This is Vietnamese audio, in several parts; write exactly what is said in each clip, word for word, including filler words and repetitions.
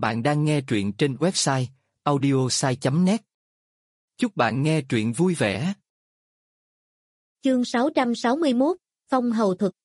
Bạn đang nghe truyện trên website audiosai chấm net. Chúc bạn nghe truyện vui vẻ. Chương sáu trăm sáu mươi mốt, Phong Hầu Thuật.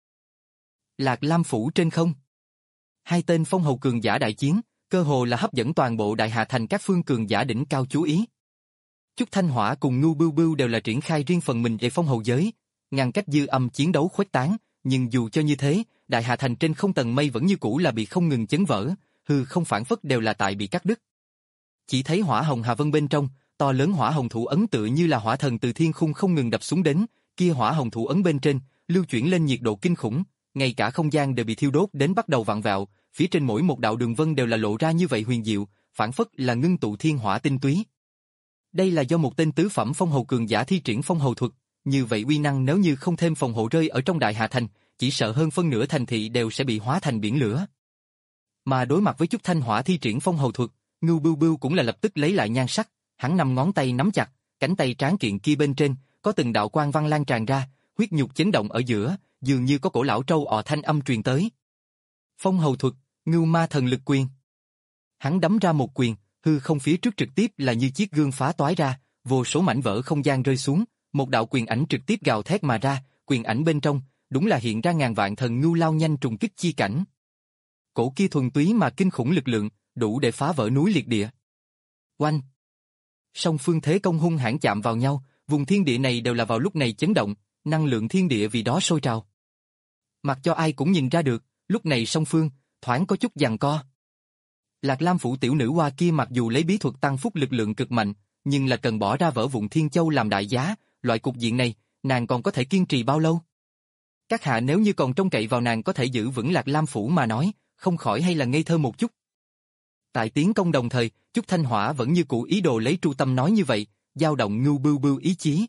Lạc Lam phủ trên không. Hai tên phong hầu cường giả đại chiến, cơ hồ là hấp dẫn toàn bộ Đại Hà Thành các phương cường giả đỉnh cao chú ý. Chúc Thanh Hỏa cùng Ngưu Bưu Bưu đều là triển khai riêng phần mình về phong hầu giới, ngăn cách dư âm chiến đấu khuếch tán, nhưng dù cho như thế, Đại Hà Thành trên không tầng mây vẫn như cũ là bị không ngừng chấn vỡ, hư không phản phất đều là tại bị cắt đứt. Chỉ thấy hỏa hồng hà vân bên trong, to lớn hỏa hồng thủ ấn tựa như là hỏa thần từ thiên khung không ngừng đập xuống đến, kia hỏa hồng thủ ấn bên trên, lưu chuyển lên nhiệt độ kinh khủng, ngay cả không gian đều bị thiêu đốt đến bắt đầu vặn vẹo, phía trên mỗi một đạo đường vân đều là lộ ra như vậy huyền diệu, phản phất là ngưng tụ thiên hỏa tinh túy. Đây là do một tên tứ phẩm phong hầu cường giả thi triển phong hầu thuật, như vậy uy năng nếu như không thêm phòng hộ rơi ở trong Đại Hà Thành, chỉ sợ hơn phân nửa thành thị đều sẽ bị hóa thành biển lửa. Mà đối mặt với Chúc Thanh Hỏa thi triển phong hầu thuật, Ngưu Bưu Bưu cũng là lập tức lấy lại nhan sắc, hắn năm ngón tay nắm chặt, cánh tay tráng kiện kia bên trên, có từng đạo quang văn lan tràn ra, huyết nhục chấn động ở giữa, dường như có cổ lão trâu ò thanh âm truyền tới. Phong hầu thuật, Ngưu Ma Thần Lực Quyền. Hắn đấm ra một quyền, hư không phía trước trực tiếp là như chiếc gương phá toái ra, vô số mảnh vỡ không gian rơi xuống, một đạo quyền ảnh trực tiếp gào thét mà ra, quyền ảnh bên trong, đúng là hiện ra ngàn vạn thần ngưu lao nhanh trùng kích chi cảnh. Cổ kia thuần túy mà kinh khủng lực lượng, đủ để phá vỡ núi liệt địa. Oanh! Song phương thế công hung hãn chạm vào nhau, vùng thiên địa này đều là vào lúc này chấn động, năng lượng thiên địa vì đó sôi trào. Mặc cho ai cũng nhìn ra được, lúc này song phương, thoáng có chút giằng co. Lạc Lam phủ tiểu nữ hoa kia mặc dù lấy bí thuật tăng phúc lực lượng cực mạnh, nhưng là cần bỏ ra vỡ vụn thiên châu làm đại giá, loại cục diện này, nàng còn có thể kiên trì bao lâu? Các hạ nếu như còn trông cậy vào nàng có thể giữ vững Lạc Lam phủ mà nói, không khỏi hay là ngây thơ một chút. Tại tiến công đồng thời, Chúc Thanh Hỏa vẫn như cũ ý đồ lấy tru tâm nói như vậy, dao động Ngưu Bưu Bưu ý chí.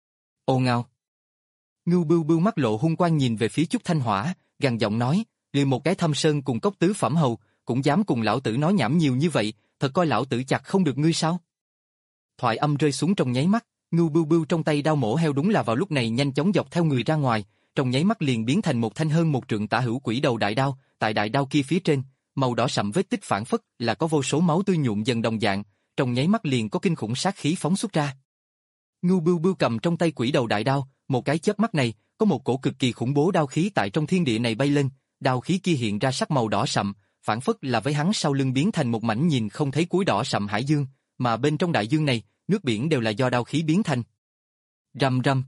Ồ ngao! Ngưu Bưu Bưu mắt lộ hung quang nhìn về phía Chúc Thanh Hỏa, gằn giọng nói, liền một cái thâm sơn cùng cốc tứ phẩm hầu, cũng dám cùng lão tử nói nhảm nhiều như vậy, thật coi lão tử chặt không được ngươi sao? Thoại âm rơi xuống trong nháy mắt, Ngưu Bưu Bưu trong tay đao mổ heo đúng là vào lúc này nhanh chóng dọc theo người ra ngoài, trong nháy mắt liền biến thành một thanh hơn một trượng tả hữu quỷ đầu đại đao, tại đại đao kia phía trên, màu đỏ sậm vết tích phản phất là có vô số máu tươi nhuộm dần đồng dạng, trong nháy mắt liền có kinh khủng sát khí phóng xuất ra. Ngưu Bưu Bưu cầm trong tay quỷ đầu đại đao, một cái chớp mắt này, có một cổ cực kỳ khủng bố đao khí tại trong thiên địa này bay lên, đao khí kia hiện ra sắc màu đỏ sậm, phản phất là với hắn sau lưng biến thành một mảnh nhìn không thấy cuối đỏ sậm hải dương, mà bên trong đại dương này, nước biển đều là do đao khí biến thành. Rầm rầm.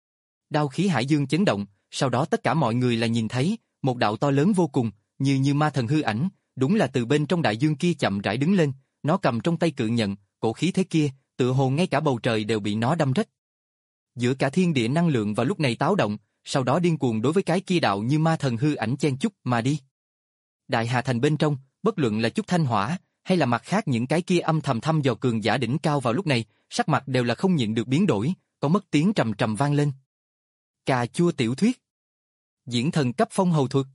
Đao khí hải dương chấn động, sau đó tất cả mọi người là nhìn thấy, một đạo to lớn vô cùng, như như ma thần hư ảnh, đúng là từ bên trong đại dương kia chậm rãi đứng lên, nó cầm trong tay cự nhận, cổ khí thế kia, tựa hồ ngay cả bầu trời đều bị nó đâm rách. Giữa cả thiên địa năng lượng vào lúc này táo động, sau đó điên cuồng đối với cái kia đạo như ma thần hư ảnh chen chúc mà đi. Đại Hà Thành bên trong, bất luận là Chúc Thanh Hỏa, hay là mặt khác những cái kia âm thầm thăm dò cường giả đỉnh cao vào lúc này, sắc mặt đều là không nhịn được biến đổi, có mất tiếng trầm trầm vang lên. Cà chua tiểu thuyết. Diễn thần cấp phong hầu thuật.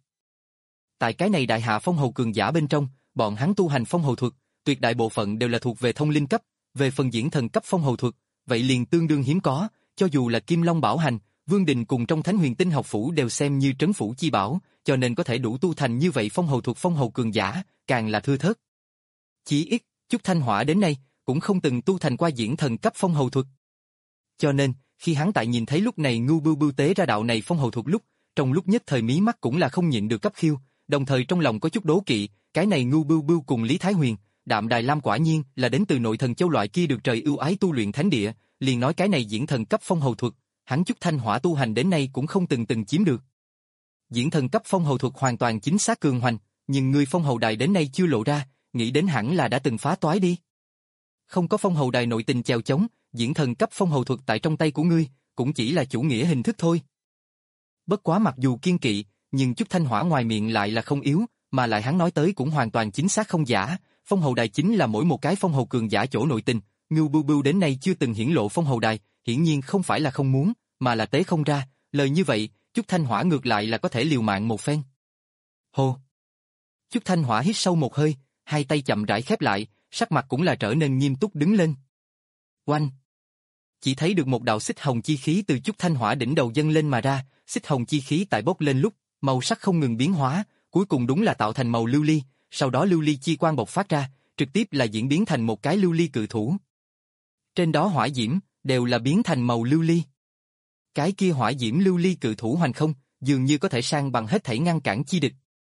Tại cái này đại hạ phong hầu cường giả bên trong, bọn hắn tu hành phong hầu thuật, tuyệt đại bộ phận đều là thuộc về thông linh cấp, về phần diễn thần cấp phong hầu thuật, vậy liền tương đương hiếm có, cho dù là Kim Long Bảo Hành, Vương Đình cùng trong Thánh Huyền Tinh học phủ đều xem như trấn phủ chi bảo, cho nên có thể đủ tu thành như vậy phong hầu thuật phong hầu cường giả, càng là thưa thớt. Chỉ ít, Chúc Thanh Hỏa đến nay cũng không từng tu thành qua diễn thần cấp phong hầu thuật. Cho nên, khi hắn tại nhìn thấy lúc này Ngưu Bưu Bưu tế ra đạo này phong hầu thuật lúc, trong lúc nhất thời mí mắt cũng là không nhịn được cấp khiêu, đồng thời trong lòng có chút đố kỵ, cái này Ngưu Bưu Bưu cùng Lý Thái Huyền, Đạm Đài Lam quả nhiên là đến từ nội thần châu loại kia được trời ưu ái tu luyện thánh địa, liền nói cái này diễn thần cấp phong hầu thuật, hắn Chúc Thanh Hỏa tu hành đến nay cũng không từng từng chiếm được. Diễn thần cấp phong hầu thuật hoàn toàn chính xác cường hoành, nhưng người phong hầu đài đến nay chưa lộ ra, nghĩ đến hẳn là đã từng phá toái đi. Không có phong hầu đài nội tình chèo chống, diễn thần cấp phong hầu thuật tại trong tay của ngươi, cũng chỉ là chủ nghĩa hình thức thôi. Bất quá mặc dù kiên kỵ, nhưng Chúc Thanh Hỏa ngoài miệng lại là không yếu, mà lại hắn nói tới cũng hoàn toàn chính xác không giả, phong hầu đài chính là mỗi một cái phong hầu cường giả chỗ nội tình, Ngưu Bưu Bưu đến nay chưa từng hiển lộ phong hầu đài, hiển nhiên không phải là không muốn, mà là tế không ra, lời như vậy, Chúc Thanh Hỏa ngược lại là có thể liều mạng một phen. Hô! Chúc Thanh Hỏa hít sâu một hơi, hai tay chậm rãi khép lại, sắc mặt cũng là trở nên nghiêm túc đứng lên. Oanh! Chỉ thấy được một đạo xích hồng chi khí từ Chúc Thanh Hỏa đỉnh đầu dâng lên mà ra, xích hồng chi khí tại bốc lên lúc, màu sắc không ngừng biến hóa, cuối cùng đúng là tạo thành màu lưu ly, sau đó lưu ly chi quang bộc phát ra, trực tiếp là diễn biến thành một cái lưu ly cự thủ. Trên đó hỏa diễm, đều là biến thành màu lưu ly. Cái kia hỏa diễm lưu ly cự thủ hoành không, dường như có thể sang bằng hết thảy ngăn cản chi địch.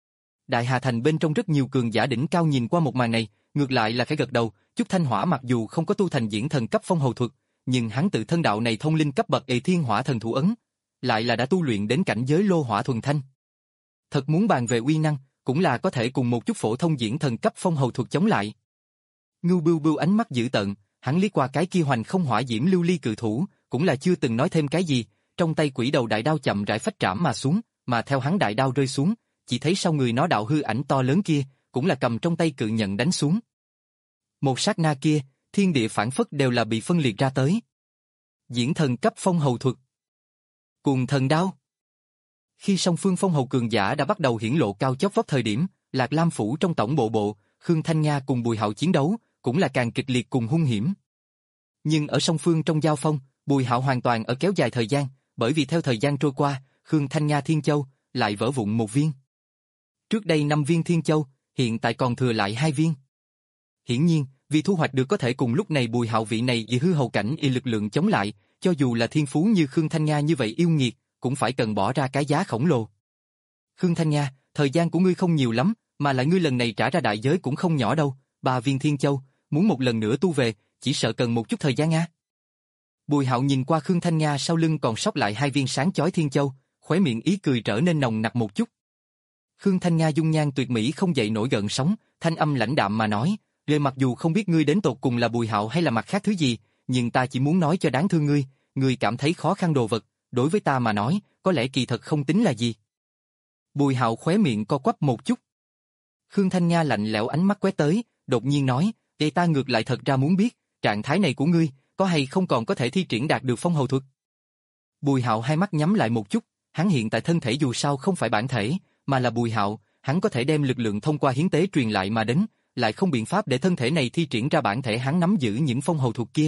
Đại Hà Thành bên trong rất nhiều cường giả đỉnh cao nhìn qua một màn này, ngược lại là khẽ gật đầu. Chúc Thanh Hỏa mặc dù không có tu thành diễn thần cấp phong hầu thuật, nhưng hắn tự thân đạo này thông linh cấp bậc Ệ Thiên Hỏa Thần Thủ Ấn, lại là đã tu luyện đến cảnh giới lô hỏa thuần thanh. Thật muốn bàn về uy năng, cũng là có thể cùng một chút phổ thông diễn thần cấp phong hầu thuật chống lại. Ngưu Bưu Bưu ánh mắt dữ tợn, hắn liếc qua cái kia hoành không hỏa diễm lưu ly cự thủ, cũng là chưa từng nói thêm cái gì, trong tay quỷ đầu đại đao chậm rãi phách trảm mà xuống, mà theo hắn đại đao rơi xuống, chỉ thấy sau người nó đạo hư ảnh to lớn kia, cũng là cầm trong tay cự nhận đánh xuống. Một sát na kia, thiên địa phản phất đều là bị phân liệt ra tới. Diễn thần cấp phong hầu thuật. Cuồng thần đao. Khi song phương phong hầu cường giả đã bắt đầu hiển lộ cao chót vót thời điểm, Lạc Lam phủ trong tổng bộ bộ, Khương Thanh Nga cùng Bùi Hạo chiến đấu, cũng là càng kịch liệt cùng hung hiểm. Nhưng ở song phương trong giao phong, Bùi Hạo hoàn toàn ở kéo dài thời gian, bởi vì theo thời gian trôi qua, Khương Thanh Nga Thiên Châu lại vỡ vụn một viên. Trước đây năm viên Thiên Châu, hiện tại còn thừa lại hai viên. Hiển nhiên, vì thu hoạch được có thể cùng lúc này Bùi Hạo vị này vì hư hầu cảnh y lực lượng chống lại, cho dù là thiên phú như Khương Thanh Nga như vậy yêu nghiệt, cũng phải cần bỏ ra cái giá khổng lồ. Khương Thanh Nga, thời gian của ngươi không nhiều lắm, mà lại ngươi lần này trả ra đại giới cũng không nhỏ đâu, ba viên Thiên Châu, muốn một lần nữa tu về, chỉ sợ cần một chút thời gian a. Bùi Hạo nhìn qua Khương Thanh Nga sau lưng còn sót lại hai viên sáng chói Thiên Châu, khóe miệng ý cười trở nên nồng nặc một chút. Khương Thanh Nga dung nhan tuyệt mỹ không dậy nổi gợn sóng, thanh âm lãnh đạm mà nói, "Lời mặc dù không biết ngươi đến tột cùng là Bùi Hạo hay là mặt khác thứ gì, nhưng ta chỉ muốn nói cho đáng thương ngươi, ngươi cảm thấy khó khăn đồ vật, đối với ta mà nói, có lẽ kỳ thật không tính là gì." Bùi Hạo khóe miệng co quắp một chút. Khương Thanh Nga lạnh lẽo ánh mắt quét tới, đột nhiên nói, "Vậy ta ngược lại thật ra muốn biết, trạng thái này của ngươi, có hay không còn có thể thi triển đạt được phong hầu thuật?" Bùi Hạo hai mắt nhắm lại một chút, hắn hiện tại thân thể dù sao không phải bản thể, mà là Bùi Hạo, hắn có thể đem lực lượng thông qua hiến tế truyền lại mà đến, lại không biện pháp để thân thể này thi triển ra bản thể hắn nắm giữ những phong hầu thuật kia.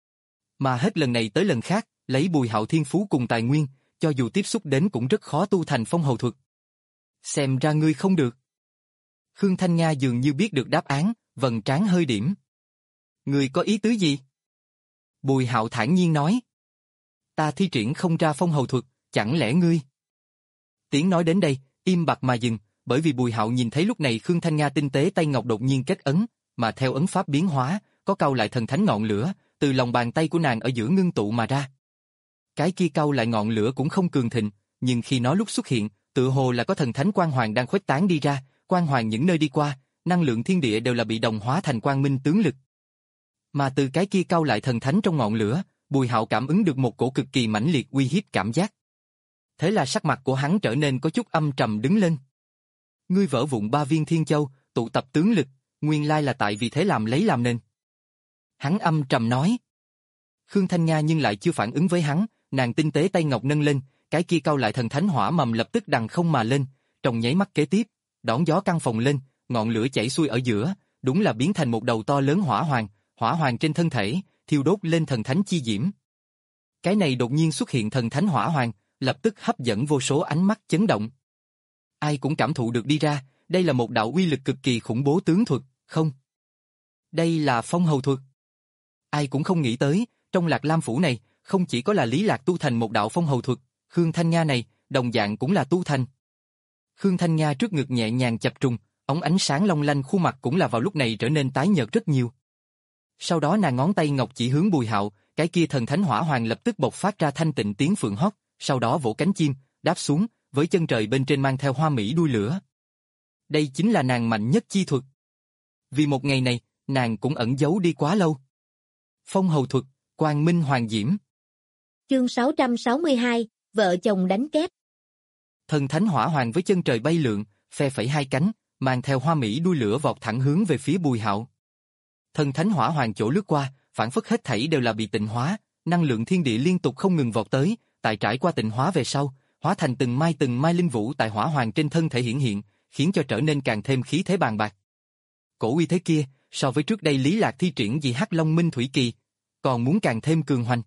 Mà hết lần này tới lần khác, lấy Bùi Hạo thiên phú cùng tài nguyên, cho dù tiếp xúc đến cũng rất khó tu thành phong hầu thuật. Xem ra ngươi không được. Khương Thanh Nga dường như biết được đáp án, vầng trán hơi điểm. Ngươi có ý tứ gì? Bùi Hạo thản nhiên nói. Ta thi triển không ra phong hầu thuật, chẳng lẽ ngươi? Tiếng nói đến đây, im bặt mà dừng, bởi vì Bùi Hạo nhìn thấy lúc này Khương Thanh Nga tinh tế tay ngọc đột nhiên kết ấn, mà theo ấn pháp biến hóa, có cau lại thần thánh ngọn lửa, từ lòng bàn tay của nàng ở giữa ngưng tụ mà ra. Cái kia cau lại ngọn lửa cũng không cường thịnh, nhưng khi nó lúc xuất hiện, tựa hồ là có thần thánh quang hoàng đang khuếch tán đi ra, quang hoàng những nơi đi qua, năng lượng thiên địa đều là bị đồng hóa thành quang minh tướng lực. Mà từ cái kia cau lại thần thánh trong ngọn lửa, Bùi Hạo cảm ứng được một cổ cực kỳ mãnh liệt uy hiếp cảm giác. Thế là sắc mặt của hắn trở nên có chút âm trầm đứng lên. Ngươi vỡ vụn ba viên Thiên Châu, tụ tập tướng lực, nguyên lai là tại vì thế làm lấy làm nên. Hắn âm trầm nói. Khương Thanh Nga nhưng lại chưa phản ứng với hắn, nàng tinh tế tay ngọc nâng lên, cái kia cau lại thần thánh hỏa mầm lập tức đằng không mà lên, trong nháy mắt kế tiếp, đón gió căng phồng lên, ngọn lửa chảy xuôi ở giữa, đúng là biến thành một đầu to lớn hỏa hoàng, hỏa hoàng trên thân thể, thiêu đốt lên thần thánh chi diễm. Cái này đột nhiên xuất hiện thần thánh hỏa hoàng, lập tức hấp dẫn vô số ánh mắt chấn động. Ai cũng cảm thụ được đi ra, đây là một đạo uy lực cực kỳ khủng bố tướng thuật, không? Đây là phong hầu thuật. Ai cũng không nghĩ tới, trong Lạc Lam phủ này, không chỉ có là Lý Lạc tu thành một đạo phong hầu thuật, Khương Thanh Nga này, đồng dạng cũng là tu thành. Khương Thanh Nga trước ngực nhẹ nhàng chập trùng, ống ánh sáng long lanh khuôn mặt cũng là vào lúc này trở nên tái nhợt rất nhiều. Sau đó nàng ngón tay ngọc chỉ hướng Bùi Hạo, cái kia thần thánh hỏa hoàng lập tức bộc phát ra thanh tịnh tiếng phượng hót, sau đó vỗ cánh chim, đáp xuống, với chân trời bên trên mang theo hoa mỹ đuôi lửa. Đây chính là nàng mạnh nhất chi thuật. Vì một ngày này, nàng cũng ẩn giấu đi quá lâu. Phong hầu thuật, quang minh hoàng diễm. Chương sáu trăm sáu mươi hai, vợ chồng đánh kép. Thần thánh hỏa hoàng với chân trời bay lượn, phe phẩy hai cánh, mang theo hoa mỹ đuôi lửa vọt thẳng hướng về phía Bùi Hạo. Thần thánh hỏa hoàng chỗ lướt qua, phản phất hết thảy đều là bị tịnh hóa, năng lượng thiên địa liên tục không ngừng vọt tới, tại trải qua tịnh hóa về sau, hóa thành từng mai từng mai linh vũ tại hỏa hoàng trên thân thể hiển hiện, khiến cho trở nên càng thêm khí thế bàn bạc. Cổ uy thế kia, so với trước đây Lý Lạc thi triển gì Hắc Long Minh Thủy Kỳ, còn muốn càng thêm cường hoành.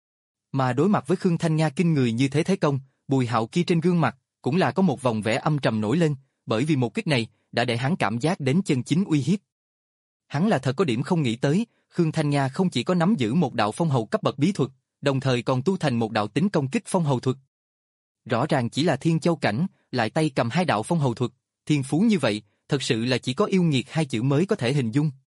Mà đối mặt với Khương Thanh Nga kinh người như thế thế công, Bùi Hạo kia trên gương mặt cũng là có một vòng vẻ âm trầm nổi lên, bởi vì một kích này, đã để hắn cảm giác đến chân chính uy hiếp. Hắn là thật có điểm không nghĩ tới, Khương Thanh Nha không chỉ có nắm giữ một đạo phong hầu cấp bậc bí thuật, đồng thời còn tu thành một đạo tính công kích phong hầu thuật. Rõ ràng chỉ là Thiên Châu cảnh, lại tay cầm hai đạo phong hầu thuật, thiên phú như vậy, thật sự là chỉ có yêu nghiệt hai chữ mới có thể hình dung.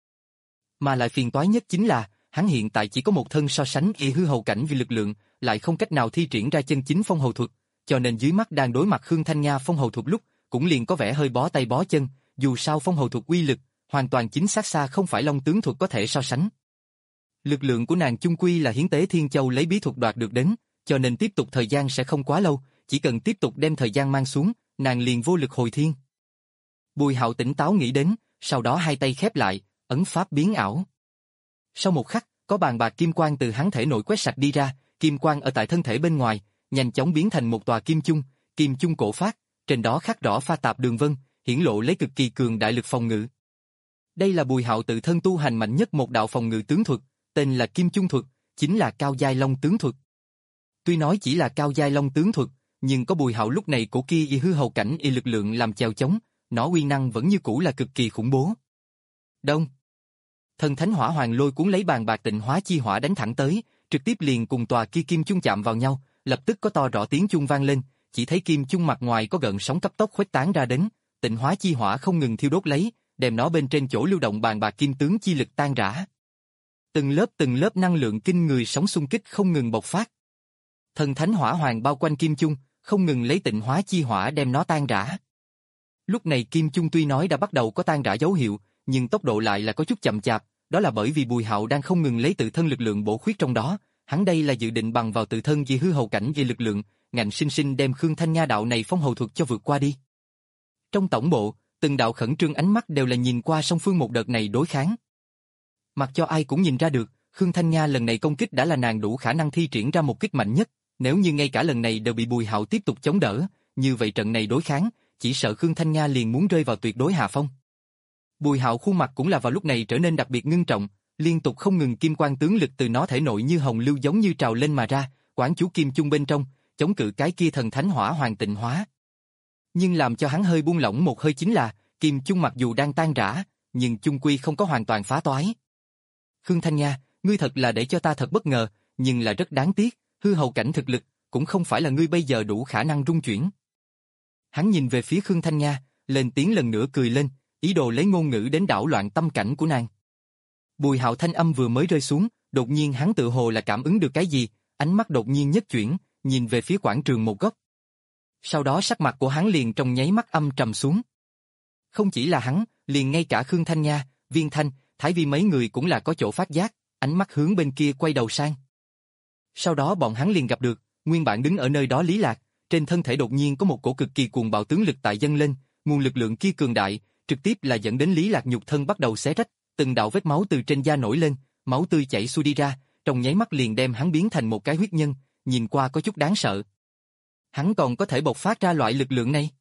Mà lại phiền toái nhất chính là, hắn hiện tại chỉ có một thân so sánh y hư hầu cảnh vì lực lượng, lại không cách nào thi triển ra chân chính phong hầu thuật, cho nên dưới mắt đang đối mặt Khương Thanh Nha phong hầu thuật lúc, cũng liền có vẻ hơi bó tay bó chân, dù sao phong hầu thuật uy lực, hoàn toàn chính xác xa không phải Long tướng thuật có thể so sánh. Lực lượng của nàng chung quy là hiến tế Thiên Châu lấy bí thuật đoạt được đến, cho nên tiếp tục thời gian sẽ không quá lâu, chỉ cần tiếp tục đem thời gian mang xuống, nàng liền vô lực hồi thiên. Bùi Hạo tỉnh táo nghĩ đến, sau đó hai tay khép lại, ấn pháp biến ảo. Sau một khắc, có bàn bạc kim quang từ hắn thể nội quét sạch đi ra, kim quang ở tại thân thể bên ngoài, nhanh chóng biến thành một tòa kim chung, kim chung cổ phát, trên đó khắc rõ pha tạp đường vân, hiển lộ lấy cực kỳ cường đại lực phòng ngự. Đây là Bùi Hạo tự thân tu hành mạnh nhất một đạo phòng ngự tướng thuật, tên là Kim Chung thuật, chính là cao giai long tướng thuật. Tuy nói chỉ là cao giai long tướng thuật, nhưng có Bùi Hạo lúc này cổ kia y hư hầu cảnh y lực lượng làm chèo chống, nó uy năng vẫn như cũ là cực kỳ khủng bố. Đông. Thần thánh hỏa hoàng lôi cuốn lấy bàn bạc tịnh hóa chi hỏa đánh thẳng tới, trực tiếp liền cùng tòa kia kim chung chạm vào nhau, lập tức có to rõ tiếng chung vang lên, chỉ thấy kim chung mặt ngoài có gợn sóng cấp tốc khuếch tán ra đến, tịnh hóa chi hỏa không ngừng thiêu đốt lấy, đem nó bên trên chỗ lưu động bàn bạc kim tướng chi lực tan rã. Từng lớp từng lớp năng lượng kinh người sóng xung kích không ngừng bộc phát. Thần thánh hỏa hoàng bao quanh kim chung, không ngừng lấy tịnh hóa chi hỏa đem nó tan rã. Lúc này kim chung tuy nói đã bắt đầu có tan rã dấu hiệu, nhưng tốc độ lại là có chút chậm chạp, đó là bởi vì Bùi Hạo đang không ngừng lấy tự thân lực lượng bổ khuyết trong đó, hắn đây là dự định bằng vào tự thân vì hư hầu cảnh về lực lượng, ngạnh sinh sinh đem Khương Thanh Nha đạo này phong hầu thuật cho vượt qua đi. Trong tổng bộ, từng đạo khẩn trương ánh mắt đều là nhìn qua song phương một đợt này đối kháng. Mặc cho ai cũng nhìn ra được, Khương Thanh Nha lần này công kích đã là nàng đủ khả năng thi triển ra một kích mạnh nhất, nếu như ngay cả lần này đều bị Bùi Hạo tiếp tục chống đỡ, như vậy trận này đối kháng, chỉ sợ Khương Thanh Nha liền muốn rơi vào tuyệt đối hạ phong. Bùi Hạo khuôn mặt cũng là vào lúc này trở nên đặc biệt ngưng trọng, liên tục không ngừng kim quang tướng lực từ nó thể nội như hồng lưu giống như trào lên mà ra, quán chú kim chung bên trong, chống cự cái kia thần thánh hỏa hoàng tịnh hóa. Nhưng làm cho hắn hơi buông lỏng một hơi chính là, kim chung mặc dù đang tan rã, nhưng chung quy không có hoàn toàn phá toái. Khương Thanh Nha, ngươi thật là để cho ta thật bất ngờ, nhưng là rất đáng tiếc, hư hầu cảnh thực lực, cũng không phải là ngươi bây giờ đủ khả năng rung chuyển. Hắn nhìn về phía Khương Thanh Nha, lên tiếng lần nữa cười lên, ý đồ lấy ngôn ngữ đến đảo loạn tâm cảnh của nàng. Bùi Hạo thanh âm vừa mới rơi xuống, đột nhiên hắn tự hồ là cảm ứng được cái gì, ánh mắt đột nhiên nhất chuyển, nhìn về phía quảng trường một góc. Sau đó sắc mặt của hắn liền trong nháy mắt âm trầm xuống. Không chỉ là hắn, liền ngay cả Khương Thanh Nha, Viên Thanh, Thái Vi mấy người cũng là có chỗ phát giác, ánh mắt hướng bên kia quay đầu sang. Sau đó bọn hắn liền gặp được, nguyên bản đứng ở nơi đó Lý Lạc, trên thân thể đột nhiên có một cổ cực kỳ cuồng bạo tướng lực tại dâng lên, nguồn lực lượng kia cường đại, trực tiếp là dẫn đến Lý Lạc nhục thân bắt đầu xé rách, từng đạo vết máu từ trên da nổi lên, máu tươi chảy xuôi đi ra, trong nháy mắt liền đem hắn biến thành một cái huyết nhân, nhìn qua có chút đáng sợ. Hắn còn có thể bộc phát ra loại lực lượng này.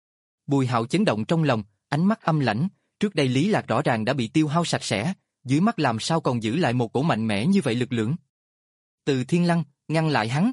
Bùi Hạo chấn động trong lòng, ánh mắt âm lãnh, trước đây Lý Lạc rõ ràng đã bị tiêu hao sạch sẽ, dưới mắt làm sao còn giữ lại một cổ mạnh mẽ như vậy lực lượng. Từ Thiên Lăng, ngăn lại hắn.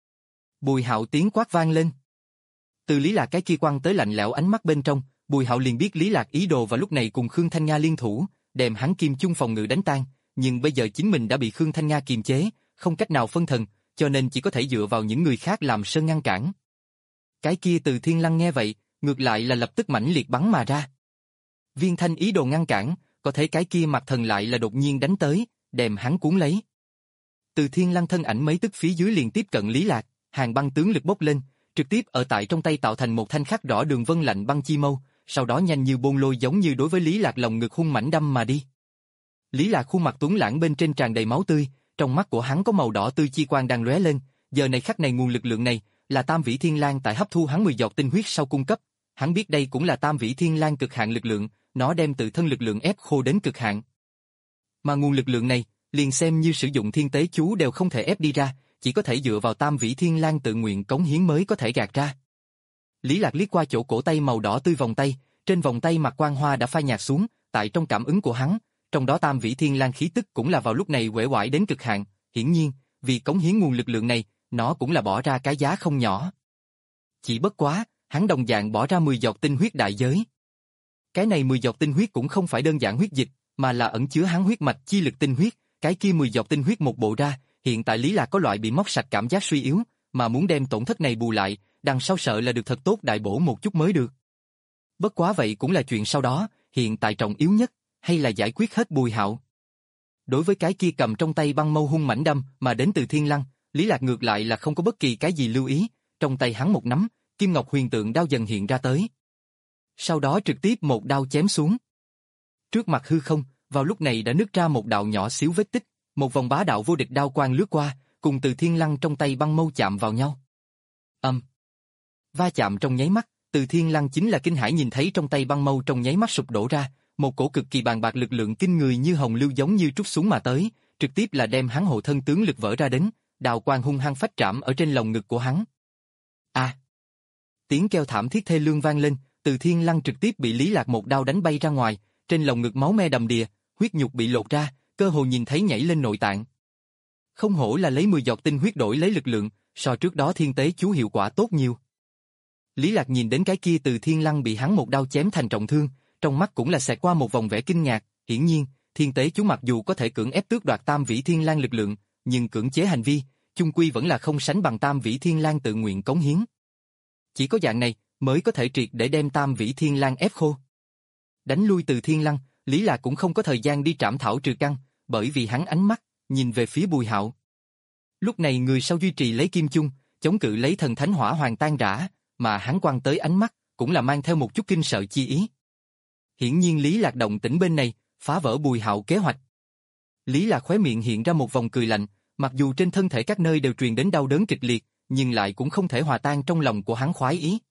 Bùi Hạo tiếng quát vang lên. Từ Lý Lạc cái kia quăng tới lạnh lẽo ánh mắt bên trong, Bùi Hạo liền biết Lý Lạc ý đồ và lúc này cùng Khương Thanh Nga liên thủ, đem hắn kim chung phòng ngự đánh tan, nhưng bây giờ chính mình đã bị Khương Thanh Nga kiềm chế, không cách nào phân thần, cho nên chỉ có thể dựa vào những người khác làm sơn ngăn cản. Cái kia Từ Thiên Lăng nghe vậy, ngược lại là lập tức mãnh liệt bắn mà ra. Viên Thanh ý đồ ngăn cản, có thể cái kia mặt thần lại là đột nhiên đánh tới, đem hắn cuốn lấy. Từ Thiên Lăng thân ảnh mấy tức phía dưới liền tiếp cận Lý Lạc, hàng băng tướng lực bốc lên, trực tiếp ở tại trong tay tạo thành một thanh khắc rõ đường vân lạnh băng chi mâu, sau đó nhanh như bôn lôi giống như đối với Lý Lạc lồng ngực hung mãnh đâm mà đi. Lý Lạc khuôn mặt tuấn lãng bên trên tràn đầy máu tươi, trong mắt của hắn có màu đỏ tươi chi quang đang lóe lên, giờ này khắc này nguồn lực lượng này là Tam Vĩ Thiên Lang tại hấp thu hắn mười giọt tinh huyết sau cung cấp, hắn biết đây cũng là Tam Vĩ Thiên Lang cực hạn lực lượng, nó đem tự thân lực lượng ép khô đến cực hạn. Mà nguồn lực lượng này, liền xem như sử dụng thiên tế chú đều không thể ép đi ra, chỉ có thể dựa vào Tam Vĩ Thiên Lang tự nguyện cống hiến mới có thể gạt ra. Lý Lạc liếc qua chỗ cổ tay màu đỏ tươi vòng tay, trên vòng tay mặt quang hoa đã phai nhạt xuống, tại trong cảm ứng của hắn, trong đó Tam Vĩ Thiên Lang khí tức cũng là vào lúc này uể oải đến cực hạn, hiển nhiên, vì cống hiến nguồn lực lượng này, nó cũng là bỏ ra cái giá không nhỏ. Chỉ bất quá, hắn đồng dạng bỏ ra mười giọt tinh huyết đại giới. Cái này mười giọt tinh huyết cũng không phải đơn giản huyết dịch, mà là ẩn chứa hắn huyết mạch chi lực tinh huyết, cái kia mười giọt tinh huyết một bộ ra, hiện tại Lý Lạc có loại bị móc sạch cảm giác suy yếu, mà muốn đem tổn thất này bù lại, đằng sau sợ là được thật tốt đại bổ một chút mới được. Bất quá vậy cũng là chuyện sau đó, hiện tại trọng yếu nhất, hay là giải quyết hết Bùi Hạo. Đối với cái kia cầm trong tay băng mâu hung mãnh đâm mà đến từ Thiên Lăng, Lý Lạc ngược lại là không có bất kỳ cái gì lưu ý, trong tay hắn một nắm, Kim Ngọc Huyền Tượng đao dần hiện ra tới. Sau đó trực tiếp một đao chém xuống. Trước mặt hư không, vào lúc này đã nứt ra một đạo nhỏ xíu vết tích, một vòng bá đạo vô địch đao quang lướt qua, cùng từ Thiên Lăng trong tay băng mâu chạm vào nhau. Âm. Um. Va chạm trong nháy mắt, từ Thiên Lăng chính là kinh hãi nhìn thấy trong tay băng mâu trong nháy mắt sụp đổ ra, một cổ cực kỳ bàn bạc lực lượng kinh người như hồng lưu giống như trút xuống mà tới, trực tiếp là đem hắn hộ thân tướng lực vỡ ra đến, đào quang hung hăng phách trảm ở trên lồng ngực của hắn. A! À. Tiếng kêu thảm thiết thê lương vang lên, từ Thiên Lăng trực tiếp bị Lý Lạc một đao đánh bay ra ngoài, trên lồng ngực máu me đầm đìa, huyết nhục bị lột ra, cơ hồ nhìn thấy nhảy lên nội tạng. Không hổ là lấy mười giọt tinh huyết đổi lấy lực lượng, so trước đó thiên tế chú hiệu quả tốt nhiều. Lý Lạc nhìn đến cái kia từ Thiên Lăng bị hắn một đao chém thành trọng thương, trong mắt cũng là xẹt qua một vòng vẻ kinh ngạc, hiển nhiên, thiên tế chú mặc dù có thể cưỡng ép tước đoạt Tam Vĩ Thiên Lang lực lượng, nhưng cưỡng chế hành vi, chung quy vẫn là không sánh bằng Tam Vĩ Thiên Lang tự nguyện cống hiến. Chỉ có dạng này mới có thể triệt để đem Tam Vĩ Thiên Lang ép khô. Đánh lui từ Thiên Lăng, Lý Lạc cũng không có thời gian đi trảm thảo trừ căn, bởi vì hắn ánh mắt nhìn về phía Bùi Hạo. Lúc này người sau duy trì lấy kim chung, chống cự lấy thần thánh hỏa hoàng tan rã, mà hắn quăng tới ánh mắt cũng là mang theo một chút kinh sợ chi ý. Hiển nhiên Lý Lạc động tĩnh bên này phá vỡ Bùi Hạo kế hoạch. Lý Lạc khóe miệng hiện ra một vòng cười lạnh, mặc dù trên thân thể các nơi đều truyền đến đau đớn kịch liệt, nhưng lại cũng không thể hòa tan trong lòng của hắn khoái ý.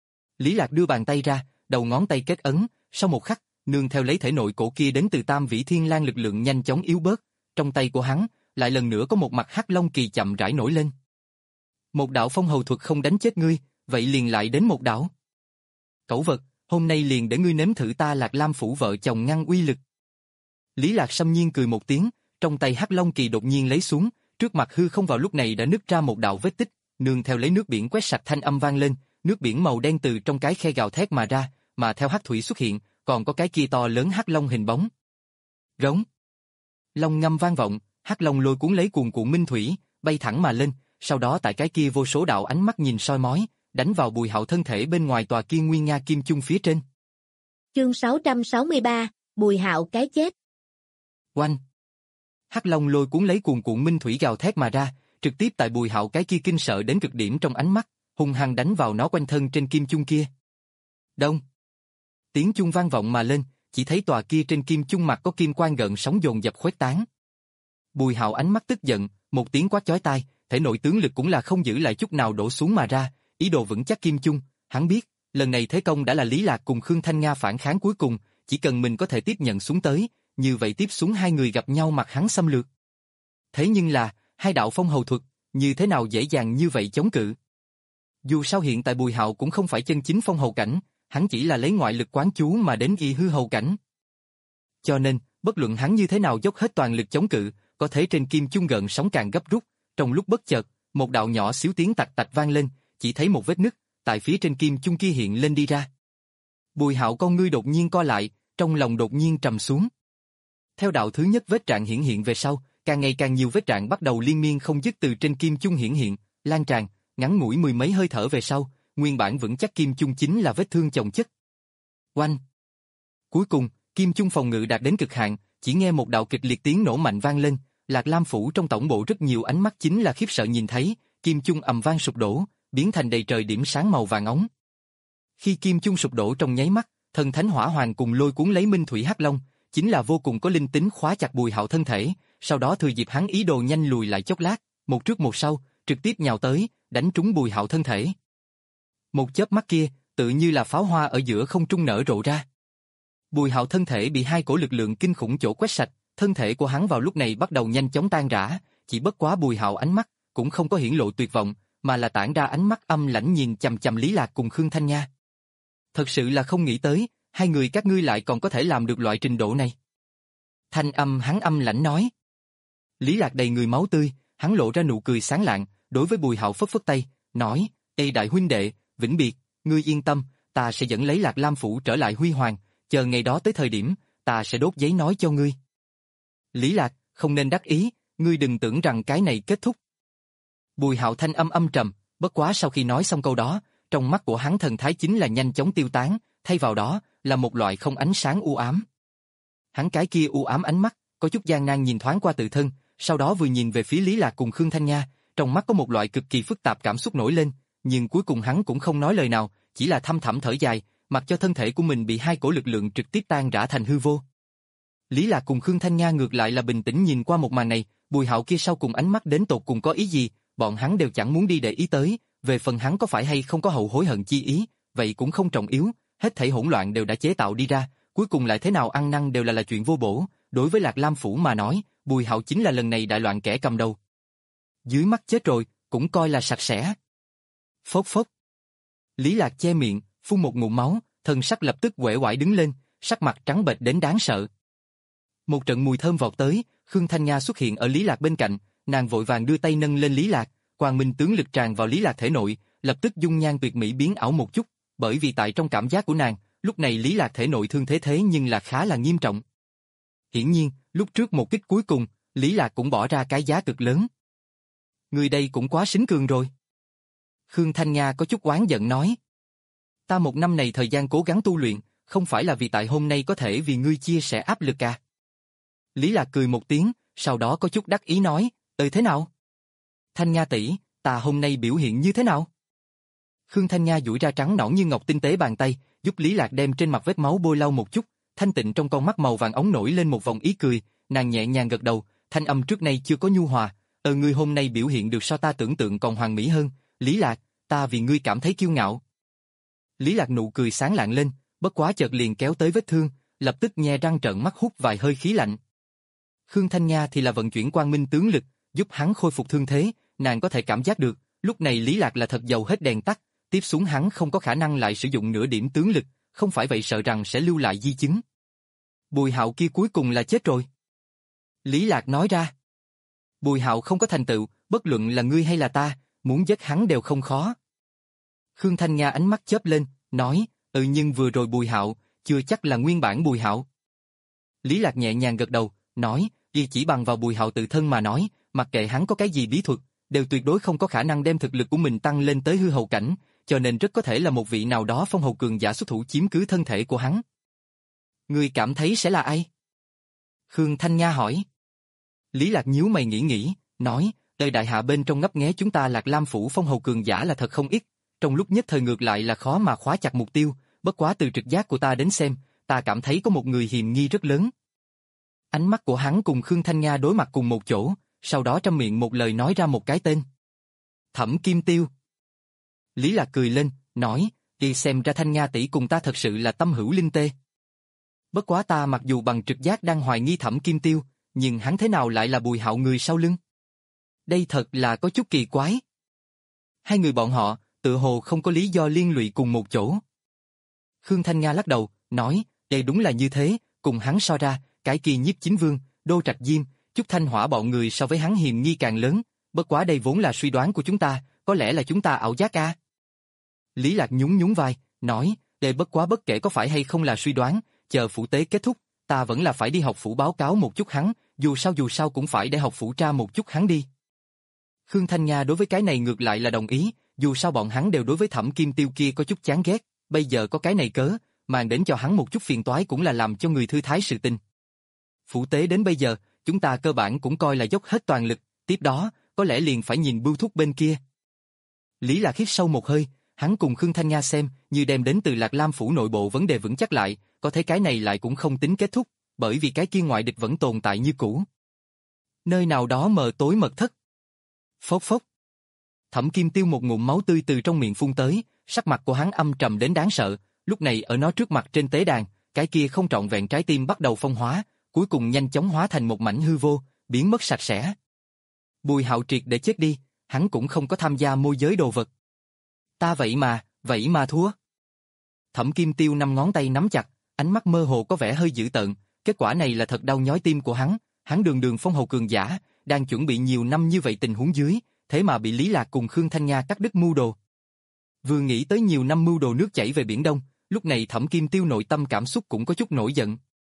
Lý Lạc đưa bàn tay ra, đầu ngón tay kết ấn, sau một khắc, nương theo lấy thể nội cổ kia đến từ Tam Vĩ Thiên Lang lực lượng nhanh chóng yếu bớt, trong tay của hắn lại lần nữa có một mặt hắc long kỳ chậm rãi nổi lên. Một đạo phong hầu thuật không đánh chết ngươi, vậy liền lại đến một đạo. Cẩu vật, hôm nay liền để ngươi nếm thử ta Lạc Lam phủ vợ chồng ngăn uy lực. Lý Lạc xâm nhiên cười một tiếng, trong tay hắc long kỳ đột nhiên lấy xuống, trước mặt hư không vào lúc này đã nứt ra một đạo vết tích, nương theo lấy nước biển quét sạch thanh âm vang lên, nước biển màu đen từ trong cái khe gào thét mà ra, mà theo hắc thủy xuất hiện, còn có cái kia to lớn hắc long hình bóng. Rống. Long ngâm vang vọng, hắc long lôi cuốn lấy cuồn cuộn minh thủy, bay thẳng mà lên, sau đó tại cái kia vô số đạo ánh mắt nhìn soi mói, đánh vào Bùi Hạo thân thể bên ngoài tòa kia nguy nga kim chung phía trên. Chương sáu trăm sáu mươi ba, Bùi Hạo cái chết. Oanh. Hắc long lôi cuốn lấy cuồn cuộn minh thủy gào thét mà ra, trực tiếp tại Bùi Hạo cái kia kinh sợ đến cực điểm trong ánh mắt, hung hăng đánh vào nó quanh thân trên kim chung kia. Đông. Tiếng chung vang vọng mà lên, chỉ thấy tòa kia trên kim chung mặt có kim quang gợn sóng dồn dập khuếch tán. Bùi Hạo ánh mắt tức giận, một tiếng quát chói tai, thể nội tướng lực cũng là không giữ lại chút nào đổ xuống mà ra, ý đồ vững chắc kim chung, hắn biết, lần này thế công đã là Lý Lạc cùng Khương Thanh Nga phản kháng cuối cùng, chỉ cần mình có thể tiếp nhận xuống tới, như vậy tiếp xuống hai người gặp nhau mặt hắn xâm lược. Thế nhưng là, hai đạo phong hầu thuật, như thế nào dễ dàng như vậy chống cự? Dù sao hiện tại Bùi Hạo cũng không phải chân chính phong hầu cảnh, hắn chỉ là lấy ngoại lực quán chú mà đến y hư hầu cảnh. Cho nên, bất luận hắn như thế nào dốc hết toàn lực chống cự, có thể trên kim chung gợn sóng càng gấp rút, trong lúc bất chợt, một đạo nhỏ xíu tiếng tạch tạch vang lên, chỉ thấy một vết nứt tại phía trên kim chung kia hiện lên đi ra. Bùi Hạo con ngươi đột nhiên co lại, trong lòng đột nhiên trầm xuống. Theo đạo thứ nhất vết rạn hiển hiện về sau, càng ngày càng nhiều vết rạn bắt đầu liên miên không dứt từ trên kim chung hiển hiện, lan tràn, ngắn ngủi mười mấy hơi thở về sau, nguyên bản vững chắc kim chung chính là vết thương chồng chất. Oanh! Cuối cùng, kim chung phòng ngự đạt đến cực hạn, chỉ nghe một đạo kịch liệt tiếng nổ mạnh vang lên, Lạc Lam phủ trong tổng bộ rất nhiều ánh mắt chính là khiếp sợ nhìn thấy, kim chung ầm vang sụp đổ, biến thành đầy trời điểm sáng màu vàng óng. Khi kim chung sụp đổ trong nháy mắt, thần thánh hỏa hoàng cùng lôi cuốn lấy minh thủy hắc long, chính là vô cùng có linh tính khóa chặt Bùi Hạo thân thể, sau đó thừa dịp hắn ý đồ nhanh lùi lại chốc lát, một trước một sau, trực tiếp nhào tới, đánh trúng Bùi Hạo thân thể. Một chớp mắt kia, tự như là pháo hoa ở giữa không trung nở rộ ra. Bùi Hạo thân thể bị hai cổ lực lượng kinh khủng chỗ quét sạch, thân thể của hắn vào lúc này bắt đầu nhanh chóng tan rã, chỉ bất quá Bùi Hạo ánh mắt cũng không có hiển lộ tuyệt vọng, mà là tản ra ánh mắt âm lãnh nhìn chằm chằm Lý Lạc cùng Khương Thanh Nga. Thật sự là không nghĩ tới, hai người các ngươi lại còn có thể làm được loại trình độ này. Thanh âm hắn âm lãnh nói. Lý Lạc đầy người máu tươi, hắn lộ ra nụ cười sáng lạng, đối với Bùi Hạo phất phất tay, nói: "Ê đại huynh đệ, vĩnh biệt, ngươi yên tâm, ta sẽ dẫn lấy Lạc Lam phủ trở lại huy hoàng, chờ ngày đó tới thời điểm, ta sẽ đốt giấy nói cho ngươi. Lý Lạc, không nên đắc ý, ngươi đừng tưởng rằng cái này kết thúc. Bùi Hạo thanh âm âm trầm, bất quá sau khi nói xong câu đó, trong mắt của hắn thần thái chính là nhanh chóng tiêu tán, thay vào đó là một loại không ánh sáng u ám. Hắn cái kia u ám ánh mắt, có chút gian nan nhìn thoáng qua tự thân, sau đó vừa nhìn về phía Lý Lạc cùng Khương Thanh Nha, trong mắt có một loại cực kỳ phức tạp cảm xúc nổi lên, nhưng cuối cùng hắn cũng không nói lời nào, chỉ là thâm thẳm thở dài, mặc cho thân thể của mình bị hai cổ lực lượng trực tiếp tan rã thành hư vô. Lý Lạc cùng Khương Thanh Nha ngược lại là bình tĩnh nhìn qua một màn này, Bùi Hạo kia sau cùng ánh mắt đến tột cùng có ý gì, bọn hắn đều chẳng muốn đi để ý tới, về phần hắn có phải hay không có hậu hối hận chi ý, vậy cũng không trọng yếu, hết thảy hỗn loạn đều đã chế tạo đi ra, cuối cùng lại thế nào ăn năn đều là là chuyện vô bổ, đối với Lạc Lam phủ mà nói, Bùi Hạo chính là lần này đại loạn kẻ cầm đầu. Dưới mắt chết rồi, cũng coi là sạch sẽ. Phốc phốc. Lý Lạc che miệng, phun một ngụm máu, thân sắc lập tức uể oải đứng lên, sắc mặt trắng bệch đến đáng sợ. Một trận mùi thơm vọt tới, Khương Thanh Nha xuất hiện ở Lý Lạc bên cạnh, nàng vội vàng đưa tay nâng lên Lý Lạc, quang minh tướng lực tràn vào Lý Lạc thể nội, lập tức dung nhan tuyệt mỹ biến ảo một chút, bởi vì tại trong cảm giác của nàng, lúc này Lý Lạc thể nội thương thế thế nhưng là khá là nghiêm trọng. Hiển nhiên, lúc trước một kích cuối cùng, Lý Lạc cũng bỏ ra cái giá cực lớn. Người đây cũng quá sính cường rồi. Khương Thanh Nha có chút oán giận nói. Ta một năm này thời gian cố gắng tu luyện, không phải là vì tại hôm nay có thể vì ngươi chia sẻ áp lực à. Lý Lạc cười một tiếng, sau đó có chút đắc ý nói, ừ thế nào? Thanh Nha tỷ, ta hôm nay biểu hiện như thế nào? Khương Thanh Nha duỗi ra trắng nõn như ngọc tinh tế bàn tay, giúp Lý Lạc đem trên mặt vết máu bôi lau một chút, thanh tịnh trong con mắt màu vàng óng nổi lên một vòng ý cười, nàng nhẹ nhàng gật đầu, thanh âm trước nay chưa có nhu hòa, ờ ngươi hôm nay biểu hiện được so ta tưởng tượng còn hoàn mỹ hơn, Lý Lạc, ta vì ngươi cảm thấy kiêu ngạo. Lý Lạc nụ cười sáng lạng lên, bất quá chợt liền kéo tới vết thương, lập tức nhe răng trợn mắt hút vài hơi khí lạnh. Khương Thanh Nha thì là vận chuyển quang minh tướng lực, giúp hắn khôi phục thương thế, nàng có thể cảm giác được, lúc này Lý Lạc là thật dầu hết đèn tắt, tiếp xuống hắn không có khả năng lại sử dụng nửa điểm tướng lực, không phải vậy sợ rằng sẽ lưu lại di chứng. Bùi Hạo kia cuối cùng là chết rồi. Lý Lạc nói ra. Bùi Hạo không có thành tựu, bất luận là ngươi hay là ta, muốn giết hắn đều không khó. Khương Thanh Nga ánh mắt chớp lên, nói, ừ nhưng vừa rồi Bùi Hạo, chưa chắc là nguyên bản Bùi Hạo. Lý Lạc nhẹ nhàng gật đầu, nói, y chỉ bằng vào Bùi Hạo tự thân mà nói, mặc kệ hắn có cái gì bí thuật, đều tuyệt đối không có khả năng đem thực lực của mình tăng lên tới hư hầu cảnh, cho nên rất có thể là một vị nào đó phong hầu cường giả xuất thủ chiếm cứ thân thể của hắn. Ngươi cảm thấy sẽ là ai? Khương Thanh Nga hỏi. Lý Lạc nhíu mày nghĩ nghĩ, nói, đời đại hạ bên trong ngấp nghé chúng ta Lạc Lam phủ phong hầu cường giả là thật không ít, trong lúc nhất thời ngược lại là khó mà khóa chặt mục tiêu, bất quá từ trực giác của ta đến xem, ta cảm thấy có một người hiềm nghi rất lớn. Ánh mắt của hắn cùng Khương Thanh Nga đối mặt cùng một chỗ, sau đó trong miệng một lời nói ra một cái tên. Thẩm Kim Tiêu. Lý Lạc cười lên, nói, đi xem ra Thanh Nga tỷ cùng ta thật sự là tâm hữu linh tê. Bất quá ta mặc dù bằng trực giác đang hoài nghi Thẩm Kim Tiêu, nhưng hắn thế nào lại là Bùi Hạo người sau lưng? Đây thật là có chút kỳ quái. Hai người bọn họ, tự hồ không có lý do liên lụy cùng một chỗ. Khương Thanh Nga lắc đầu, nói, đây đúng là như thế, cùng hắn so ra, cái kia Nhiếp Chính Vương, Đô Trạch Diêm, Chúc Thanh Hỏa bọn người so với hắn hiềm nghi càng lớn, bất quá đây vốn là suy đoán của chúng ta, có lẽ là chúng ta ảo giác a. Lý Lạc nhún nhún vai, nói, đây bất quá bất kể có phải hay không là suy đoán, chờ phủ tế kết thúc, ta vẫn là phải đi học phủ báo cáo một chút hắn, dù sao dù sao cũng phải để học phủ tra một chút hắn đi. Khương Thanh Nga đối với cái này ngược lại là đồng ý, dù sao bọn hắn đều đối với Thẩm Kim Tiêu kia có chút chán ghét, bây giờ có cái này cớ, mang đến cho hắn một chút phiền toái cũng là làm cho người thư thái sự tình. Phủ tế đến bây giờ, chúng ta cơ bản cũng coi là dốc hết toàn lực, tiếp đó, có lẽ liền phải nhìn Bưu Thúc bên kia. Lý Lạc hít sâu một hơi, hắn cùng Khương Thanh Nga xem, như đem đến từ Lạc Lam phủ nội bộ vấn đề vững chắc lại, có thấy cái này lại cũng không tính kết thúc, bởi vì cái kia ngoại địch vẫn tồn tại như cũ. Nơi nào đó mờ tối mật thất. Phốc phốc. Thẩm Kim Tiêu một ngụm máu tươi từ trong miệng phun tới, sắc mặt của hắn âm trầm đến đáng sợ, lúc này ở nó trước mặt trên tế đàn, cái kia không trọn vẹn trái tim bắt đầu phong hóa, cuối cùng nhanh chóng hóa thành một mảnh hư vô, biến mất sạch sẽ. Bùi Hạo triệt để chết đi, hắn cũng không có tham gia môi giới đồ vật. Ta vậy mà, vậy mà thua. Thẩm Kim Tiêu năm ngón tay nắm chặt, ánh mắt mơ hồ có vẻ hơi dữ tợn, kết quả này là thật đau nhói tim của hắn, hắn đường đường phong hầu cường giả, đang chuẩn bị nhiều năm như vậy tình huống dưới, thế mà bị Lý Lạc cùng Khương Thanh Nga cắt đứt mưu đồ. Vừa nghĩ tới nhiều năm mưu đồ nước chảy về biển Đông, lúc này Thẩm Kim Tiêu nội tâm cảm xúc cũng có chút nổi giận.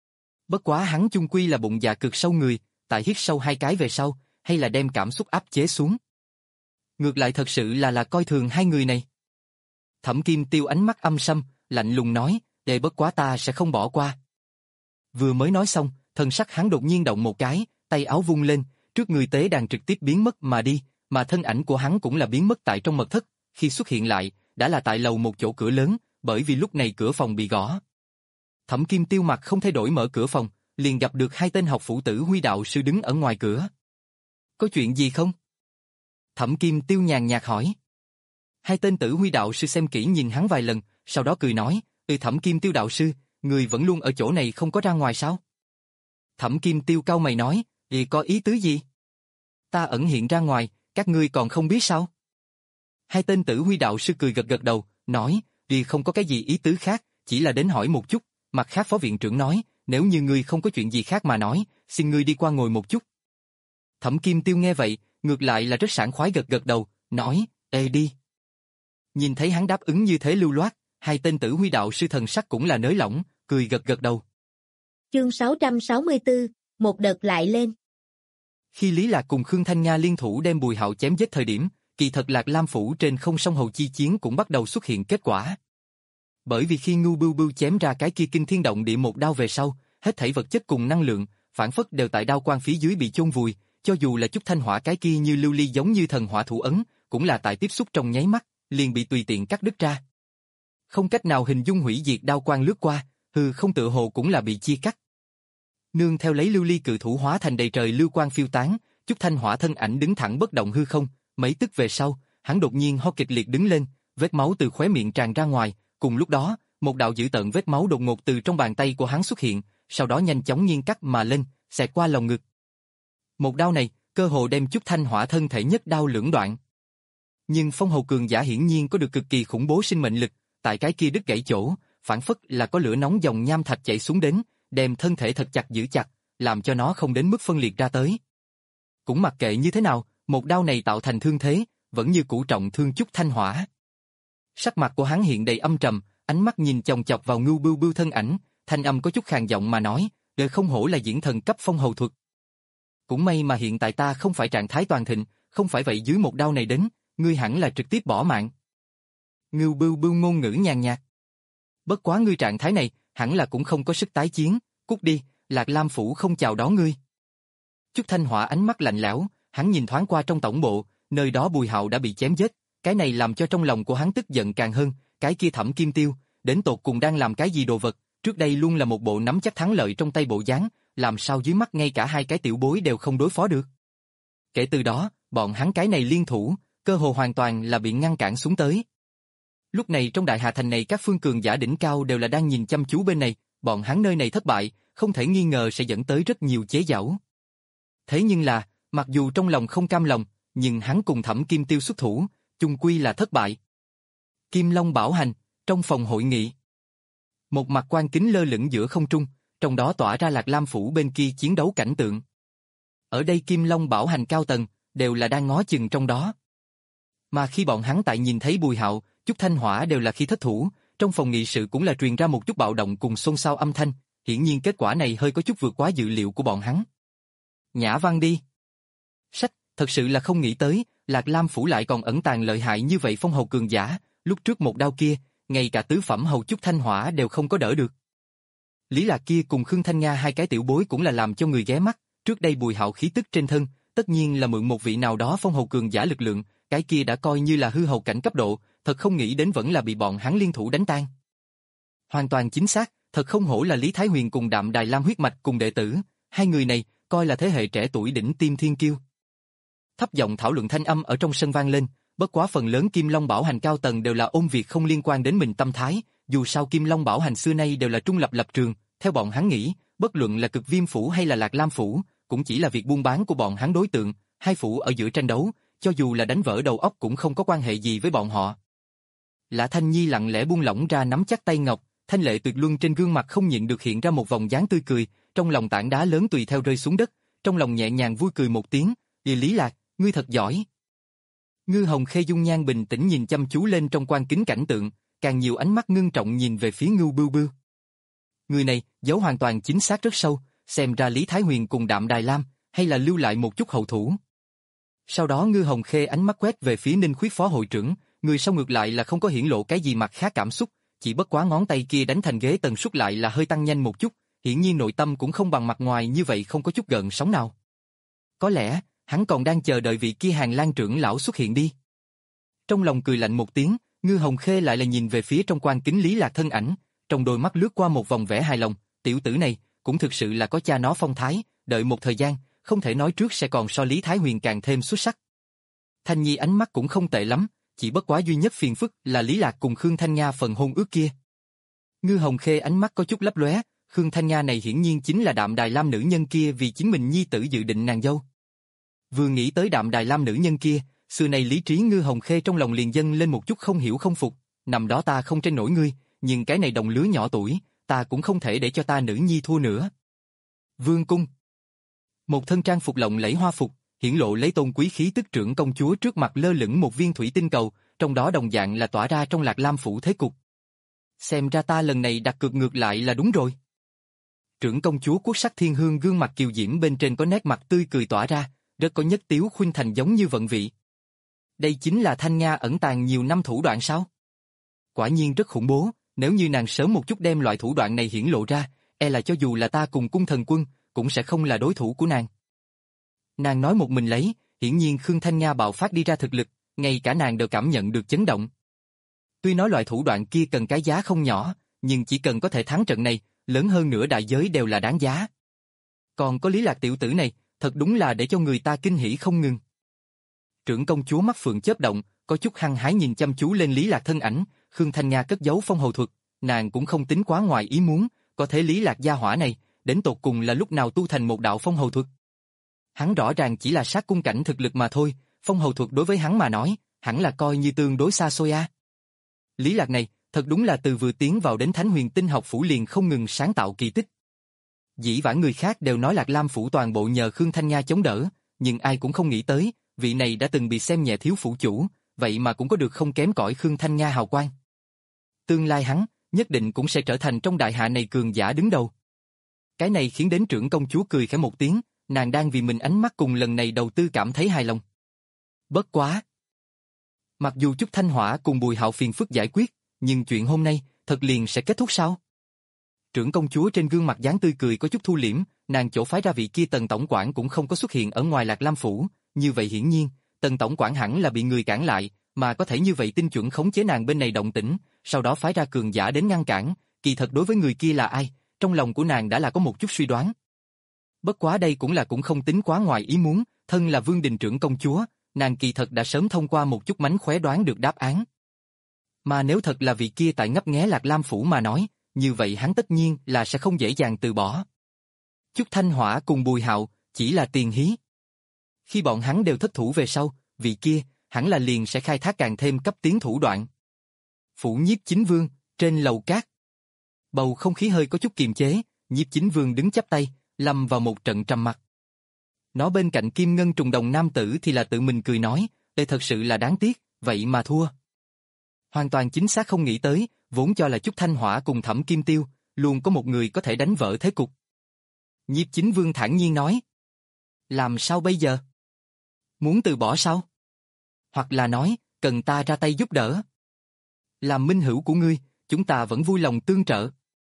Bất quá hắn chung quy là bụng dạ cực sâu người, tại hít sâu hai cái về sau, hay là đem cảm xúc áp chế xuống. Ngược lại thật sự là là coi thường hai người này. Thẩm Kim Tiêu ánh mắt âm sâm, lạnh lùng nói, để bất quá ta sẽ không bỏ qua. Vừa mới nói xong, thân sắc hắn đột nhiên động một cái, tay áo vung lên, trước người tế đàn trực tiếp biến mất mà đi, mà thân ảnh của hắn cũng là biến mất tại trong mật thất, khi xuất hiện lại, đã là tại lầu một chỗ cửa lớn, bởi vì lúc này cửa phòng bị gõ. Thẩm Kim Tiêu mặt không thay đổi mở cửa phòng, liền gặp được hai tên học phủ tử Huy đạo sư đứng ở ngoài cửa. Có chuyện gì không? Thẩm Kim Tiêu nhàn nhạt hỏi. Hai tên tử Huy đạo sư xem kỹ nhìn hắn vài lần, sau đó cười nói, ừ Thẩm Kim Tiêu đạo sư, người vẫn luôn ở chỗ này không có ra ngoài sao? Thẩm Kim Tiêu cau mày nói, thì có ý tứ gì? Ta ẩn hiện ra ngoài, các ngươi còn không biết sao? Hai tên tử Huy đạo sư cười gật gật đầu, nói, vì không có cái gì ý tứ khác, chỉ là đến hỏi một chút. Mặt khác phó viện trưởng nói, nếu như ngươi không có chuyện gì khác mà nói, xin ngươi đi qua ngồi một chút. Thẩm Kim Tiêu nghe vậy, ngược lại là rất sảng khoái gật gật đầu, nói, ê đi. Nhìn thấy hắn đáp ứng như thế lưu loát, hai tên tử Huy đạo sư thần sắc cũng là nới lỏng, cười gật gật đầu. Chương sáu trăm sáu mươi tư, một đợt lại lên. Khi Lý Lạc cùng Khương Thanh Nga liên thủ đem Bùi Hạo chém giết thời điểm, kỳ thật Lạc Lam phủ trên không sông Hầu chi chiến cũng bắt đầu xuất hiện kết quả. Bởi vì khi Ngưu Bưu Bưu chém ra cái kia kinh thiên động địa một đao về sau, hết thảy vật chất cùng năng lượng, phản phất đều tại đao quang phía dưới bị chôn vùi, cho dù là chút thanh hỏa cái kia như lưu ly giống như thần hỏa thủ ấn, cũng là tại tiếp xúc trong nháy mắt, liền bị tùy tiện cắt đứt ra. Không cách nào hình dung hủy diệt đao quang lướt qua, hư không tự hồ cũng là bị chia cắt. Nương theo lấy lưu ly cự thủ hóa thành đầy trời lưu quang phiêu tán, chút thanh hỏa thân ảnh đứng thẳng bất động hư không, mấy tức về sau, hắn đột nhiên ho kịch liệt đứng lên, vết máu từ khóe miệng tràn ra ngoài. Cùng lúc đó, một đạo dữ tợn vết máu đột ngột từ trong bàn tay của hắn xuất hiện, sau đó nhanh chóng nghiêng cắt mà lên, xẹt qua lồng ngực. Một đao này, cơ hồ đem chút thanh hỏa thân thể nhất đao lưỡng đoạn. Nhưng phong hầu cường giả hiển nhiên có được cực kỳ khủng bố sinh mệnh lực, tại cái kia đứt gãy chỗ, phản phất là có lửa nóng dòng nham thạch chảy xuống đến, đem thân thể thật chặt giữ chặt, làm cho nó không đến mức phân liệt ra tới. Cũng mặc kệ như thế nào, một đao này tạo thành thương thế, vẫn như cũ trọng thương chút thanh hỏa. Sắc mặt của hắn hiện đầy âm trầm, ánh mắt nhìn chòng chọc vào Ngưu Bưu Bưu thân ảnh, thanh âm có chút khàn giọng mà nói, đời không hổ là diễn thần cấp phong hầu thuật. Cũng may mà hiện tại ta không phải trạng thái toàn thịnh, không phải vậy dưới một đao này đến, ngươi hẳn là trực tiếp bỏ mạng. Ngưu Bưu Bưu ngôn ngữ nhàn nhạt. Bất quá ngươi trạng thái này, hẳn là cũng không có sức tái chiến, cút đi, Lạc Lam phủ không chào đón ngươi. Chút thanh hỏa ánh mắt lạnh lẽo, hắn nhìn thoáng qua trong tổng bộ, nơi đó Bùi Hạo đã bị chém giết, cái này làm cho trong lòng của hắn tức giận càng hơn, cái kia Thẩm Kim Tiêu, đến tột cùng đang làm cái gì đồ vật, trước đây luôn là một bộ nắm chắc thắng lợi trong tay bộ dáng, làm sao dưới mắt ngay cả hai cái tiểu bối đều không đối phó được. Kể từ đó, bọn hắn cái này liên thủ, cơ hồ hoàn toàn là bị ngăn cản xuống tới. Lúc này trong Đại Hà Thành này các phương cường giả đỉnh cao đều là đang nhìn chăm chú bên này, bọn hắn nơi này thất bại, không thể nghi ngờ sẽ dẫn tới rất nhiều chế giễu. Thế nhưng là, mặc dù trong lòng không cam lòng, nhưng hắn cùng Thẩm Kim Tiêu xuất thủ, chung quy là thất bại. Kim Long bảo hành, trong phòng hội nghị. Một mặt quan kính lơ lửng giữa không trung, trong đó tỏa ra Lạc Lam phủ bên kia chiến đấu cảnh tượng. Ở đây Kim Long bảo hành cao tầng, đều là đang ngó chừng trong đó. Mà khi bọn hắn tại nhìn thấy Bùi Hạo, chút thanh hỏa đều là khi thất thủ, trong phòng nghị sự cũng là truyền ra một chút bạo động cùng xôn xao âm thanh, hiển nhiên kết quả này hơi có chút vượt quá dự liệu của bọn hắn. Nhã văn đi. Sách, thật sự là không nghĩ tới, Lạc Lam phủ lại còn ẩn tàng lợi hại như vậy phong hầu cường giả, lúc trước một đao kia, ngay cả tứ phẩm hầu chút thanh hỏa đều không có đỡ được. Lý Lạc kia cùng Khương Thanh Nga hai cái tiểu bối cũng là làm cho người ghé mắt, trước đây Bùi Hạo khí tức trên thân, tất nhiên là mượn một vị nào đó phong hầu cường giả lực lượng, cái kia đã coi như là hư hầu cảnh cấp độ, thật không nghĩ đến vẫn là bị bọn hắn liên thủ đánh tan. Hoàn toàn chính xác, thật không hổ là Lý Thái Huyền cùng Đạm Đài Lam huyết mạch cùng đệ tử, hai người này coi là thế hệ trẻ tuổi đỉnh tiêm thiên kiêu. Thấp giọng thảo luận thanh âm ở trong sân vang lên, bất quá phần lớn Kim Long bảo hành cao tầng đều là ôm việc không liên quan đến mình tâm thái, dù sao Kim Long bảo hành xưa nay đều là trung lập lập trường, theo bọn hắn nghĩ, bất luận là Cực Viêm phủ hay là Lạc Lam phủ, cũng chỉ là việc buôn bán của bọn hắn đối tượng, hai phủ ở giữa tranh đấu, cho dù là đánh vỡ đầu óc cũng không có quan hệ gì với bọn họ. Lã Thanh Nhi lặng lẽ buông lỏng ra nắm chắc tay ngọc, thanh lệ tuyệt luân trên gương mặt không nhịn được hiện ra một vòng dáng tươi cười, trong lòng tảng đá lớn tùy theo rơi xuống đất, trong lòng nhẹ nhàng vui cười một tiếng, "Ì Lý Lạc, ngươi thật giỏi." Ngư Hồng Khê dung nhan bình tĩnh nhìn chăm chú lên trong quan kính cảnh tượng, càng nhiều ánh mắt ngưng trọng nhìn về phía Ngưu Bưu Bưu. Người này, giấu hoàn toàn chính xác rất sâu, xem ra Lý Thái Huyền cùng Đạm Đài Lam, hay là lưu lại một chút hậu thủ. Sau đó Ngư Hồng Khê ánh mắt quét về phía Ninh Khuyết phó hội trưởng, người sau ngược lại là không có hiển lộ cái gì mặt khác cảm xúc, chỉ bất quá ngón tay kia đánh thành ghế tần suất lại là hơi tăng nhanh một chút, hiển nhiên nội tâm cũng không bằng mặt ngoài như vậy không có chút gợn sóng nào. Có lẽ, hắn còn đang chờ đợi vị kia Hàng Lan trưởng lão xuất hiện đi. Trong lòng cười lạnh một tiếng, Ngư Hồng Khê lại là nhìn về phía trong quan kính Lý Lạc thân ảnh, trong đôi mắt lướt qua một vòng vẻ hài lòng, tiểu tử này, cũng thực sự là có cha nó phong thái, đợi một thời gian, không thể nói trước sẽ còn so Lý Thái Huyền càng thêm xuất sắc. Thanh Nhi ánh mắt cũng không tệ lắm, chỉ bất quá duy nhất phiền phức là Lý Lạc cùng Khương Thanh Nga phần hôn ước kia. Ngư Hồng Khê ánh mắt có chút lấp lóe, Khương Thanh Nga này hiển nhiên chính là Đạm Đài Lam nữ nhân kia vì chính mình nhi tử dự định nàng dâu. Vừa nghĩ tới Đạm Đài Lam nữ nhân kia, xưa này lý trí Ngư Hồng Khê trong lòng liền dâng lên một chút không hiểu không phục, nằm đó ta không tranh nổi ngươi, nhưng cái này đồng lứa nhỏ tuổi, ta cũng không thể để cho ta nữ nhi thua nữa. Vương cung. Một thân trang phục lộng lẫy hoa phục, hiển lộ lấy tôn quý khí tức trưởng công chúa trước mặt lơ lửng một viên thủy tinh cầu, trong đó đồng dạng là tỏa ra trong Lạc Lam phủ thế cục. Xem ra ta lần này đặt cược ngược lại là đúng rồi. Trưởng công chúa Quốc Sắc Thiên Hương gương mặt kiều diễm bên trên có nét mặt tươi cười tỏa ra, rất có nhất tiếu khuynh thành giống như vận vị. Đây chính là Thanh Nga ẩn tàng nhiều năm thủ đoạn sao? Quả nhiên rất khủng bố, nếu như nàng sớm một chút đem loại thủ đoạn này hiển lộ ra, e là cho dù là ta cùng cung thần quân, cũng sẽ không là đối thủ của nàng. Nàng nói một mình lấy, hiển nhiên Khương Thanh Nga bạo phát đi ra thực lực, ngay cả nàng đều cảm nhận được chấn động. Tuy nói loại thủ đoạn kia cần cái giá không nhỏ, nhưng chỉ cần có thể thắng trận này, lớn hơn nữa đại giới đều là đáng giá. Còn có Lý Lạc tiểu tử này, thật đúng là để cho người ta kinh hỉ không ngừng. Trưởng công chúa mắt phượng chớp động, có chút hăng hái nhìn chăm chú lên Lý Lạc thân ảnh, Khương Thanh Nga cất giấu phong hầu thuật, nàng cũng không tính quá ngoài ý muốn, có thể Lý Lạc gia hỏa này, đến tột cùng là lúc nào tu thành một đạo phong hầu thuật. Hắn rõ ràng chỉ là sát cung cảnh thực lực mà thôi, phong hầu thuật đối với hắn mà nói, hẳn là coi như tương đối xa xôi a. Lý Lạc này, thật đúng là từ vừa tiến vào đến Thánh Huyền Tinh học phủ liền không ngừng sáng tạo kỳ tích. Dĩ vãng người khác đều nói Lạc Lam phủ toàn bộ nhờ Khương Thanh Nga chống đỡ, nhưng ai cũng không nghĩ tới, vị này đã từng bị xem nhẹ thiếu phủ chủ, vậy mà cũng có được không kém cỏi Khương Thanh Nga hào quang. Tương lai hắn, nhất định cũng sẽ trở thành trong đại hạ này cường giả đứng đầu. Cái này khiến đến trưởng công chúa cười khẽ một tiếng, nàng đang vì mình ánh mắt cùng lần này đầu tư cảm thấy hài lòng. Bất quá. Mặc dù Chúc Thanh Hỏa cùng Bùi Hạo phiền phức giải quyết, nhưng chuyện hôm nay, thật liền sẽ kết thúc sao? Trưởng công chúa trên gương mặt dáng tươi cười có chút thu liễm, nàng chỗ phái ra vị kia Tần tổng quản cũng không có xuất hiện ở ngoài Lạc Lam phủ, như vậy hiển nhiên, Tần tổng quản hẳn là bị người cản lại, mà có thể như vậy tinh chuẩn khống chế nàng bên này động tĩnh, sau đó phái ra cường giả đến ngăn cản, kỳ thật đối với người kia là ai, trong lòng của nàng đã là có một chút suy đoán. Bất quá đây cũng là cũng không tính quá ngoài ý muốn, thân là Vương Đình trưởng công chúa, nàng kỳ thật đã sớm thông qua một chút mánh khóe đoán được đáp án. Mà nếu thật là vị kia tại ngấp nghé Lạc Lam phủ mà nói, như vậy hắn tất nhiên là sẽ không dễ dàng từ bỏ. Chúc Thanh Hỏa cùng Bùi Hạo chỉ là tiền hí. Khi bọn hắn đều thất thủ về sau, vị kia hẳn là liền sẽ khai thác càng thêm cấp tiến thủ đoạn. Phủ Nhiếp Chính Vương, trên lầu cát. Bầu không khí hơi có chút kiềm chế, Nhiếp Chính Vương đứng chắp tay, lâm vào một trận trầm mặc. Nó bên cạnh Kim Ngân trùng đồng nam tử thì là tự mình cười nói, đây thật sự là đáng tiếc, vậy mà thua. Hoàn toàn chính xác không nghĩ tới, vốn cho là Chúc Thanh Hỏa cùng Thẩm Kim Tiêu, luôn có một người có thể đánh vỡ thế cục. Nhiếp Chính Vương thản nhiên nói, làm sao bây giờ? Muốn từ bỏ sao? Hoặc là nói, cần ta ra tay giúp đỡ? Làm minh hữu của ngươi, chúng ta vẫn vui lòng tương trợ.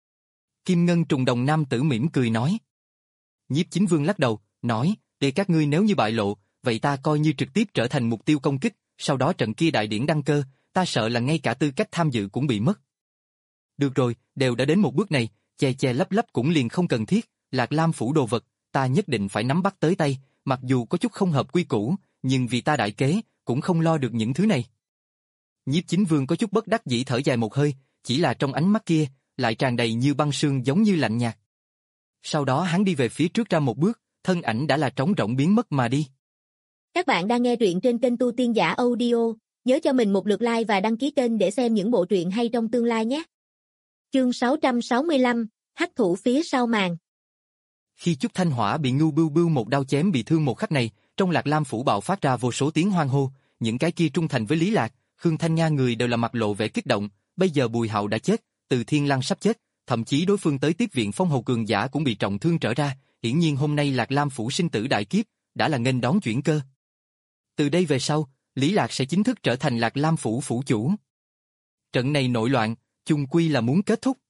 Kim Ngân trùng đồng nam tử mỉm cười nói. Nhiếp Chính Vương lắc đầu, nói, để các ngươi nếu như bại lộ, vậy ta coi như trực tiếp trở thành mục tiêu công kích, sau đó trận kia đại điển đăng cơ, ta sợ là ngay cả tư cách tham dự cũng bị mất. Được rồi, đều đã đến một bước này, che che lấp lấp cũng liền không cần thiết, Lạc Lam phủ đồ vật, ta nhất định phải nắm bắt tới tay, mặc dù có chút không hợp quy củ, nhưng vì ta đại kế, cũng không lo được những thứ này. Nhiếp Chính Vương có chút bất đắc dĩ thở dài một hơi, chỉ là trong ánh mắt kia, lại tràn đầy như băng sương giống như lạnh nhạt. Sau đó hắn đi về phía trước ra một bước, thân ảnh đã là trống rỗng biến mất mà đi. Các bạn đang nghe truyện trên kênh Tu Tiên Giả Audio, nhớ cho mình một lượt like và đăng ký kênh để xem những bộ truyện hay trong tương lai nhé. Chương sáu trăm sáu mươi lăm, hắc thủ phía sau màn. Khi Chúc Thanh Hỏa bị Ngưu Bưu Bưu một đao chém bị thương một khắc này, trong Lạc Lam phủ bạo phát ra vô số tiếng hoan hô, những cái kia trung thành với Lý Lạc, Khương Thanh Nga người đều là mặt lộ vẻ kích động, Bây giờ Bùi Hạo đã chết, Từ Thiên Lăng sắp chết, thậm chí đối phương tới tiếp viện phong hầu cường giả cũng bị trọng thương trở ra, hiển nhiên hôm nay Lạc Lam phủ sinh tử đại kiếp, đã là nghênh đón chuyển cơ. Từ đây về sau, Lý Lạc sẽ chính thức trở thành Lạc Lam phủ phủ chủ. Trận này nội loạn, chung quy là muốn kết thúc.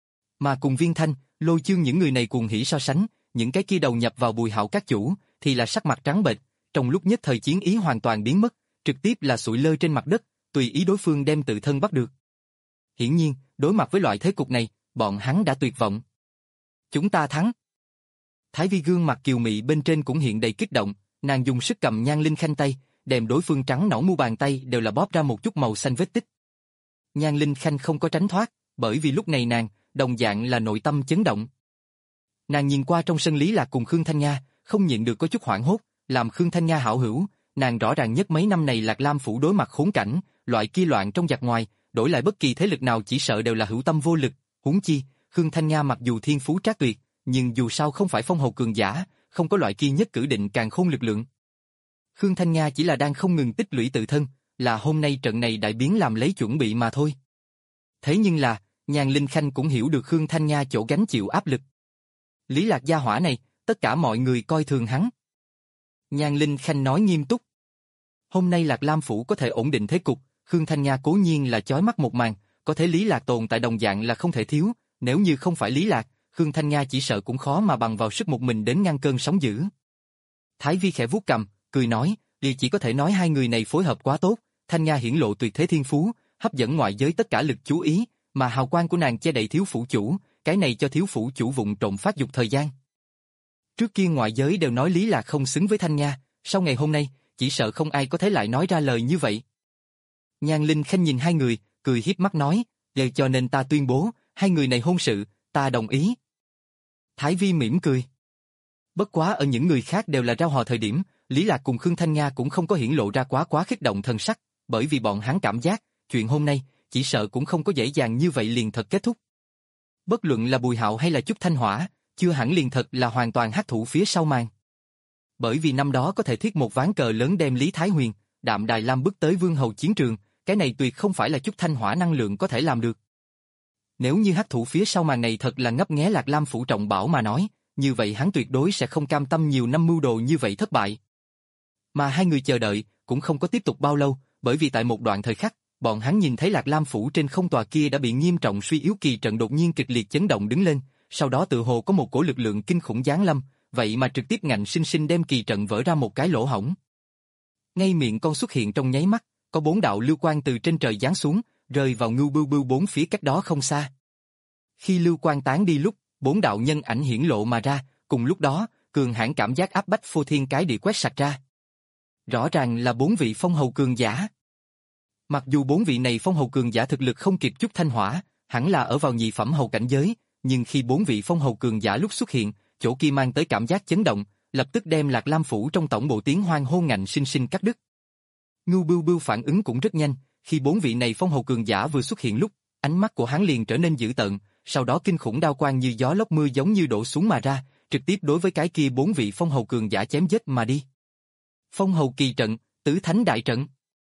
Mà cùng Viên Thanh, Lôi Chương những người này cuồng hỉ so sánh, những cái kia đầu nhập vào Bùi Hạo các chủ, thì là sắc mặt trắng bệch, trong lúc nhất thời chiến ý hoàn toàn biến mất, trực tiếp là sụi lơ trên mặt đất, tùy ý đối phương đem tự thân bắt được. Hiển nhiên, đối mặt với loại thế cục này, bọn hắn đã tuyệt vọng. Chúng ta thắng. Thái Vi gương mặt kiều mị bên trên cũng hiện đầy kích động, nàng dùng sức cầm Nhan Linh Khanh tay, đem đối phương trắng nõn mu bàn tay đều là bóp ra một chút màu xanh vết tích. Nhan Linh Khanh không có tránh thoát, bởi vì lúc này nàng, đồng dạng là nội tâm chấn động. Nàng nhìn qua trong sân Lý Lạc cùng Khương Thanh Nga, không nhịn được có chút hoảng hốt, làm Khương Thanh Nga hảo hữu, nàng rõ ràng nhất mấy năm này Lạc Lam phủ đối mặt khốn cảnh, loại kia loạn trong giặc ngoài, đổi lại bất kỳ thế lực nào chỉ sợ đều là hữu tâm vô lực, huống chi, Khương Thanh Nga mặc dù thiên phú trác tuyệt, nhưng dù sao không phải phong hầu cường giả, không có loại kia nhất cử định càng khôn lực lượng. Khương Thanh Nga chỉ là đang không ngừng tích lũy tự thân, là hôm nay trận này đại biến làm lấy chuẩn bị mà thôi. Thế nhưng là, Nhan Linh Khanh cũng hiểu được Khương Thanh Nga chỗ gánh chịu áp lực. Lý Lạc gia hỏa này, tất cả mọi người coi thường hắn. Nhan Linh Khanh nói nghiêm túc. Hôm nay Lạc Lam phủ có thể ổn định thế cục, Khương Thanh Nga cố nhiên là chói mắt một màn, có thể Lý Lạc tồn tại đồng dạng là không thể thiếu, nếu như không phải Lý Lạc, Khương Thanh Nga chỉ sợ cũng khó mà bằng vào sức một mình đến ngăn cơn sóng dữ. Thái Vi khẽ vuốt cằm, cười nói, thì chỉ có thể nói hai người này phối hợp quá tốt, Thanh Nga hiển lộ tuyệt thế thiên phú, hấp dẫn ngoại giới tất cả lực chú ý, mà hào quang của nàng che đậy thiếu phủ chủ, cái này cho thiếu phủ chủ vụng trộm phát dục thời gian. Trước kia ngoại giới đều nói Lý Lạc không xứng với Thanh Nga, sau ngày hôm nay, chỉ sợ không ai có thể lại nói ra lời như vậy. Nhan Linh Khanh nhìn hai người, cười hiếp mắt nói, giờ cho nên ta tuyên bố, hai người này hôn sự, ta đồng ý. Thái Vi mỉm cười. Bất quá ở những người khác đều là rao hò thời điểm, Lý Lạc cùng Khương Thanh Nga cũng không có hiển lộ ra quá quá kích động thần sắc, bởi vì bọn hắn cảm giác, chuyện hôm nay, chỉ sợ cũng không có dễ dàng như vậy liền thật kết thúc. Bất luận là Bùi Hạo hay là Chúc Thanh Hỏa, chưa hẳn liền thật là hoàn toàn hắc thủ phía sau màn. Bởi vì năm đó có thể thiết một ván cờ lớn đem Lý Thái Huyền, Đạm Đài Lam bước tới vương hầu chiến trường, cái này tuyệt không phải là Chúc Thanh Hỏa năng lượng có thể làm được. Nếu như hắc thủ phía sau màn này thật là ngấp nghé Lạc Lam phủ trọng bảo mà nói, như vậy hắn tuyệt đối sẽ không cam tâm nhiều năm mưu đồ như vậy thất bại. Mà hai người chờ đợi, cũng không có tiếp tục bao lâu, bởi vì tại một đoạn thời khắc, bọn hắn nhìn thấy Lạc Lam phủ trên không tòa kia đã bị nghiêm trọng suy yếu kỳ trận đột nhiên kịch liệt chấn động đứng lên, sau đó tự hồ có một cổ lực lượng kinh khủng giáng lâm, vậy mà trực tiếp ngạnh sinh sinh đem kỳ trận vỡ ra một cái lỗ hổng. Ngay miệng con xuất hiện trong nháy mắt, có bốn đạo lưu quang từ trên trời giáng xuống, rơi vào Ngưu Bưu Bưu bốn phía cách đó không xa. Khi lưu quang tán đi lúc, bốn đạo nhân ảnh hiển lộ mà ra, cùng lúc đó, cường hãn cảm giác áp bách phô thiên cái địa quét sạch ra. Rõ ràng là bốn vị phong hầu cường giả. Mặc dù bốn vị này phong hầu cường giả thực lực không kịp Chúc Thanh Hỏa, hẳn là ở vào nhị phẩm hầu cảnh giới, nhưng khi bốn vị phong hầu cường giả lúc xuất hiện, chỗ kia mang tới cảm giác chấn động, lập tức đem Lạc Lam phủ trong tổng bộ tiếng hoan hô ngạnh sinh sinh cắt đứt. Ngưu Bưu Bưu phản ứng cũng rất nhanh, khi bốn vị này phong hầu cường giả vừa xuất hiện lúc, ánh mắt của hắn liền trở nên dữ tợn, sau đó kinh khủng đao quang như gió lốc mưa giống như đổ xuống mà ra, trực tiếp đối với cái kia bốn vị phong hầu cường giả chém giết mà đi. Phong hầu kỳ trận, tứ thánh đại trận.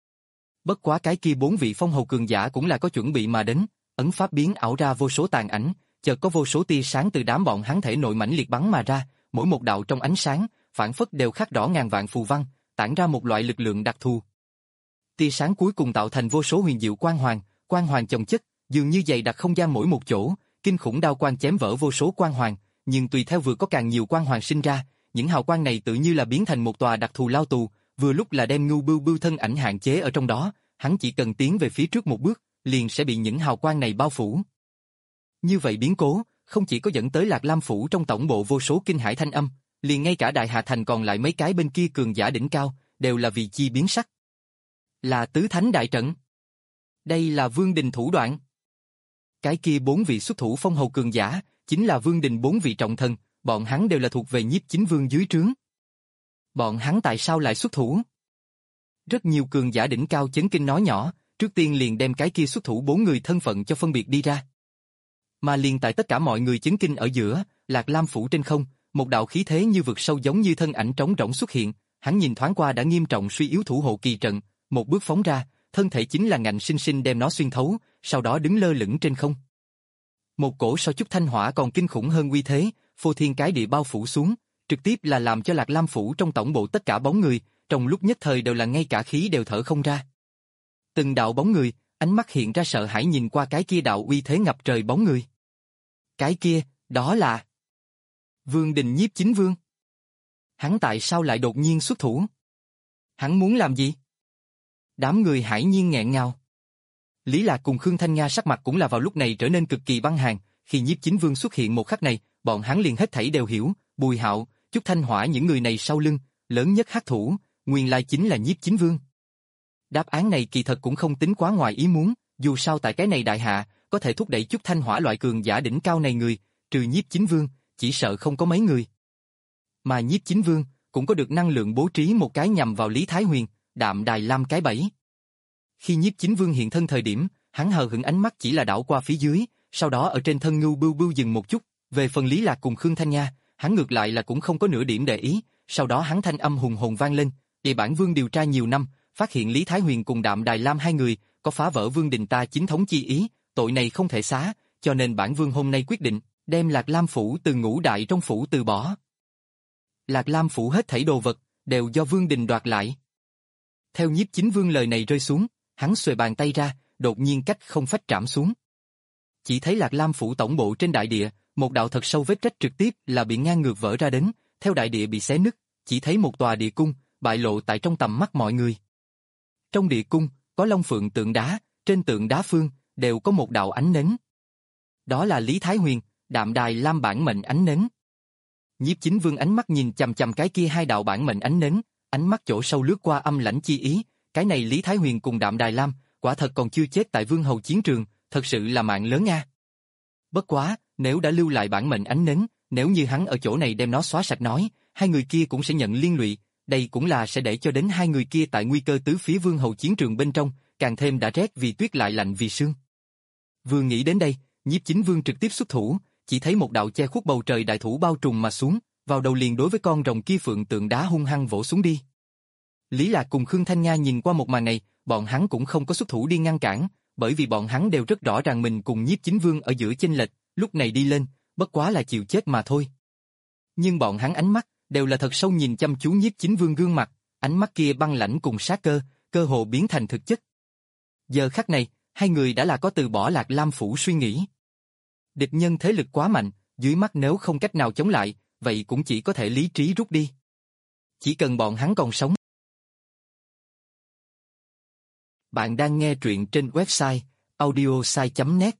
Bất quá cái kia bốn vị phong hầu cường giả cũng là có chuẩn bị mà đến, ấn pháp biến ảo ra vô số tàn ảnh, chợt có vô số tia sáng từ đám bọn hắn thể nội mãnh liệt bắn mà ra, mỗi một đạo trong ánh sáng, phản phất đều khắc rõ ngàn vạn phù văn, tản ra một loại lực lượng đặc thù. Tia sáng cuối cùng tạo thành vô số huyền diệu quang hoàng, quang hoàng chồng chất, dường như dày đặc không gian mỗi một chỗ, kinh khủng đao quang chém vỡ vô số quang hoàng, nhưng tùy theo vừa có càng nhiều quang hoàng sinh ra, những hào quang này tự như là biến thành một tòa đặc thù lao tù, vừa lúc là đem Ngưu Bưu Bưu thân ảnh hạn chế ở trong đó, hắn chỉ cần tiến về phía trước một bước, liền sẽ bị những hào quang này bao phủ. Như vậy biến cố, không chỉ có dẫn tới Lạc Lam phủ trong tổng bộ vô số kinh hải thanh âm, liền ngay cả Đại Hà Thành còn lại mấy cái bên kia cường giả đỉnh cao, đều là vì chi biến sắc. Là tứ thánh đại trận. Đây là Vương Đình thủ đoạn. Cái kia bốn vị xuất thủ phong hầu cường giả, chính là Vương Đình bốn vị trọng thần, bọn hắn đều là thuộc về Nhiếp Chính Vương dưới trướng. Bọn hắn tại sao lại xuất thủ? Rất nhiều cường giả đỉnh cao chấn kinh nói nhỏ, trước tiên liền đem cái kia xuất thủ bốn người thân phận cho phân biệt đi ra. Mà liền tại tất cả mọi người chấn kinh ở giữa, Lạc Lam phủ trên không, một đạo khí thế như vực sâu giống như thân ảnh trống rỗng xuất hiện, hắn nhìn thoáng qua đã nghiêm trọng suy yếu thủ hộ kỳ trận, một bước phóng ra, thân thể chính là ngạnh sinh sinh đem nó xuyên thấu, sau đó đứng lơ lửng trên không. Một cổ so chúc thanh hỏa còn kinh khủng hơn uy thế, phô thiên cái địa bao phủ xuống, trực tiếp là làm cho Lạc Lam phủ trong tổng bộ tất cả bóng người, trong lúc nhất thời đều là ngay cả khí đều thở không ra. Từng đạo bóng người, ánh mắt hiện ra sợ hãi nhìn qua cái kia đạo uy thế ngập trời bóng người. Cái kia, đó là Vương Đình Nhiếp Chính Vương. Hắn tại sao lại đột nhiên xuất thủ? Hắn muốn làm gì? Đám người hãi nhiên nghẹn ngào. Lý Lạc cùng Khương Thanh Nga sắc mặt cũng là vào lúc này trở nên cực kỳ băng hàn, khi Nhiếp Chính Vương xuất hiện một khắc này, bọn hắn liền hết thảy đều hiểu, Bùi Hạo, Chúc Thanh Hỏa những người này sau lưng, lớn nhất hắc thủ, nguyên lai chính là Nhiếp Chính Vương. Đáp án này kỳ thật cũng không tính quá ngoài ý muốn, dù sao tại cái này đại hạ, có thể thúc đẩy Chúc Thanh Hỏa loại cường giả đỉnh cao này người, trừ Nhiếp Chính Vương, chỉ sợ không có mấy người. Mà Nhiếp Chính Vương cũng có được năng lượng bố trí một cái nhằm vào Lý Thái Huyền, Đạm Đài Lam cái bẫy. Khi Nhiếp Chính Vương hiện thân thời điểm, hắn hờ hững ánh mắt chỉ là đảo qua phía dưới, sau đó ở trên thân Ngưu Bưu Bưu dừng một chút, về phần Lý Lạc cùng Khương Thanh Nha, hắn ngược lại là cũng không có nửa điểm để ý, sau đó hắn thanh âm hùng hồn vang lên, "Địa bản vương điều tra nhiều năm, phát hiện Lý Thái Huyền cùng Đạm Đài Lam hai người có phá vỡ vương đình ta chính thống chi ý, tội này không thể xá, cho nên bản vương hôm nay quyết định đem Lạc Lam phủ từ ngũ đại trong phủ từ bỏ. Lạc Lam phủ hết thảy đồ vật đều do vương đình đoạt lại." Theo Nhiếp Chính Vương lời này rơi xuống, hắn xuề bàn tay ra, đột nhiên cách không phách trảm xuống. Chỉ thấy Lạc Lam phủ tổng bộ trên đại địa, một đạo thật sâu vết rách trực tiếp là bị ngang ngược vỡ ra đến, theo đại địa bị xé nứt, chỉ thấy một tòa địa cung bại lộ tại trong tầm mắt mọi người. Trong địa cung có long phượng tượng đá, trên tượng đá phương đều có một đạo ánh nến. Đó là Lý Thái Huyền, Đạm Đài Lam bản mệnh ánh nến. Nhiếp Chính Vương ánh mắt nhìn chằm chằm cái kia hai đạo bản mệnh ánh nến, ánh mắt chỗ sâu lướt qua âm lãnh chi ý, cái này Lý Thái Huyền cùng Đạm Đài Lam, quả thật còn chưa chết tại Vương Hầu chiến trường, thật sự là mạng lớn a. Bất quá, nếu đã lưu lại bản mệnh ánh nến, nếu như hắn ở chỗ này đem nó xóa sạch nói, hai người kia cũng sẽ nhận liên lụy, đây cũng là sẽ để cho đến hai người kia tại nguy cơ tứ phía Vương Hầu chiến trường bên trong, càng thêm đã rét vì tuyết lại lạnh vì sương. Vừa nghĩ đến đây, Nhiếp Chính Vương trực tiếp xuất thủ, chỉ thấy một đạo che khuất bầu trời đại thủ bao trùm mà xuống, vào đầu liền đối với con rồng kia phượng tượng đá hung hăng vỗ xuống đi. Lý Lạc cùng Khương Thanh Nga nhìn qua một màn này, bọn hắn cũng không có xuất thủ đi ngăn cản, bởi vì bọn hắn đều rất rõ ràng mình cùng Nhiếp Chính Vương ở giữa chênh lệch, lúc này đi lên, bất quá là chịu chết mà thôi. Nhưng bọn hắn ánh mắt đều là thật sâu nhìn chăm chú Nhiếp Chính Vương gương mặt, ánh mắt kia băng lãnh cùng sát cơ, cơ hồ biến thành thực chất. Giờ khắc này, hai người đã là có từ bỏ Lạc Lam phủ suy nghĩ. Địch nhân thế lực quá mạnh, dưới mắt nếu không cách nào chống lại, vậy cũng chỉ có thể lý trí rút đi. Chỉ cần bọn hắn còn sống. Bạn đang nghe truyện trên website audiosai chấm net.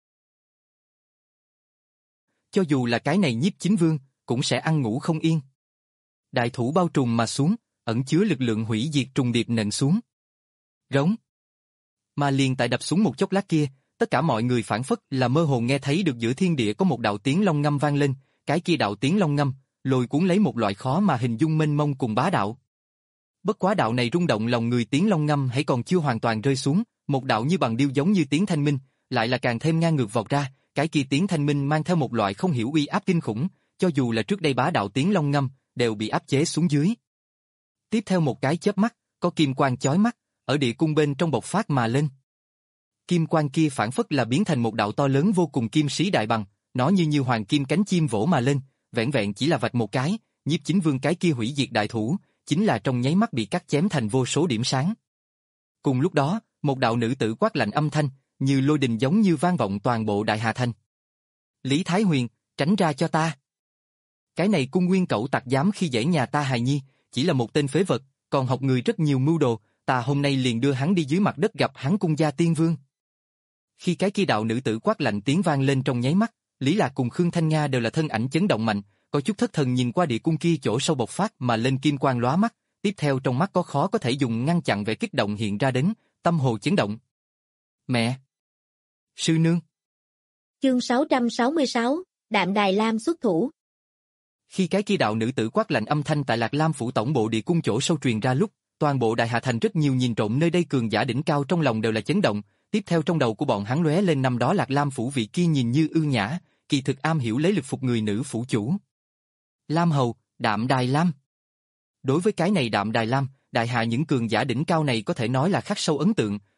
Cho dù là cái này Nhiếp Chính Vương, cũng sẽ ăn ngủ không yên. Đại thủ bao trùm mà xuống, ẩn chứa lực lượng hủy diệt trùng điệp nện xuống. Rống. Mà liền tại đập xuống một chốc lát kia, tất cả mọi người phản phất là mơ hồ nghe thấy được giữa thiên địa có một đạo tiếng long ngâm vang lên, cái kia đạo tiếng long ngâm, lôi cuốn lấy một loại khó mà hình dung mênh mông cùng bá đạo. Bất quá đạo này rung động lòng người tiếng long ngâm hãy còn chưa hoàn toàn rơi xuống, một đạo như bằng điêu giống như tiếng thanh minh, lại là càng thêm ngang ngược vọt ra, cái kia tiếng thanh minh mang theo một loại không hiểu uy áp kinh khủng, cho dù là trước đây bá đạo tiếng long ngâm, đều bị áp chế xuống dưới. Tiếp theo một cái chớp mắt, có kim quang chói mắt, ở địa cung bên trong bộc phát mà lên. Kim quang kia phản phất là biến thành một đạo to lớn vô cùng kim sĩ đại bằng, nó như như hoàng kim cánh chim vỗ mà lên, vẹn vẹn chỉ là vạch một cái, Nhiếp Chính Vương cái kia hủy diệt đại thủ, chính là trong nháy mắt bị cắt chém thành vô số điểm sáng. Cùng lúc đó, một đạo nữ tử quát lạnh âm thanh, như lôi đình giống như vang vọng toàn bộ Đại Hà Thành. Lý Thái Huyền, tránh ra cho ta. Cái này cung nguyên cẩu tặc dám khi dễ nhà ta hài nhi, chỉ là một tên phế vật, còn học người rất nhiều mưu đồ, ta hôm nay liền đưa hắn đi dưới mặt đất gặp hắn cung gia tiên vương. Khi cái kia đạo nữ tử quát lạnh tiếng vang lên trong nháy mắt, Lý Lạc cùng Khương Thanh Nga đều là thân ảnh chấn động mạnh, có chút thất thần nhìn qua địa cung kia chỗ sâu bộc phát mà lên kim quang lóa mắt, tiếp theo trong mắt có khó có thể dùng ngăn chặn vẻ kích động hiện ra đến, tâm hồ chấn động. Mẹ! Sư nương! Chương sáu trăm sáu mươi sáu, Đạm Đài Lam xuất thủ. Khi cái kia đạo nữ tử quát lạnh âm thanh tại Lạc Lam phủ tổng bộ địa cung chỗ sâu truyền ra lúc, toàn bộ Đại Hà Thành rất nhiều nhìn trộm nơi đây cường giả đỉnh cao trong lòng đều là chấn động, tiếp theo trong đầu của bọn hắn lóe lên năm đó Lạc Lam phủ vị kia nhìn như ưu nhã, kỳ thực am hiểu lấy lực phục người nữ phủ chủ. Lam Hầu, Đạm Đài Lam. Đối với cái này Đạm Đài Lam, Đại Hạ những cường giả đỉnh cao này có thể nói là khắc sâu ấn tượng,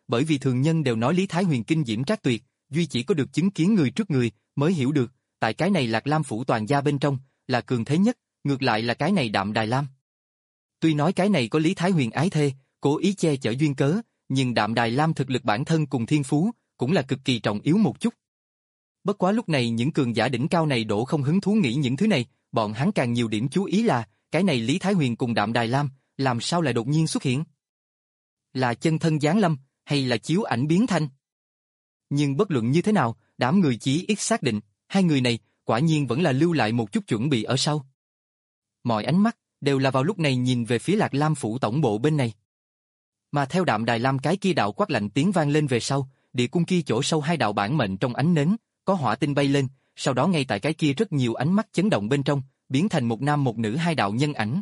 bởi vì thường nhân đều nói Lý Thái Huyền kinh diễm trác tuyệt, duy chỉ có được chứng kiến người trước người, mới hiểu được, tại cái này Lạc Lam phủ toàn gia bên trong, là cường thế nhất, ngược lại là cái này Đạm Đài Lam. Tuy nói cái này có Lý Thái Huyền ái thê, cố ý che chở duyên cớ, nhưng Đạm Đài Lam thực lực bản thân cùng thiên phú, cũng là cực kỳ trọng yếu một chút. Bất quá lúc này những cường giả đỉnh cao này đổ không hứng thú nghĩ những thứ này, bọn hắn càng nhiều điểm chú ý là, cái này Lý Thái Huyền cùng Đạm Đài Lam, làm sao lại đột nhiên xuất hiện? Là chân thân giáng lâm, hay là chiếu ảnh biến thành? Nhưng bất luận như thế nào, đám người chí ít xác định, hai người này, quả nhiên vẫn là lưu lại một chút chuẩn bị ở sau. Mọi ánh mắt, đều là vào lúc này nhìn về phía Lạc Lam phủ tổng bộ bên này. Mà theo Đạm Đài Lam cái kia đạo quát lạnh tiếng vang lên về sau, địa cung kia chỗ sâu hai đạo bản mệnh trong ánh nến, có hỏa tinh bay lên, sau đó ngay tại cái kia rất nhiều ánh mắt chấn động bên trong, biến thành một nam một nữ hai đạo nhân ảnh.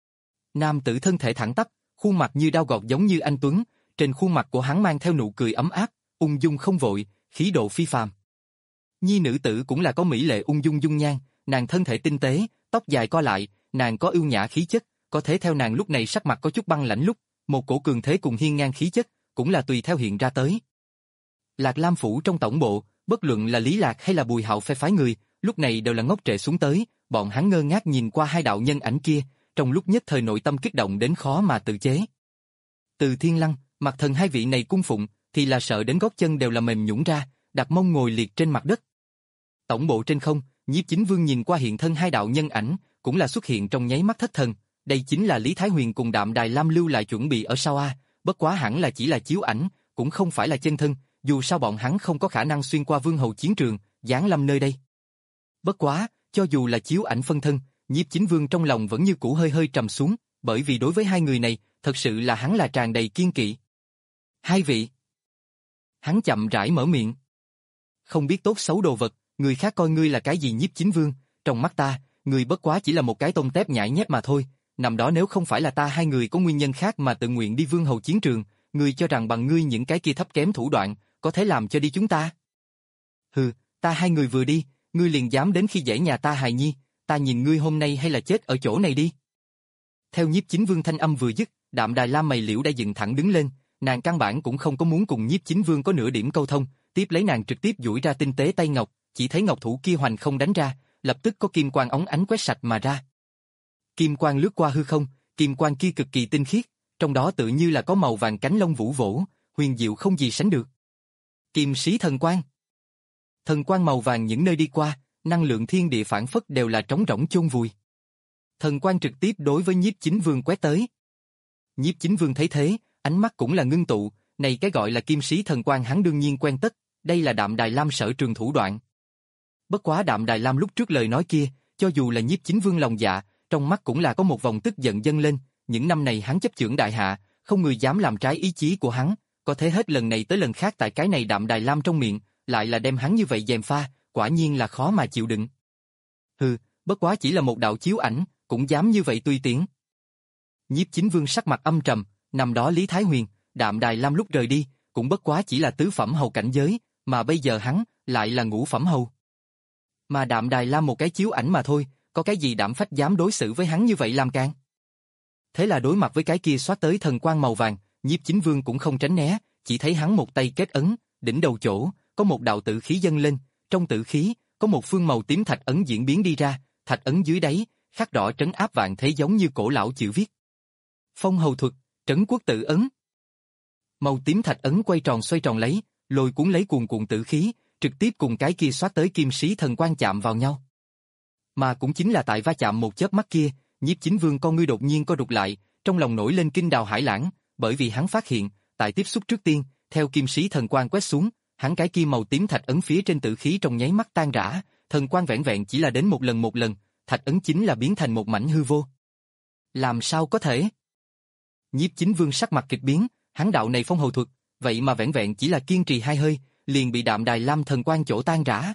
Nam tử thân thể thẳng tắp, khuôn mặt như đao gọt giống như anh Tuấn, trên khuôn mặt của hắn mang theo nụ cười ấm áp, ung dung không vội, khí độ phi phàm. Nhi nữ tử cũng là có mỹ lệ ung dung dung nhan, nàng thân thể tinh tế, tóc dài co lại, nàng có ưu nhã khí chất, có thể theo nàng lúc này sắc mặt có chút băng lãnh lúc, một cổ cường thế cùng hiên ngang khí chất, cũng là tùy theo hiện ra tới. Lạc Lam phủ trong tổng bộ, bất luận là Lý Lạc hay là Bùi Hạo phe phái người, lúc này đều là ngốc trệ xuống tới, bọn hắn ngơ ngác nhìn qua hai đạo nhân ảnh kia, trong lúc nhất thời nội tâm kích động đến khó mà tự chế. Từ Thiên Lăng, Mặt Thần hai vị này cung phụng, thì là sợ đến gót chân đều là mềm nhũn ra, đặt mông ngồi liệt trên mặt đất. Tổng bộ trên không, Nhiếp Chính Vương nhìn qua hiện thân hai đạo nhân ảnh, cũng là xuất hiện trong nháy mắt thất thần, đây chính là Lý Thái Huyền cùng Đạm Đài Lam lưu lại chuẩn bị ở sau a, bất quá hẳn là chỉ là chiếu ảnh, cũng không phải là chân thân, dù sao bọn hắn không có khả năng xuyên qua vương hầu chiến trường, giáng lâm nơi đây. Bất quá, cho dù là chiếu ảnh phân thân, Nhiếp Chính Vương trong lòng vẫn như cũ hơi hơi trầm xuống, bởi vì đối với hai người này, thật sự là hắn là tràn đầy kiên kỵ. Hai vị. Hắn chậm rãi mở miệng. Không biết tốt xấu đồ vật, người khác coi ngươi là cái gì Nhiếp Chính Vương, trong mắt ta, ngươi bất quá chỉ là một cái tôm tép nhãi nhép mà thôi, nằm đó nếu không phải là ta hai người có nguyên nhân khác mà tự nguyện đi vương hầu chiến trường, ngươi cho rằng bằng ngươi những cái kia thấp kém thủ đoạn, có thể làm cho đi chúng ta? Hừ, ta hai người vừa đi, ngươi liền dám đến khi dễ nhà ta hài nhi, ta nhìn ngươi hôm nay hay là chết ở chỗ này đi. Theo Nhiếp Chính Vương thanh âm vừa dứt, Đạm Đài Lam mày liễu đã dựng thẳng đứng lên, nàng căn bản cũng không có muốn cùng Nhiếp Chính Vương có nửa điểm câu thông, tiếp lấy nàng trực tiếp duỗi ra tinh tế tay ngọc, chỉ thấy ngọc thủ kia hoành không đánh ra, lập tức có kim quang óng ánh quét sạch mà ra. Kim quang lướt qua hư không, kim quang kia cực kỳ tinh khiết, trong đó tự như là có màu vàng cánh lông vũ vỗ, huyền diệu không gì sánh được. Kim sĩ thần quang. Thần quang màu vàng những nơi đi qua, năng lượng thiên địa phản phất đều là trống rỗng chôn vùi. Thần quang trực tiếp đối với Nhiếp Chính Vương quét tới. Nhiếp Chính Vương thấy thế, ánh mắt cũng là ngưng tụ, này cái gọi là kim sĩ thần quang hắn đương nhiên quen tất, đây là Đạm Đài Lam sở trường thủ đoạn. Bất quá Đạm Đài Lam lúc trước lời nói kia, cho dù là Nhiếp Chính Vương lòng dạ, trong mắt cũng là có một vòng tức giận dâng lên, những năm này hắn chấp chưởng đại hạ, không người dám làm trái ý chí của hắn, có thể hết lần này tới lần khác tại cái này Đạm Đài Lam trong miệng, lại là đem hắn như vậy gièm pha, quả nhiên là khó mà chịu đựng. Hừ, bất quá chỉ là một đạo chiếu ảnh, cũng dám như vậy tùy tiện. Nhiếp Chính Vương sắc mặt âm trầm, năm đó Lý Thái Huyền, Đạm Đài Lam lúc rời đi, cũng bất quá chỉ là tứ phẩm hầu cảnh giới, mà bây giờ hắn lại là ngũ phẩm hầu. Mà Đạm Đài Lam một cái chiếu ảnh mà thôi, có cái gì đảm phách dám đối xử với hắn như vậy làm can? Thế là đối mặt với cái kia xoát tới thần quang màu vàng, Nhiếp Chính Vương cũng không tránh né, chỉ thấy hắn một tay kết ấn, đỉnh đầu chỗ có một đạo tử khí dâng lên, trong tử khí có một phương màu tím thạch ấn diễn biến đi ra, thạch ấn dưới đáy khắc rõ trấn áp vạn thế giống như cổ lão chữ viết. Phong hầu thuật, trấn quốc tự ấn. Màu tím thạch ấn quay tròn xoay tròn lấy, lôi cuốn lấy cuồn cuộn tử khí, trực tiếp cùng cái kia xoát tới kim sĩ thần quang chạm vào nhau. Mà cũng chính là tại va chạm một chớp mắt kia, Nhiếp Chính Vương con ngươi đột nhiên co rụt lại, trong lòng nổi lên kinh đào hải lãng, bởi vì hắn phát hiện, tại tiếp xúc trước tiên, theo kim sĩ thần quang quét xuống, hắn cái kia màu tím thạch ấn phía trên tử khí trong nháy mắt tan rã, thần quang vẹn vẹn chỉ là đến một lần một lần, thạch ấn chính là biến thành một mảnh hư vô. Làm sao có thể? Nhiếp Chính Vương sắc mặt kịch biến, hắn đạo này phong hầu thuật, vậy mà vẹn vẹn chỉ là kiên trì hai hơi, liền bị Đạm Đài Lam thần quang chỗ tan rã.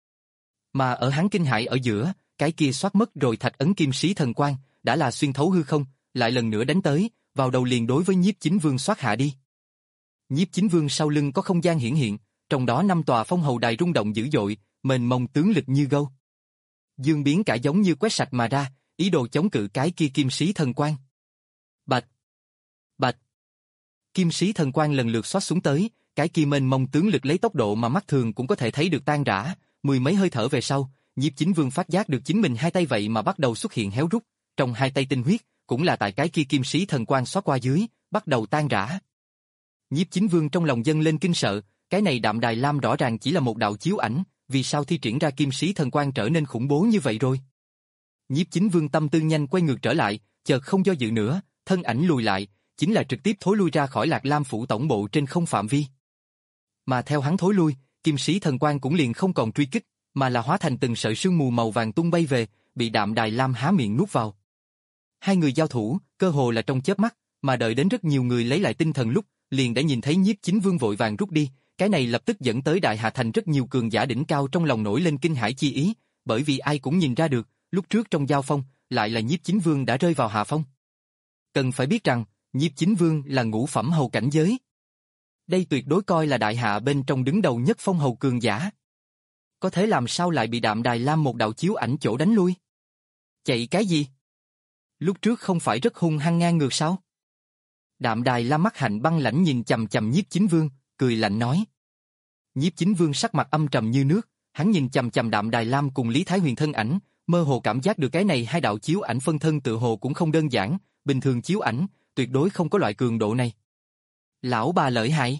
Mà ở hắn kinh hãi ở giữa, cái kia xoát mất rồi thạch ấn kim sĩ thần quang, đã là xuyên thấu hư không, lại lần nữa đánh tới, vào đầu liền đối với Nhiếp Chính Vương xoát hạ đi. Nhiếp Chính Vương sau lưng có không gian hiển hiện, trong đó năm tòa phong hầu đài rung động dữ dội, mênh mông tướng lực như gâu. Dương biến cả giống như quét sạch mà ra, ý đồ chống cự cái kia kim sĩ thần quang. Bạch! Bạch! Kim sĩ thần quang lần lượt xoát xuống tới, cái kia mênh mông tướng lực lấy tốc độ mà mắt thường cũng có thể thấy được tan rã, mười mấy hơi thở về sau, Nhiếp Chính Vương phát giác được chính mình hai tay vậy mà bắt đầu xuất hiện héo rút, trong hai tay tinh huyết, cũng là tại cái kia kim sĩ thần quang xoát qua dưới, bắt đầu tan rã. Nhiếp Chính Vương trong lòng dâng lên kinh sợ, cái này Đạm Đài Lam rõ ràng chỉ là một đạo chiếu ảnh, vì sao thi triển ra kim sĩ thần quang trở nên khủng bố như vậy rồi? Nhiếp Chính Vương tâm tư nhanh quay ngược trở lại, chợt không do dự nữa, thân ảnh lùi lại, chính là trực tiếp thối lui ra khỏi Lạc Lam phủ tổng bộ trên không phạm vi. Mà theo hắn thối lui, kim sĩ thần quang cũng liền không còn truy kích, mà là hóa thành từng sợi sương mù màu vàng tung bay về, bị Đạm Đài Lam há miệng nuốt vào. Hai người giao thủ, cơ hồ là trong chớp mắt, mà đợi đến rất nhiều người lấy lại tinh thần lúc, liền đã nhìn thấy Nhiếp Chính Vương vội vàng rút đi, cái này lập tức dẫn tới Đại Hà Thành rất nhiều cường giả đỉnh cao trong lòng nổi lên kinh hãi chi ý, bởi vì ai cũng nhìn ra được, lúc trước trong giao phong, lại là Nhiếp Chính Vương đã rơi vào hạ phong. Cần phải biết rằng, Nhiếp Chính Vương là ngũ phẩm hầu cảnh giới. Đây tuyệt đối coi là đại hạ bên trong đứng đầu nhất phong hầu cường giả. Có thể làm sao lại bị Đạm Đài Lam một đạo chiếu ảnh chỗ đánh lui? Chạy cái gì? Lúc trước không phải rất hung hăng ngang ngược sao? Đạm Đài Lam mắt hạnh băng lãnh nhìn chằm chằm Nhiếp Chính Vương, cười lạnh nói. Nhiếp Chính Vương sắc mặt âm trầm như nước, hắn nhìn chằm chằm Đạm Đài Lam cùng Lý Thái Huyền thân ảnh, mơ hồ cảm giác được cái này hai đạo chiếu ảnh phân thân tự hồ cũng không đơn giản, bình thường chiếu ảnh, tuyệt đối không có loại cường độ này. Lão bà lợi hại.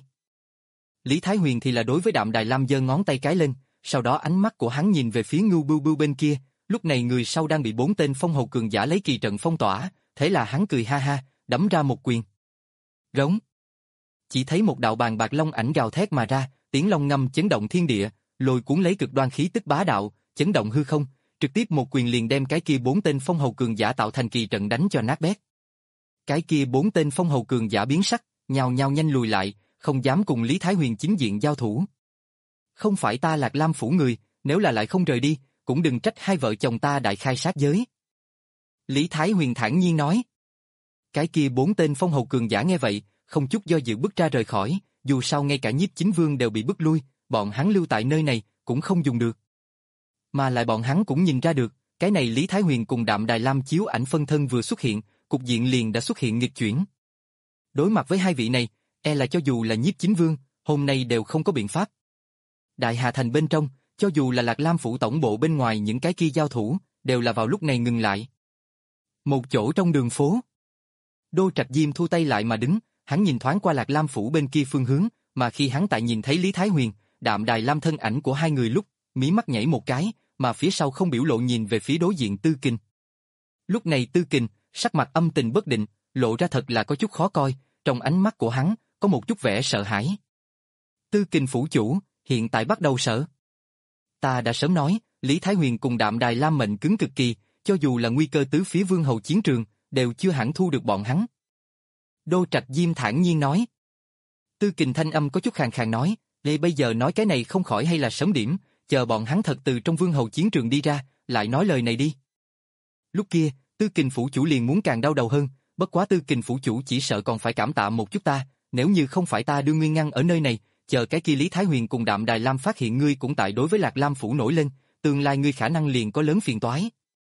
Lý Thái Huyền thì là đối với Đạm Đài Lam giơ ngón tay cái lên, sau đó ánh mắt của hắn nhìn về phía Ngưu Bưu Bưu bên kia, lúc này người sau đang bị bốn tên phong hầu cường giả lấy kỳ trận phong tỏa, thế là hắn cười ha ha, đấm ra một quyền. Rống. Chỉ thấy một đạo bàn bạc long ảnh gào thét mà ra, tiếng long ngâm chấn động thiên địa, lôi cuốn lấy cực đoan khí tức bá đạo, chấn động hư không, trực tiếp một quyền liền đem cái kia bốn tên phong hầu cường giả tạo thành kỳ trận đánh cho nát bét. Cái kia bốn tên phong hầu cường giả biến sắc, nhào nhào nhanh lùi lại, không dám cùng Lý Thái Huyền chính diện giao thủ. Không phải ta Lạc Lam phủ người, nếu là lại không rời đi, cũng đừng trách hai vợ chồng ta đại khai sát giới. Lý Thái Huyền thản nhiên nói. Cái kia bốn tên phong hầu cường giả nghe vậy, không chút do dự bước ra rời khỏi, dù sao ngay cả Nhiếp Chính Vương đều bị bức lui, bọn hắn lưu tại nơi này, cũng không dùng được. Mà lại bọn hắn cũng nhìn ra được, cái này Lý Thái Huyền cùng Đạm Đài Lam chiếu ảnh phân thân vừa xuất hiện, cục diện liền đã xuất hiện nghịch chuyển. Đối mặt với hai vị này, e là cho dù là Nhiếp Chính Vương, hôm nay đều không có biện pháp. Đại Hà Thành bên trong, cho dù là Lạc Lam phủ tổng bộ bên ngoài những cái kia giao thủ, đều là vào lúc này ngừng lại. Một chỗ trong đường phố. Đô Trạch Diêm thu tay lại mà đứng, hắn nhìn thoáng qua Lạc Lam phủ bên kia phương hướng, mà khi hắn tại nhìn thấy Lý Thái Huyền, Đạm Đài Lam thân ảnh của hai người lúc, mí mắt nhảy một cái, mà phía sau không biểu lộ nhìn về phía đối diện Tư Kình. Lúc này Tư Kình, sắc mặt âm tình bất định, lộ ra thật là có chút khó coi, trong ánh mắt của hắn, có một chút vẻ sợ hãi. Tư Kình phủ chủ, hiện tại bắt đầu sợ. Ta đã sớm nói, Lý Thái Huyền cùng Đạm Đài Lam mệnh cứng cực kỳ, cho dù là nguy cơ tứ phía vương hầu chiến trường, đều chưa hẳn thu được bọn hắn. Đô Trạch Diêm thản nhiên nói. Tư Kình thanh âm có chút khàn khàn nói, Lê bây giờ nói cái này không khỏi hay là sớm điểm, chờ bọn hắn thật từ trong vương hầu chiến trường đi ra, lại nói lời này đi. Lúc kia, Tư Kình phủ chủ liền muốn càng đau đầu hơn, bất quá Tư Kình phủ chủ chỉ sợ còn phải cảm tạ một chút ta, nếu như không phải ta đưa nguyên ngăn ở nơi này, chờ cái kia Lý Thái Huyền cùng Đạm Đài Lam phát hiện ngươi cũng tại đối với Lạc Lam phủ nổi lên, tương lai ngươi khả năng liền có lớn phiền toái.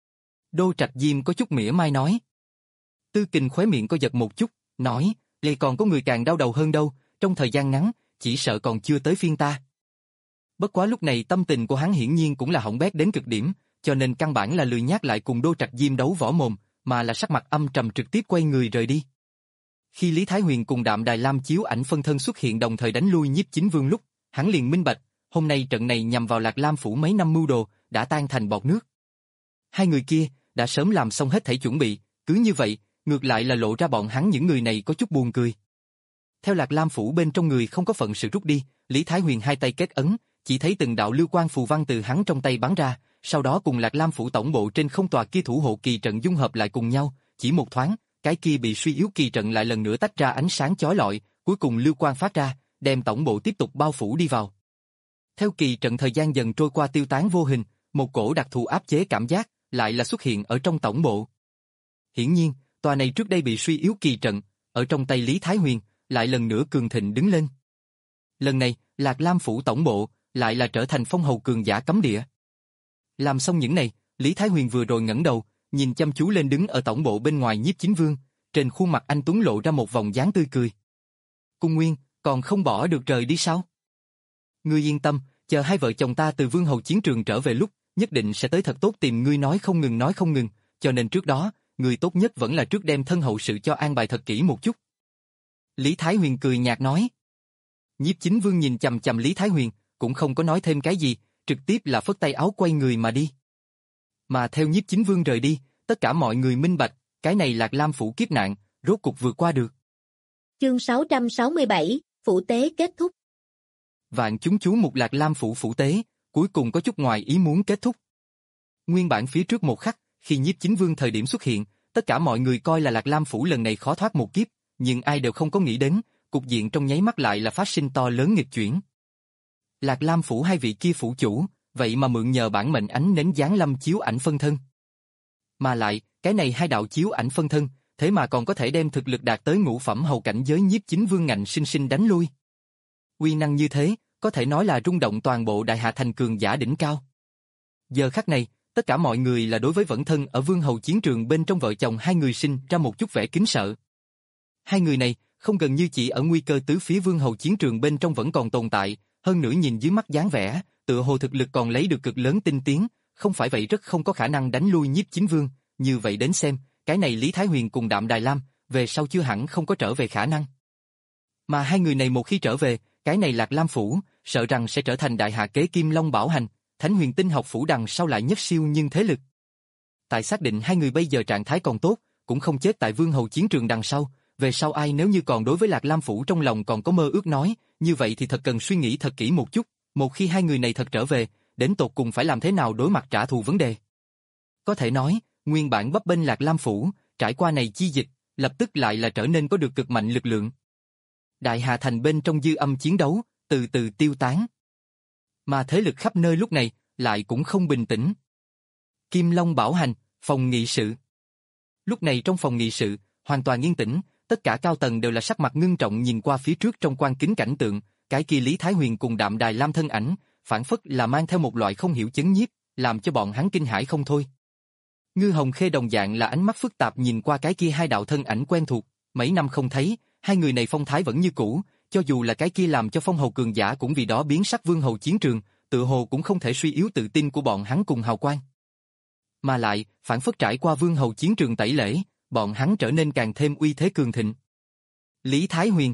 Đô Trạch Diêm có chút mỉa mai nói. Tư Kình khóe miệng có giật một chút, nói, Lê còn có người càng đau đầu hơn đâu, trong thời gian ngắn, chỉ sợ còn chưa tới phiên ta. Bất quá lúc này tâm tình của hắn hiển nhiên cũng là hỏng bét đến cực điểm, cho nên căn bản là lười nhác lại cùng Đô Trạch Diêm đấu võ mồm, mà là sắc mặt âm trầm trực tiếp quay người rời đi. Khi Lý Thái Huyền cùng Đạm Đài Lam chiếu ảnh phân thân xuất hiện đồng thời đánh lui Nhiếp Chính Vương lúc, hắn liền minh bạch, hôm nay trận này nhằm vào Lạc Lam phủ mấy năm mưu đồ, đã tan thành bọt nước. Hai người kia, đã sớm làm xong hết thảy chuẩn bị, cứ như vậy, ngược lại là lộ ra bọn hắn những người này có chút buồn cười. Theo Lạc Lam phủ bên trong người không có phận sự rút đi, Lý Thái Huyền hai tay kết ấn, chỉ thấy từng đạo lưu quang phù văn từ hắn trong tay bắn ra, sau đó cùng Lạc Lam phủ tổng bộ trên không tòa kia thủ hộ kỳ trận dung hợp lại cùng nhau, chỉ một thoáng, cái kia bị suy yếu kỳ trận lại lần nữa tách ra ánh sáng chói lọi, cuối cùng lưu quang phát ra, đem tổng bộ tiếp tục bao phủ đi vào. Theo kỳ trận thời gian dần trôi qua tiêu tán vô hình, một cổ đặc thù áp chế cảm giác lại là xuất hiện ở trong tổng bộ. Hiển nhiên, tòa này trước đây bị suy yếu kỳ trận, ở trong tay Lý Thái Huyền, lại lần nữa cường thịnh đứng lên. Lần này, Lạc Lam phủ tổng bộ lại là trở thành phong hầu cường giả cấm địa. Làm xong những này, Lý Thái Huyền vừa rồi ngẩng đầu, nhìn chăm chú lên đứng ở tổng bộ bên ngoài Nhiếp Chính Vương, trên khuôn mặt anh tuấn lộ ra một vòng dáng tươi cười. Cung Nguyên, còn không bỏ được rời đi sao? Ngươi yên tâm, chờ hai vợ chồng ta từ vương hầu chiến trường trở về lúc, nhất định sẽ tới thật tốt tìm ngươi nói không ngừng nói không ngừng, cho nên trước đó, người tốt nhất vẫn là trước đem thân hậu sự cho an bài thật kỹ một chút. Lý Thái Huyền cười nhạt nói. Nhiếp Chính Vương nhìn chằm chằm Lý Thái Huyền, cũng không có nói thêm cái gì, trực tiếp là phất tay áo quay người mà đi. Mà theo Nhiếp Chính Vương rời đi, tất cả mọi người minh bạch, cái này Lạc Lam phủ kiếp nạn, rốt cục vượt qua được. Chương sáu trăm sáu mươi bảy, phủ tế kết thúc. Vạn chúng chú mục Lạc Lam phủ phủ tế, cuối cùng có chút ngoài ý muốn kết thúc. Nguyên bản phía trước một khắc, khi Nhiếp Chính Vương thời điểm xuất hiện, tất cả mọi người coi là Lạc Lam phủ lần này khó thoát một kiếp, nhưng ai đều không có nghĩ đến, cục diện trong nháy mắt lại là phát sinh to lớn nghịch chuyển. Lạc Lam phủ hai vị kia phủ chủ, vậy mà mượn nhờ bản mệnh ánh nến giáng lâm chiếu ảnh phân thân. Mà lại, cái này hai đạo chiếu ảnh phân thân, thế mà còn có thể đem thực lực đạt tới ngũ phẩm hầu cảnh giới Nhiếp Chính Vương ngạnh sinh sinh đánh lui. Uy năng như thế, có thể nói là rung động toàn bộ Đại Hà Thành cường giả đỉnh cao. Giờ khắc này, tất cả mọi người là đối với vẫn thân ở vương hầu chiến trường bên trong vợ chồng hai người sinh ra một chút vẻ kính sợ. Hai người này, không gần như chỉ ở nguy cơ tứ phía vương hầu chiến trường bên trong vẫn còn tồn tại, hơn nữa nhìn dưới mắt dáng vẻ, tựa hồ thực lực còn lấy được cực lớn tinh tiến, không phải vậy rất không có khả năng đánh lui Nhiếp Chính Vương, như vậy đến xem, cái này Lý Thái Huyền cùng Đạm Đài Lam, về sau chưa hẳn không có trở về khả năng. Mà hai người này một khi trở về, cái này Lạc Lam phủ, sợ rằng sẽ trở thành đại hạ kế Kim Long Bảo Hành, Thánh Huyền Tinh học phủ đằng sau lại nhất siêu nhưng thế lực. Tại xác định hai người bây giờ trạng thái còn tốt, cũng không chết tại vương hầu chiến trường đằng sau, về sau ai nếu như còn đối với Lạc Lam phủ trong lòng còn có mơ ước nói, như vậy thì thật cần suy nghĩ thật kỹ một chút, một khi hai người này thật trở về, đến tột cùng phải làm thế nào đối mặt trả thù vấn đề. Có thể nói, nguyên bản bấp bênh Lạc Lam phủ, trải qua này chi dịch, lập tức lại là trở nên có được cực mạnh lực lượng. Đại Hà Thành bên trong dư âm chiến đấu, từ từ tiêu tán. Mà thế lực khắp nơi lúc này, lại cũng không bình tĩnh. Kim Long Bảo Hành, phòng nghị sự. Lúc này trong phòng nghị sự, hoàn toàn yên tĩnh, tất cả cao tầng đều là sắc mặt ngưng trọng nhìn qua phía trước trong quan kính cảnh tượng, cái kia Lý Thái Huyền cùng Đạm Đài Lam thân ảnh, phản phất là mang theo một loại không hiểu chấn nhiếp, làm cho bọn hắn kinh hãi không thôi. Ngư Hồng Khê đồng dạng là ánh mắt phức tạp nhìn qua cái kia hai đạo thân ảnh quen thuộc, mấy năm không thấy, hai người này phong thái vẫn như cũ, cho dù là cái kia làm cho phong hầu cường giả cũng vì đó biến sắc vương hầu chiến trường, tự hồ cũng không thể suy yếu tự tin của bọn hắn cùng hào quang. Mà lại, phản phất trải qua vương hầu chiến trường tẩy lễ, bọn hắn trở nên càng thêm uy thế cường thịnh. Lý Thái Huyền.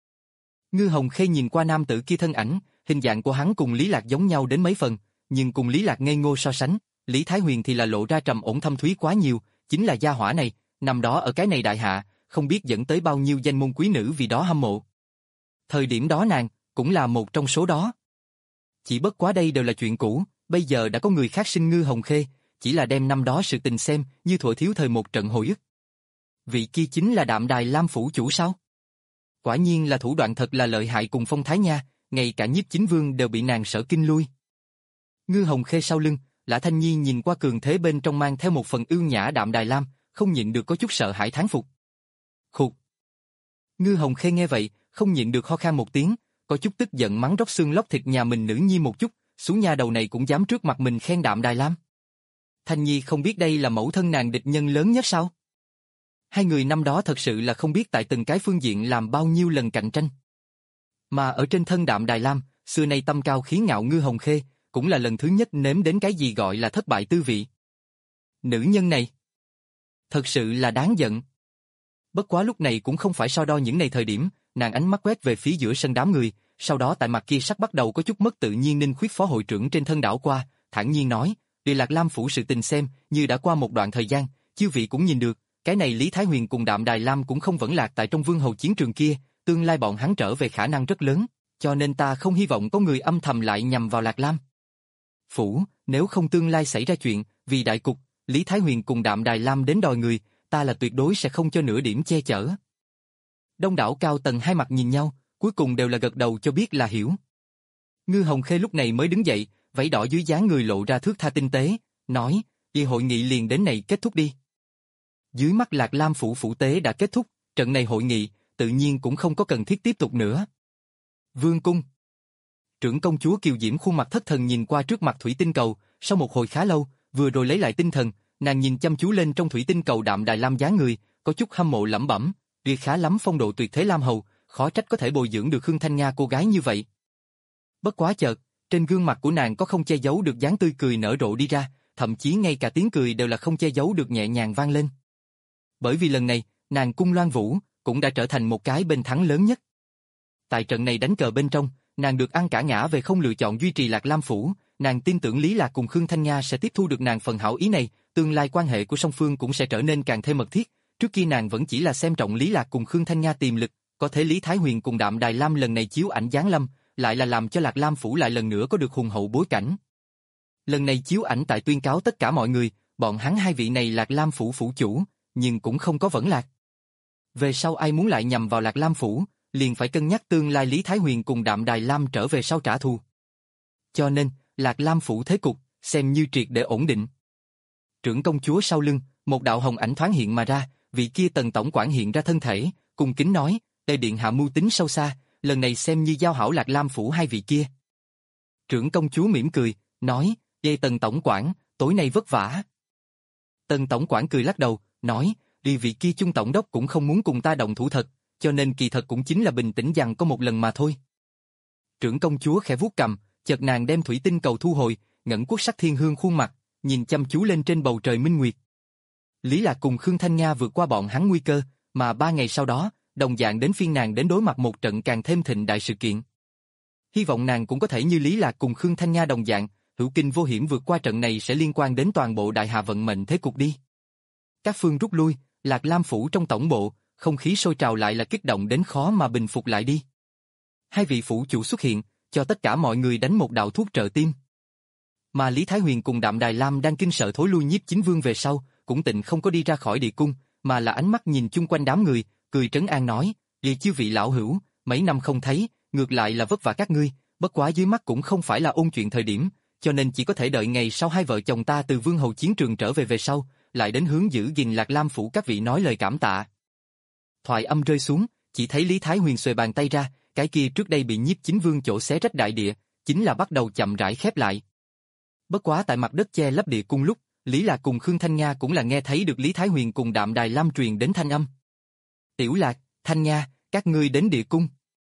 Ngư Hồng Khê nhìn qua nam tử kia thân ảnh, hình dạng của hắn cùng Lý Lạc giống nhau đến mấy phần, nhưng cùng Lý Lạc ngây ngô so sánh, Lý Thái Huyền thì là lộ ra trầm ổn thâm thúy quá nhiều, chính là gia hỏa này, năm đó ở cái này đại hạ, không biết dẫn tới bao nhiêu danh môn quý nữ vì đó hâm mộ. Thời điểm đó nàng, cũng là một trong số đó. Chỉ bất quá đây đều là chuyện cũ, bây giờ đã có người khác sinh Ngư Hồng Khê, chỉ là đem năm đó sự tình xem như thuở thiếu thời một trận hồi ức. Vị kia chính là Đạm Đài Lam phủ chủ sao? Quả nhiên là thủ đoạn thật là lợi hại cùng phong thái nha, ngay cả Nhiếp Chính Vương đều bị nàng sở kinh lui. Ngư Hồng Khê sau lưng, Lã Thanh Nhi nhìn qua cường thế bên trong mang theo một phần ưu nhã Đạm Đài Lam, không nhịn được có chút sợ hãi thán phục. Khục. Ngư Hồng Khê nghe vậy, không nhịn được ho khan một tiếng, có chút tức giận mắng róc xương lóc thịt nhà mình nữ nhi một chút, xuống nhà đầu này cũng dám trước mặt mình khen Đạm Đài Lam. Thanh Nhi không biết đây là mẫu thân nàng địch nhân lớn nhất sao? Hai người năm đó thật sự là không biết tại từng cái phương diện làm bao nhiêu lần cạnh tranh. Mà ở trên thân Đạm Đài Lam, xưa nay tâm cao khí ngạo Ngư Hồng Khê, cũng là lần thứ nhất nếm đến cái gì gọi là thất bại tư vị. Nữ nhân này, thật sự là đáng giận. Bất quá lúc này cũng không phải so đo những này thời điểm, nàng ánh mắt quét về phía giữa sân đám người, sau đó tại mặt kia sắc bắt đầu có chút mất tự nhiên Ninh Khuyết phó hội trưởng trên thân đảo qua, thản nhiên nói, Địa Lạc Lam phủ sự tình xem, như đã qua một đoạn thời gian, chư vị cũng nhìn được, cái này Lý Thái Huyền cùng Đạm Đài Lam cũng không vẫn lạc tại trong vương hầu chiến trường kia, tương lai bọn hắn trở về khả năng rất lớn, cho nên ta không hy vọng có người âm thầm lại nhằm vào Lạc Lam phủ, nếu không tương lai xảy ra chuyện, vì đại cục, Lý Thái Huyền cùng Đạm Đài Lam đến đòi người, ta là tuyệt đối sẽ không cho nửa điểm che chở. Đông đảo cao tầng hai mặt nhìn nhau, cuối cùng đều là gật đầu cho biết là hiểu. Ngư Hồng Khê lúc này mới đứng dậy, vẫy đỏ dưới dáng người lộ ra thước tha tinh tế, nói, đi hội nghị liền đến này kết thúc đi. Dưới mắt Lạc Lam phủ phủ tế đã kết thúc, trận này hội nghị, tự nhiên cũng không có cần thiết tiếp tục nữa. Vương cung. Trưởng công chúa Kiều Diễm khuôn mặt thất thần nhìn qua trước mặt thủy tinh cầu, sau một hồi khá lâu, vừa rồi lấy lại tinh thần, nàng nhìn chăm chú lên trong thủy tinh cầu Đạm Đài Lam dáng người, có chút hâm mộ lẩm bẩm, tuyệt khá lắm phong độ tuyệt thế Lam hầu, khó trách có thể bồi dưỡng được Khương Thanh Nga cô gái như vậy. Bất quá chợt, trên gương mặt của nàng có không che giấu được dáng tươi cười nở rộ đi ra, thậm chí ngay cả tiếng cười đều là không che giấu được nhẹ nhàng vang lên. Bởi vì lần này, nàng Cung Loan Vũ cũng đã trở thành một cái bên thắng lớn nhất. Tại trận này đánh cờ bên trong, nàng được ăn cả ngã về không lựa chọn duy trì Lạc Lam Phủ, nàng tin tưởng Lý Lạc cùng Khương Thanh Nga sẽ tiếp thu được nàng phần hảo ý này, tương lai quan hệ của song phương cũng sẽ trở nên càng thêm mật thiết. Trước kia nàng vẫn chỉ là xem trọng Lý Lạc cùng Khương Thanh Nga tiềm lực, có thể Lý Thái Huyền cùng Đạm Đài Lam lần này chiếu ảnh giáng lâm, lại là làm cho Lạc Lam Phủ lại lần nữa có được hùng hậu bối cảnh. Lần này chiếu ảnh tại tuyên cáo tất cả mọi người, bọn hắn hai vị này Lạc Lam Phủ phủ chủ, nhưng cũng không có vẫn lạc. Về sau ai muốn lại nhằm vào Lạc Lam Phủ, liền phải cân nhắc tương lai Lý Thái Huyền cùng Đạm Đài Lam trở về sau trả thù. Cho nên, Lạc Lam Phủ thế cục, xem như triệt để ổn định. Trưởng công chúa sau lưng, một đạo hồng ảnh thoáng hiện mà ra, vị kia Tần tổng quản hiện ra thân thể, cung kính nói, Tề điện hạ mưu tính sâu xa, lần này xem như giao hảo Lạc Lam Phủ hai vị kia. Trưởng công chúa mỉm cười, nói, Dây Tần tổng quản, tối nay vất vả. Tần tổng quản cười lắc đầu, nói, đi vị kia Chung tổng đốc cũng không muốn cùng ta động thủ thật, cho nên kỳ thật cũng chính là bình tĩnh dằn có một lần mà thôi. Trưởng công chúa khẽ vuốt cầm, chợt nàng đem thủy tinh cầu thu hồi, ngẩng quốc sắc thiên hương khuôn mặt, nhìn chăm chú lên trên bầu trời minh nguyệt. Lý Lạc cùng Khương Thanh Nga vượt qua bọn hắn nguy cơ, mà ba ngày sau đó, đồng dạng đến phiên nàng đến đối mặt một trận càng thêm thịnh đại sự kiện. Hy vọng nàng cũng có thể như Lý Lạc cùng Khương Thanh Nga đồng dạng, hữu kinh vô hiểm vượt qua trận này sẽ liên quan đến toàn bộ đại hà vận mệnh thế cục đi. Các phương rút lui, Lạc Lam Phủ trong tổng bộ, không khí sôi trào lại là kích động đến khó mà bình phục lại đi. Hai vị phủ chủ xuất hiện, cho tất cả mọi người đánh một đạo thuốc trợ tim. Mà Lý Thái Huyền cùng Đạm Đài Lam đang kinh sợ thối lui Nhiếp Chính Vương về sau, cũng tịnh không có đi ra khỏi địa cung, mà là ánh mắt nhìn chung quanh đám người, cười trấn an nói, "Vì chư vị lão hữu, mấy năm không thấy, ngược lại là vất vả các ngươi, bất quá dưới mắt cũng không phải là ôn chuyện thời điểm, cho nên chỉ có thể đợi ngày sau hai vợ chồng ta từ Vương Hầu chiến trường trở về về sau, lại đến hướng giữ gìn Lạc Lam Phủ các vị nói lời cảm tạ." Thoại âm rơi xuống, chỉ thấy Lý Thái Huyền xuề bàn tay ra, cái kia trước đây bị Nhiếp Chính Vương chỗ xé rách đại địa, chính là bắt đầu chậm rãi khép lại. Bất quá tại mặt đất che lấp địa cung lúc, Lý Lạc cùng Khương Thanh Nga cũng là nghe thấy được Lý Thái Huyền cùng Đạm Đài Lam truyền đến thanh âm. "Tiểu Lạc, Thanh Nga, các ngươi đến địa cung."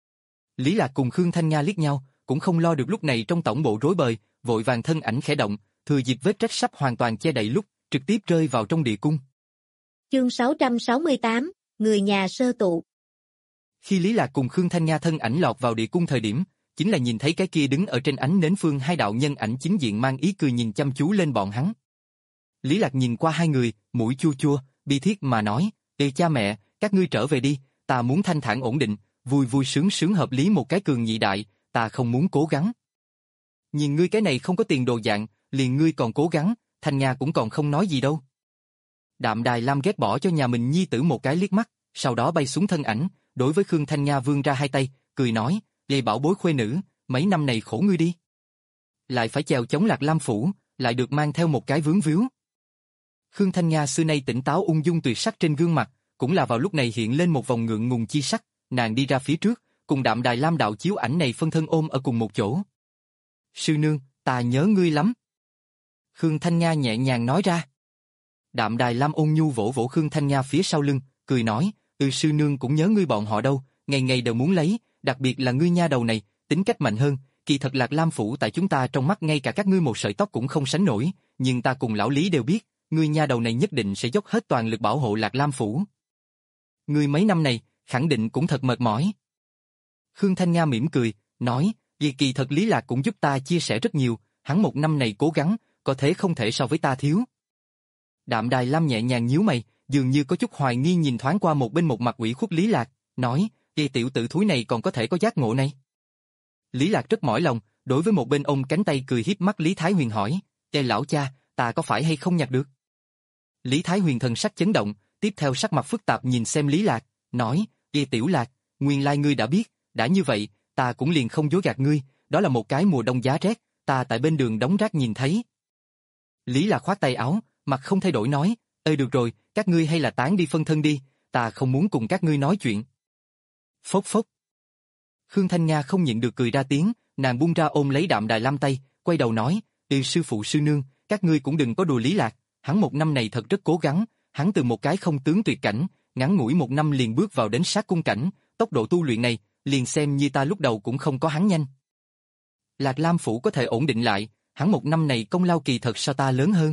Lý Lạc cùng Khương Thanh Nga liếc nhau, cũng không lo được lúc này trong tổng bộ rối bời, vội vàng thân ảnh khẽ động, thừa dịp vết rách sắp hoàn toàn che đậy lúc, trực tiếp rơi vào trong địa cung. Chương sáu trăm sáu mươi tám, người nhà sơ tụ. Khi Lý Lạc cùng Khương Thanh Nga thân ảnh lọt vào địa cung thời điểm, chính là nhìn thấy cái kia đứng ở trên ánh nến phương hai đạo nhân ảnh chính diện mang ý cười nhìn chăm chú lên bọn hắn. Lý Lạc nhìn qua hai người, mũi chua chua, bi thiết mà nói, "Ê cha mẹ, các ngươi trở về đi, ta muốn thanh thản ổn định, vui vui sướng sướng hợp lý một cái cường nhị đại, ta không muốn cố gắng." Nhìn ngươi cái này không có tiền đồ dạng, liền ngươi còn cố gắng, Thanh Nga cũng còn không nói gì đâu. Đạm Đài Lam ghét bỏ cho nhà mình nhi tử một cái liếc mắt, sau đó bay xuống thân ảnh, đối với Khương Thanh Nga vươn ra hai tay, cười nói, "Lê bảo bối khuê nữ, mấy năm này khổ ngươi đi. Lại phải chèo chống Lạc Lam Phủ, lại được mang theo một cái vướng víu." Khương Thanh Nga xưa nay tỉnh táo ung dung tuyệt sắc trên gương mặt, cũng là vào lúc này hiện lên một vòng ngượng ngùng chi sắc, nàng đi ra phía trước, cùng Đạm Đài Lam đạo chiếu ảnh này phân thân ôm ở cùng một chỗ. "Sư nương, ta nhớ ngươi lắm." Khương Thanh Nga nhẹ nhàng nói ra. Đạm Đài Lam ôn nhu vỗ vỗ Khương Thanh Nga phía sau lưng, cười nói, "Ừ sư nương cũng nhớ ngươi bọn họ đâu, ngày ngày đều muốn lấy, đặc biệt là ngươi nha đầu này, tính cách mạnh hơn, kỳ thật Lạc Lam Phủ tại chúng ta trong mắt ngay cả các ngươi một sợi tóc cũng không sánh nổi, nhưng ta cùng lão Lý đều biết, ngươi nha đầu này nhất định sẽ dốc hết toàn lực bảo hộ Lạc Lam Phủ. Ngươi mấy năm này, khẳng định cũng thật mệt mỏi." Khương Thanh Nga mỉm cười, nói, "Vì kỳ thật Lý Lạc cũng giúp ta chia sẻ rất nhiều, hắn một năm này cố gắng, có thế không thể so với ta thiếu." Đạm Đài Lam nhẹ nhàng nhíu mày, dường như có chút hoài nghi nhìn thoáng qua một bên một mặt ủy khuất Lý Lạc, nói, "Vậy tiểu tử thúi này còn có thể có giác ngộ này." Lý Lạc rất mỏi lòng, đối với một bên ôm cánh tay cười hiếp mắt Lý Thái Huyền hỏi, "Ê lão cha, ta có phải hay không nhặt được?" Lý Thái Huyền thần sắc chấn động, tiếp theo sắc mặt phức tạp nhìn xem Lý Lạc, nói, "Ê tiểu Lạc, nguyên lai ngươi đã biết, đã như vậy, ta cũng liền không dối gạt ngươi, đó là một cái mùa đông giá rét, ta tại bên đường đống rác nhìn thấy." Lý Lạc khoát tay áo, mặt không thay đổi nói, "Ê được rồi, các ngươi hay là tán đi phân thân đi, ta không muốn cùng các ngươi nói chuyện." Phốc phốc. Khương Thanh Nga không nhịn được cười ra tiếng, nàng buông ra ôm lấy Đạm Đài Lam tay, quay đầu nói, "Ê sư phụ sư nương, các ngươi cũng đừng có đùa Lý Lạc, hắn một năm này thật rất cố gắng, hắn từ một cái không tướng tuyệt cảnh, ngắn ngủi một năm liền bước vào đến sát cung cảnh, tốc độ tu luyện này, liền xem như ta lúc đầu cũng không có hắn nhanh. Lạc Lam Phủ có thể ổn định lại, hắn một năm này công lao kỳ thật so ta lớn hơn.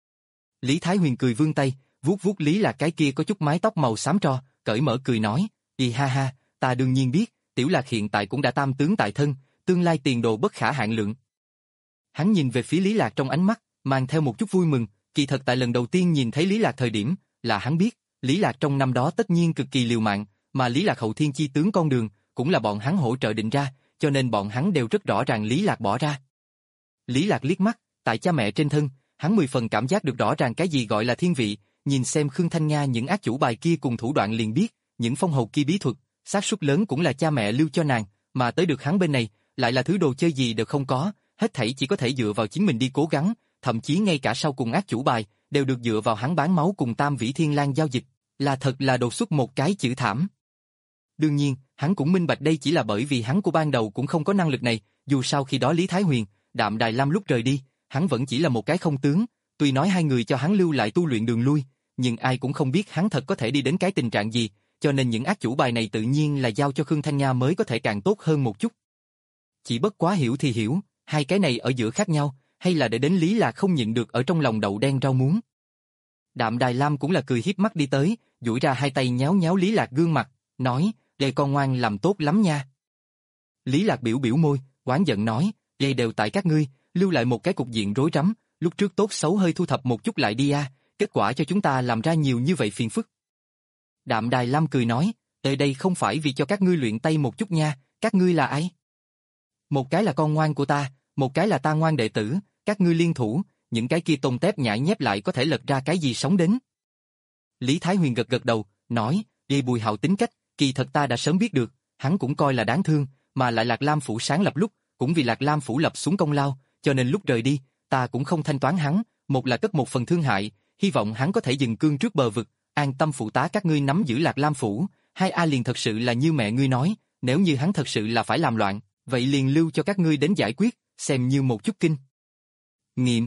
Lý Thái Huyền cười vươn tay, vuốt vuốt Lý Lạc cái kia có chút mái tóc màu xám tro, cởi mở cười nói, "Ì ha ha, ta đương nhiên biết, Tiểu Lạc hiện tại cũng đã tam tướng tại thân, tương lai tiền đồ bất khả hạn lượng." Hắn nhìn về phía Lý Lạc trong ánh mắt, mang theo một chút vui mừng, kỳ thật tại lần đầu tiên nhìn thấy Lý Lạc thời điểm, là hắn biết, Lý Lạc trong năm đó tất nhiên cực kỳ liều mạng, mà Lý Lạc hậu thiên chi tướng con đường, cũng là bọn hắn hỗ trợ định ra, cho nên bọn hắn đều rất rõ ràng Lý Lạc bỏ ra. Lý Lạc liếc mắt, tại cha mẹ trên thân, hắn mười phần cảm giác được rõ ràng cái gì gọi là thiên vị, nhìn xem Khương Thanh Nga những ác chủ bài kia cùng thủ đoạn liền biết, những phong hầu kia bí thuật, xác suất lớn cũng là cha mẹ lưu cho nàng, mà tới được hắn bên này, lại là thứ đồ chơi gì đều không có, hết thảy chỉ có thể dựa vào chính mình đi cố gắng, thậm chí ngay cả sau cùng ác chủ bài, đều được dựa vào hắn bán máu cùng Tam Vĩ Thiên Lang giao dịch, là thật là đột xuất một cái chữ thảm. Đương nhiên, hắn cũng minh bạch đây chỉ là bởi vì hắn của ban đầu cũng không có năng lực này, dù sao khi đó Lý Thái Huyền, Đạm Đài Lam lúc rời đi, hắn vẫn chỉ là một cái không tướng, tuy nói hai người cho hắn lưu lại tu luyện đường lui, nhưng ai cũng không biết hắn thật có thể đi đến cái tình trạng gì, cho nên những ác chủ bài này tự nhiên là giao cho Khương Thanh Nga mới có thể càng tốt hơn một chút. Chỉ bất quá hiểu thì hiểu, hai cái này ở giữa khác nhau, hay là để đến Lý Lạc không nhịn được ở trong lòng đậu đen rau muống. Đạm Đài Lam cũng là cười hiếp mắt đi tới, duỗi ra hai tay nhéo nhéo Lý Lạc gương mặt, nói, "Đây con ngoan làm tốt lắm nha." Lý Lạc biểu biểu môi, oán giận nói, "Đây đều tại các ngươi, lưu lại một cái cục diện rối rắm, lúc trước tốt xấu hơi thu thập một chút lại đi a, kết quả cho chúng ta làm ra nhiều như vậy phiền phức." Đạm Đài Lam cười nói, "Tới đây không phải vì cho các ngươi luyện tay một chút nha, các ngươi là ai? Một cái là con ngoan của ta, một cái là ta ngoan đệ tử, các ngươi liên thủ, những cái kia tôm tép nhãi nhép lại có thể lật ra cái gì sống đến." Lý Thái Huyền gật gật đầu, nói, "Đây Bùi Hạo tính cách, kỳ thật ta đã sớm biết được, hắn cũng coi là đáng thương, mà lại Lạc Lam Phủ sáng lập lúc, cũng vì Lạc Lam Phủ lập xuống công lao, cho nên lúc rời đi, ta cũng không thanh toán hắn, một là cất một phần thương hại, hy vọng hắn có thể dừng cương trước bờ vực, an tâm phụ tá các ngươi nắm giữ Lạc Lam Phủ, hai a liền thật sự là như mẹ ngươi nói, nếu như hắn thật sự là phải làm loạn, vậy liền lưu cho các ngươi đến giải quyết, xem như một chút kinh nghiệm."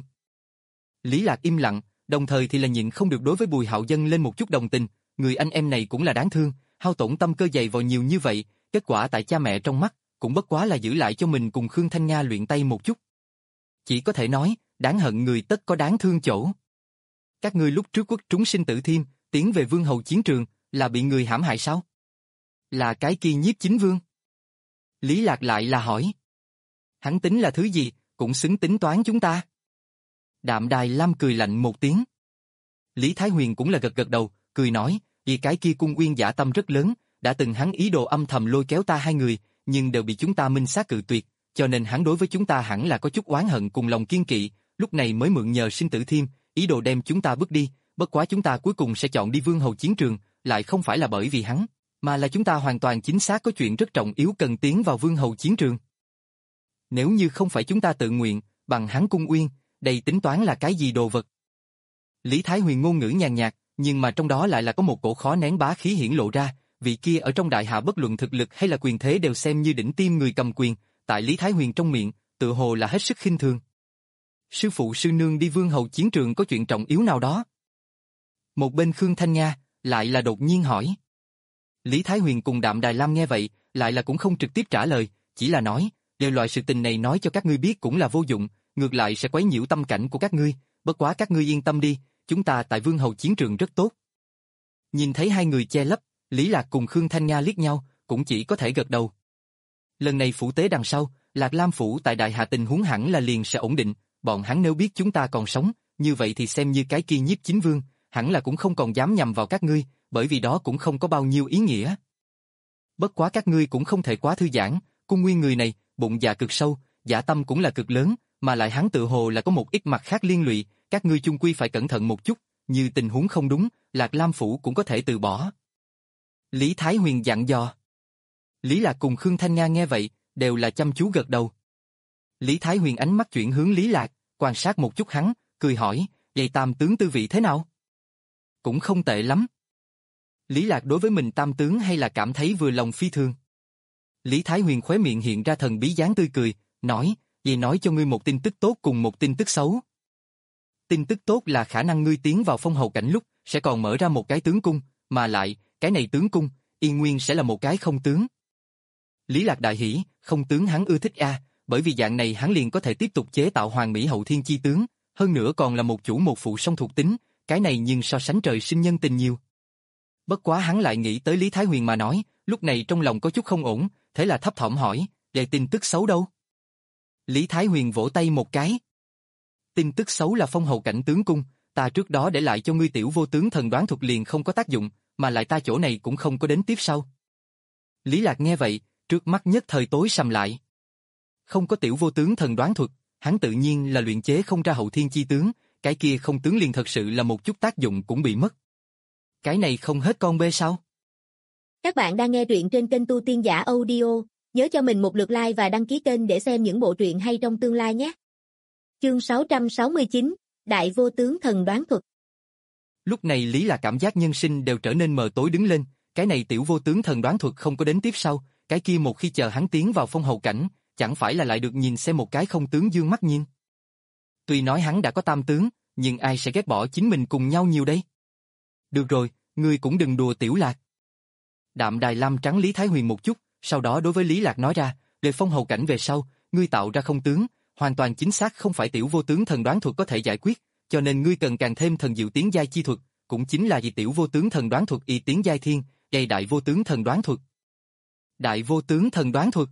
Lý Lạc im lặng, đồng thời thì là nhịn không được đối với Bùi Hạo dâng lên một chút đồng tình, người anh em này cũng là đáng thương, hao tổn tâm cơ dày vào nhiều như vậy, kết quả tại cha mẹ trong mắt, cũng bất quá là giữ lại cho mình cùng Khương Thanh Nga luyện tay một chút. Chỉ có thể nói, đáng hận người tất có đáng thương chỗ. Các ngươi lúc trước quốc trúng sinh tử thiêm, tiến về vương hầu chiến trường, là bị người hãm hại sao? Là cái kia Nhiếp Chính Vương? Lý Lạc lại là hỏi. Hắn tính là thứ gì, cũng xứng tính toán chúng ta. Đạm Đài Lam cười lạnh một tiếng. Lý Thái Huyền cũng là gật gật đầu, cười nói, vì cái kia Cung Uyên dạ tâm rất lớn, đã từng hắn ý đồ âm thầm lôi kéo ta hai người, nhưng đều bị chúng ta minh xác cự tuyệt, cho nên hắn đối với chúng ta hẳn là có chút oán hận cùng lòng kiên kỵ, lúc này mới mượn nhờ sinh tử thiêm, ý đồ đem chúng ta bước đi, bất quá chúng ta cuối cùng sẽ chọn đi vương hầu chiến trường, lại không phải là bởi vì hắn, mà là chúng ta hoàn toàn chính xác có chuyện rất trọng yếu cần tiến vào vương hầu chiến trường. Nếu như không phải chúng ta tự nguyện, bằng hắn Cung Uyên, đây tính toán là cái gì đồ vật? Lý Thái Huyền ngôn ngữ nhàn nhạt, nhưng mà trong đó lại là có một cổ khó nén bá khí hiển lộ ra, vị kia ở trong đại hạ bất luận thực lực hay là quyền thế đều xem như đỉnh tiêm người cầm quyền, tại Lý Thái Huyền trong miệng, tự hồ là hết sức khinh thường. Sư phụ sư nương đi vương hầu chiến trường có chuyện trọng yếu nào đó? Một bên Khương Thanh Nga, lại là đột nhiên hỏi. Lý Thái Huyền cùng Đạm Đài Lam nghe vậy, lại là cũng không trực tiếp trả lời, chỉ là nói, đều loại sự tình này nói cho các ngươi biết cũng là vô dụng, ngược lại sẽ quấy nhiễu tâm cảnh của các ngươi, bất quá các ngươi yên tâm đi, chúng ta tại vương hầu chiến trường rất tốt. Nhìn thấy hai người che lấp, Lý Lạc cùng Khương Thanh Nga liếc nhau, cũng chỉ có thể gật đầu. Lần này phủ tế đằng sau, Lạc Lam Phủ tại Đại Hà tình huống hẳn là liền sẽ ổn định, bọn hắn nếu biết chúng ta còn sống, như vậy thì xem như cái kia Nhiếp Chính Vương, hẳn là cũng không còn dám nhằm vào các ngươi, bởi vì đó cũng không có bao nhiêu ý nghĩa. Bất quá các ngươi cũng không thể quá thư giãn, Cung Nguyên người này, bụng dạ cực sâu, dạ tâm cũng là cực lớn, mà lại hắn tự hồ là có một ít mặt khác liên lụy, các ngươi chung quy phải cẩn thận một chút, như tình huống không đúng, Lạc Lam Phủ cũng có thể từ bỏ. Lý Thái Huyền dặn dò. Lý Lạc cùng Khương Thanh Nga nghe vậy, đều là chăm chú gật đầu. Lý Thái Huyền ánh mắt chuyển hướng Lý Lạc, quan sát một chút hắn, cười hỏi, vậy tam tướng tư vị thế nào? Cũng không tệ lắm. Lý Lạc đối với mình tam tướng hay là cảm thấy vừa lòng phi thường. Lý Thái Huyền khóe miệng hiện ra thần bí dáng tươi cười, nói, vậy nói cho ngươi một tin tức tốt cùng một tin tức xấu. Tin tức tốt là khả năng ngươi tiến vào phong hầu cảnh lúc, sẽ còn mở ra một cái tướng cung, mà lại, cái này tướng cung, yên nguyên sẽ là một cái không tướng. Lý Lạc đại hỉ, không tướng hắn ưa thích a, bởi vì dạng này hắn liền có thể tiếp tục chế tạo hoàn mỹ hậu thiên chi tướng, hơn nữa còn là một chủ một phụ song thuộc tính, cái này nhưng so sánh trời sinh nhân tình nhiều. Bất quá hắn lại nghĩ tới Lý Thái Huyền mà nói, lúc này trong lòng có chút không ổn, thế là thấp thỏm hỏi, vậy tin tức xấu đâu? Lý Thái Huyền vỗ tay một cái. Tin tức xấu là phong hầu cảnh tướng cung, ta trước đó để lại cho ngươi tiểu vô tướng thần đoán thuật liền không có tác dụng, mà lại ta chỗ này cũng không có đến tiếp sau. Lý Lạc nghe vậy, trước mắt nhất thời tối sầm lại. Không có tiểu vô tướng thần đoán thuật, hắn tự nhiên là luyện chế không ra hậu thiên chi tướng, cái kia không tướng liền thật sự là một chút tác dụng cũng bị mất. Cái này không hết con bê sao? Các bạn đang nghe truyện trên kênh Tu Tiên Giả Audio, nhớ cho mình một lượt like và đăng ký kênh để xem những bộ truyện hay trong tương lai nhé. Chương sáu trăm sáu mươi chín, Đại vô tướng thần đoán thuật. Lúc này Lý là cảm giác nhân sinh đều trở nên mờ tối đứng lên, cái này tiểu vô tướng thần đoán thuật không có đến tiếp sau, cái kia một khi chờ hắn tiến vào phong hầu cảnh, chẳng phải là lại được nhìn xem một cái không tướng dương mắt nhìn. Tuy nói hắn đã có tam tướng, nhưng ai sẽ ghét bỏ chính mình cùng nhau nhiều đây? Được rồi, ngươi cũng đừng đùa tiểu Lạc. Đạm Đài Lam trắng Lý Thái Huyền một chút, sau đó đối với Lý Lạc nói ra, về phong hầu cảnh về sau, ngươi tạo ra không tướng, hoàn toàn chính xác không phải tiểu vô tướng thần đoán thuật có thể giải quyết, cho nên ngươi cần càng thêm thần diệu tiến giai chi thuật, cũng chính là vì tiểu vô tướng thần đoán thuật y tiến giai thiên, gây đại vô tướng thần đoán thuật. Đại vô tướng thần đoán thuật.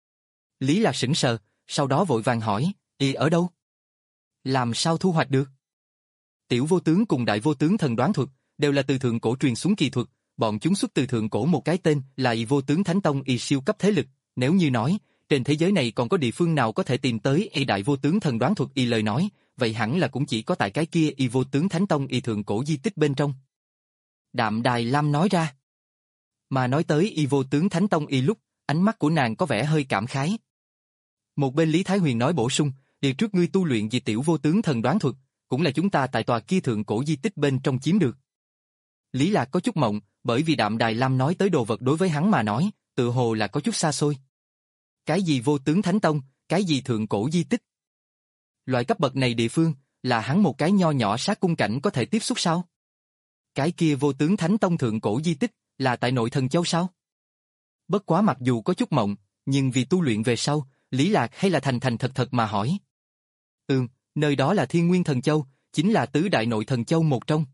Lý Lạc sững sờ, sau đó vội vàng hỏi, y ở đâu? Làm sao thu hoạch được? Tiểu vô tướng cùng đại vô tướng thần đoán thuật đều là từ thượng cổ truyền xuống kỳ thuật, bọn chúng xuất từ thượng cổ một cái tên là y vô tướng thánh tông y siêu cấp thế lực, nếu như nói trên thế giới này còn có địa phương nào có thể tìm tới y đại vô tướng thần đoán thuật y lời nói, vậy hẳn là cũng chỉ có tại cái kia y vô tướng thánh tông y thượng cổ di tích bên trong. Đạm Đài Lam nói ra. Mà nói tới y vô tướng thánh tông y lúc, ánh mắt của nàng có vẻ hơi cảm khái. Một bên Lý Thái Huyền nói bổ sung, điều trước ngươi tu luyện vì tiểu vô tướng thần đoán thuật, cũng là chúng ta tại tòa kia thượng cổ di tích bên trong chiếm được. Lý Lạc có chút mộng, bởi vì Đạm Đài Lam nói tới đồ vật đối với hắn mà nói, tự hồ là có chút xa xôi. Cái gì vô tướng thánh tông, cái gì thượng cổ di tích? Loại cấp bậc này địa phương, là hắn một cái nho nhỏ sát cung cảnh có thể tiếp xúc sao? Cái kia vô tướng thánh tông thượng cổ di tích, là tại nội thần châu sao? Bất quá mặc dù có chút mộng, nhưng vì tu luyện về sau, Lý Lạc hay là thành thành thật thật mà hỏi. Ừm, nơi đó là Thiên Nguyên Thần Châu, chính là tứ đại nội thần châu một trong.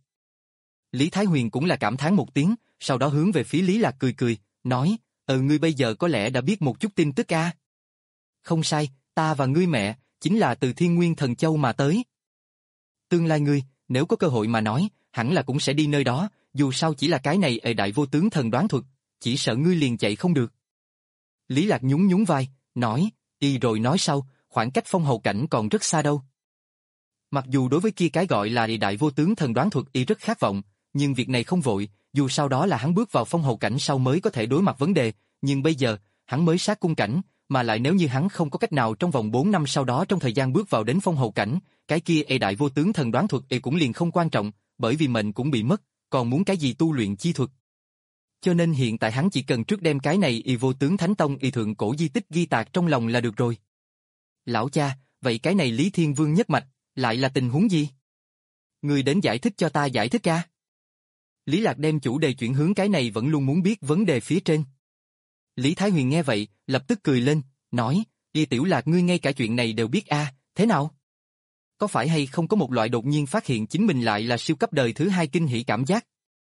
Lý Thái Huyền cũng là cảm thán một tiếng, sau đó hướng về phía Lý Lạc cười cười, nói, ừ ngươi bây giờ có lẽ đã biết một chút tin tức a. Không sai, ta và ngươi mẹ, chính là từ Thiên Nguyên Thần Châu mà tới. Tương lai ngươi, nếu có cơ hội mà nói, hẳn là cũng sẽ đi nơi đó, dù sao chỉ là cái này ở đại vô tướng thần đoán thuật, chỉ sợ ngươi liền chạy không được. Lý Lạc nhún nhún vai, nói, y rồi nói sau, khoảng cách phong hầu cảnh còn rất xa đâu. Mặc dù đối với kia cái gọi là đại vô tướng thần đoán thuật y rất khát vọng, nhưng việc này không vội, dù sau đó là hắn bước vào phong hầu cảnh sau mới có thể đối mặt vấn đề, nhưng bây giờ, hắn mới sát cung cảnh, mà lại nếu như hắn không có cách nào trong vòng bốn năm sau đó trong thời gian bước vào đến phong hầu cảnh, cái kia e đại vô tướng thần đoán thuật e cũng liền không quan trọng, bởi vì mệnh cũng bị mất, còn muốn cái gì tu luyện chi thuật. Cho nên hiện tại hắn chỉ cần trước đem cái này y vô tướng thánh tông y thượng cổ di tích ghi tạc trong lòng là được rồi. Lão cha, vậy cái này Lý Thiên Vương nhất mạch, lại là tình huống gì? Người đến giải thích cho ta giải thích ca. Lý Lạc đem chủ đề chuyển hướng cái này vẫn luôn muốn biết vấn đề phía trên. Lý Thái Huyền nghe vậy, lập tức cười lên, nói, y tiểu Lạc ngươi ngay cả chuyện này đều biết a, à, thế nào? Có phải hay không có một loại đột nhiên phát hiện chính mình lại là siêu cấp đời thứ hai kinh hỉ cảm giác?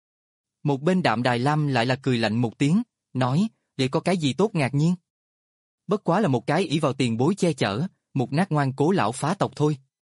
Một bên Đạm Đài Lam lại là cười lạnh một tiếng, nói, vậy có cái gì tốt ngạc nhiên? Bất quá là một cái ỷ vào tiền bối che chở, một nát ngoan cố lão phá tộc thôi.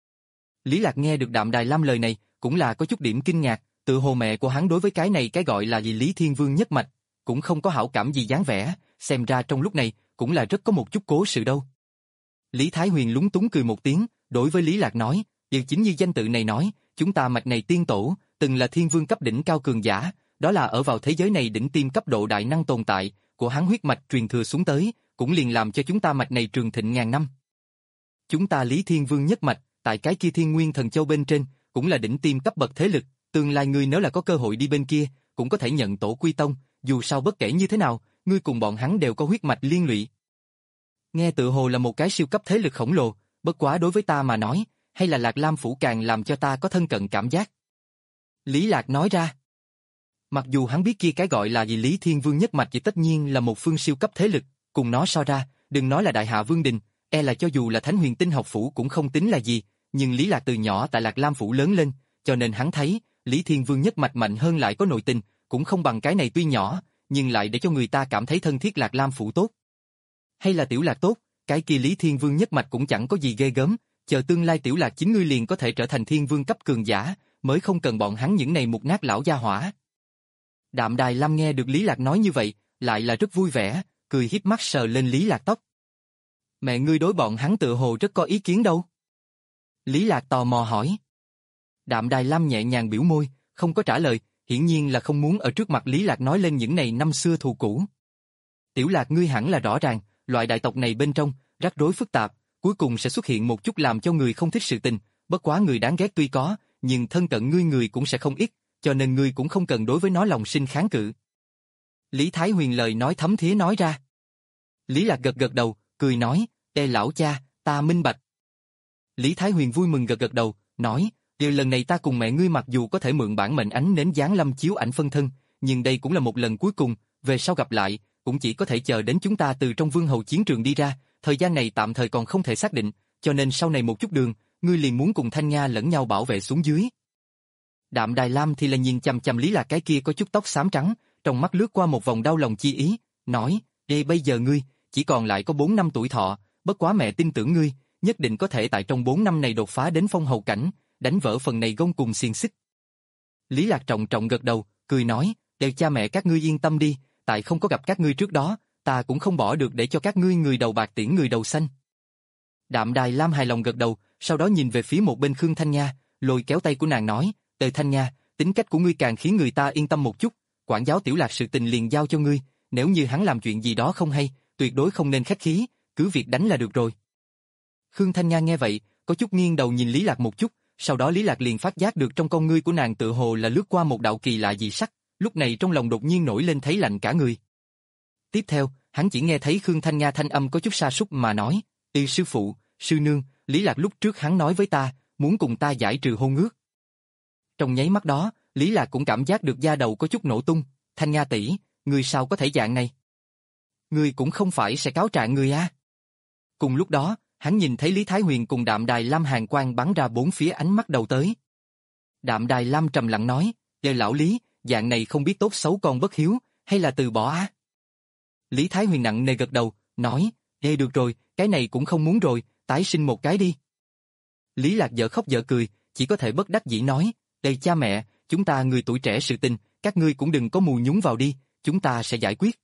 Lý Lạc nghe được Đạm Đài Lam lời này, cũng là có chút điểm kinh ngạc, tự hồ mẹ của hắn đối với cái này cái gọi là gì Lý Thiên Vương nhất mạch, cũng không có hảo cảm gì dáng vẻ, xem ra trong lúc này, cũng là rất có một chút cố sự đâu. Lý Thái Huyền lúng túng cười một tiếng, đối với Lý Lạc nói, điều chính như danh tự này nói, chúng ta mạch này tiên tổ, từng là thiên vương cấp đỉnh cao cường giả, đó là ở vào thế giới này đỉnh tiêm cấp độ đại năng tồn tại, của hắn huyết mạch truyền thừa xuống tới, cũng liền làm cho chúng ta mạch này trường thịnh ngàn năm. Chúng ta Lý Thiên Vương nhất mạch, tại cái kia Thiên Nguyên Thần Châu bên trên, cũng là đỉnh tiêm cấp bậc thế lực, tương lai ngươi nếu là có cơ hội đi bên kia, cũng có thể nhận tổ quy tông, dù sao bất kể như thế nào, ngươi cùng bọn hắn đều có huyết mạch liên lụy. Nghe tự hồ là một cái siêu cấp thế lực khổng lồ, bất quá đối với ta mà nói, hay là Lạc Lam Phủ càng làm cho ta có thân cận cảm giác. Lý Lạc nói ra. Mặc dù hắn biết kia cái gọi là gì Lý Thiên Vương nhất mạch thì tất nhiên là một phương siêu cấp thế lực, cùng nó so ra, đừng nói là Đại Hạ Vương Đình, e là cho dù là Thánh Huyền Tinh học phủ cũng không tính là gì, nhưng Lý Lạc từ nhỏ tại Lạc Lam phủ lớn lên, cho nên hắn thấy, Lý Thiên Vương nhất mạch mạnh hơn lại có nội tình, cũng không bằng cái này tuy nhỏ, nhưng lại để cho người ta cảm thấy thân thiết Lạc Lam phủ tốt. Hay là Tiểu Lạc tốt, cái kia Lý Thiên Vương nhất mạch cũng chẳng có gì ghê gớm, chờ tương lai Tiểu Lạc chính ngươi liền có thể trở thành Thiên Vương cấp cường giả, mới không cần bọn hắn những này mục nát lão gia hỏa. Đạm Đài Lam nghe được Lý Lạc nói như vậy, lại là rất vui vẻ, cười hiếp mắt sờ lên Lý Lạc tóc. Mẹ ngươi đối bọn hắn tự hồ rất có ý kiến đâu? Lý Lạc tò mò hỏi. Đạm Đài Lam nhẹ nhàng biểu môi, không có trả lời, hiển nhiên là không muốn ở trước mặt Lý Lạc nói lên những này năm xưa thù cũ. Tiểu Lạc ngươi hẳn là rõ ràng, loại đại tộc này bên trong, rắc rối phức tạp, cuối cùng sẽ xuất hiện một chút làm cho người không thích sự tình, bất quá người đáng ghét tuy có, nhưng thân cận ngươi người cũng sẽ không ít, cho nên ngươi cũng không cần đối với nó lòng sinh kháng cự. Lý Thái Huyền lời nói thấm thía nói ra. Lý Lạc gật gật đầu, cười nói, ê lão cha, ta minh bạch. Lý Thái Huyền vui mừng gật gật đầu, nói, điều lần này ta cùng mẹ ngươi mặc dù có thể mượn bản mệnh ánh nến giáng lâm chiếu ảnh phân thân, nhưng đây cũng là một lần cuối cùng, về sau gặp lại, cũng chỉ có thể chờ đến chúng ta từ trong vương hầu chiến trường đi ra, thời gian này tạm thời còn không thể xác định, cho nên sau này một chút đường, ngươi liền muốn cùng Thanh Nga lẫn nhau bảo vệ xuống dưới. Đạm Đài Lam thì là nhìn chằm chằm Lý Lạc cái kia có chút tóc xám trắng, trong mắt lướt qua một vòng đau lòng chi ý, nói, ê bây giờ ngươi, chỉ còn lại có bốn năm tuổi thọ, bất quá mẹ tin tưởng ngươi, nhất định có thể tại trong bốn năm này đột phá đến phong hầu cảnh, đánh vỡ phần này gông cùng xiềng xích. Lý Lạc trọng trọng gật đầu, cười nói, đều cha mẹ các ngươi yên tâm đi, tại không có gặp các ngươi trước đó, ta cũng không bỏ được để cho các ngươi người đầu bạc tiễn người đầu xanh. Đạm Đài Lam hài lòng gật đầu, sau đó nhìn về phía một bên Khương Thanh Nga, lôi kéo tay của nàng nói, Tề Thanh Nga, tính cách của ngươi càng khiến người ta yên tâm một chút, quản giáo Tiểu Lạc sự tình liền giao cho ngươi, nếu như hắn làm chuyện gì đó không hay, tuyệt đối không nên khách khí, cứ việc đánh là được rồi. Khương Thanh Nga nghe vậy, có chút nghiêng đầu nhìn Lý Lạc một chút, sau đó Lý Lạc liền phát giác được trong con ngươi của nàng tựa hồ là lướt qua một đạo kỳ lạ dị sắc, lúc này trong lòng đột nhiên nổi lên thấy lạnh cả người. Tiếp theo, hắn chỉ nghe thấy Khương Thanh Nga thanh âm có chút sa sút mà nói, "Ê sư phụ, sư nương, Lý Lạc lúc trước hắn nói với ta, muốn cùng ta giải trừ hôn ước." Trong nháy mắt đó, Lý Lạc cũng cảm giác được da đầu có chút nổ tung, "Thanh Nga tỷ, ngươi sao có thể dạng này? Ngươi cũng không phải sẽ cáo trạng người a?" Cùng lúc đó, hắn nhìn thấy Lý Thái Huyền cùng Đạm Đài Lam hàn quang bắn ra bốn phía ánh mắt đầu tới. Đạm Đài Lam trầm lặng nói, "Ê lão Lý, dạng này không biết tốt xấu con bất hiếu, hay là từ bỏ á?" Lý Thái Huyền nặng nề gật đầu, nói, "Ê được rồi, cái này cũng không muốn rồi, tái sinh một cái đi." Lý Lạc dở khóc dở cười, chỉ có thể bất đắc dĩ nói, "Ê cha mẹ, chúng ta người tuổi trẻ sự tình, các ngươi cũng đừng có mù nhúng vào đi, chúng ta sẽ giải quyết."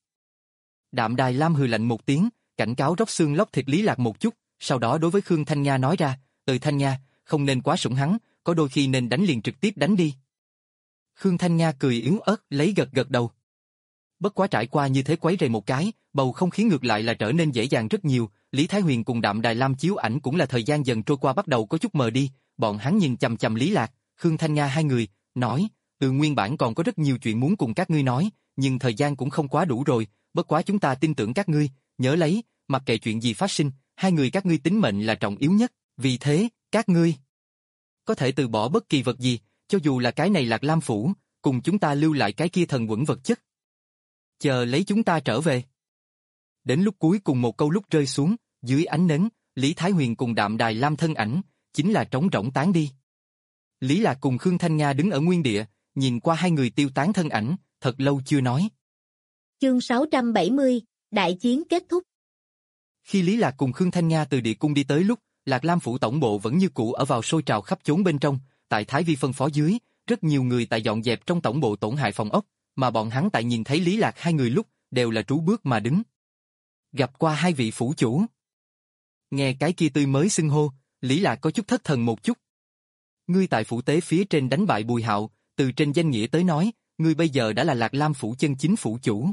Đạm Đài Lam hừ lạnh một tiếng, cảnh cáo róc xương lóc thịt Lý Lạc một chút, sau đó đối với Khương Thanh Nga nói ra, "Ơi Thanh Nga, không nên quá sủng hắn, có đôi khi nên đánh liền trực tiếp đánh đi." Khương Thanh Nga cười yếu ớt lấy gật gật đầu. Bất quá trải qua như thế quấy rầy một cái, bầu không khí ngược lại là trở nên dễ dàng rất nhiều, Lý Thái Huyền cùng Đạm Đài Lam chiếu ảnh cũng là thời gian dần trôi qua bắt đầu có chút mờ đi, bọn hắn nhìn chằm chằm Lý Lạc, Khương Thanh Nga hai người, nói, "Ừ nguyên bản còn có rất nhiều chuyện muốn cùng các ngươi nói, nhưng thời gian cũng không quá đủ rồi, bất quá chúng ta tin tưởng các ngươi, nhớ lấy, mặc kệ chuyện gì phát sinh, hai người các ngươi tính mệnh là trọng yếu nhất, vì thế, các ngươi có thể từ bỏ bất kỳ vật gì, cho dù là cái này Lạc Lam phủ, cùng chúng ta lưu lại cái kia thần quẩn vật chất. Chờ lấy chúng ta trở về." Đến lúc cuối cùng một câu lúc rơi xuống, dưới ánh nến, Lý Thái Huyền cùng Đạm Đài Lam thân ảnh, chính là trống rỗng tán đi. Lý Lạc cùng Khương Thanh Nga đứng ở nguyên địa, nhìn qua hai người tiêu tán thân ảnh, thật lâu chưa nói. Chương sáu trăm bảy mươi, đại chiến kết thúc. Khi Lý Lạc cùng Khương Thanh Nga từ địa cung đi tới lúc, Lạc Lam phủ tổng bộ vẫn như cũ ở vào sôi trào khắp chốn bên trong, tại Thái Vi phân phó dưới, rất nhiều người tại dọn dẹp trong tổng bộ tổn hại phòng ốc, mà bọn hắn tại nhìn thấy Lý Lạc hai người lúc, đều là trú bước mà đứng. Gặp qua hai vị phủ chủ. Nghe cái kia tươi mới xưng hô, Lý Lạc có chút thất thần một chút. Ngươi tại phủ tế phía trên đánh bại Bùi Hạo, từ trên danh nghĩa tới nói, ngươi bây giờ đã là Lạc Lam phủ chân chính phủ chủ.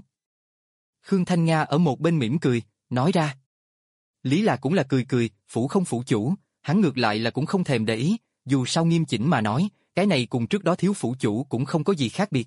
Khương Thanh Nga ở một bên mỉm cười, nói ra. Lý Lạc cũng là cười cười, phủ không phủ chủ, hắn ngược lại là cũng không thèm để ý, dù sao nghiêm chỉnh mà nói, cái này cùng trước đó thiếu phủ chủ cũng không có gì khác biệt.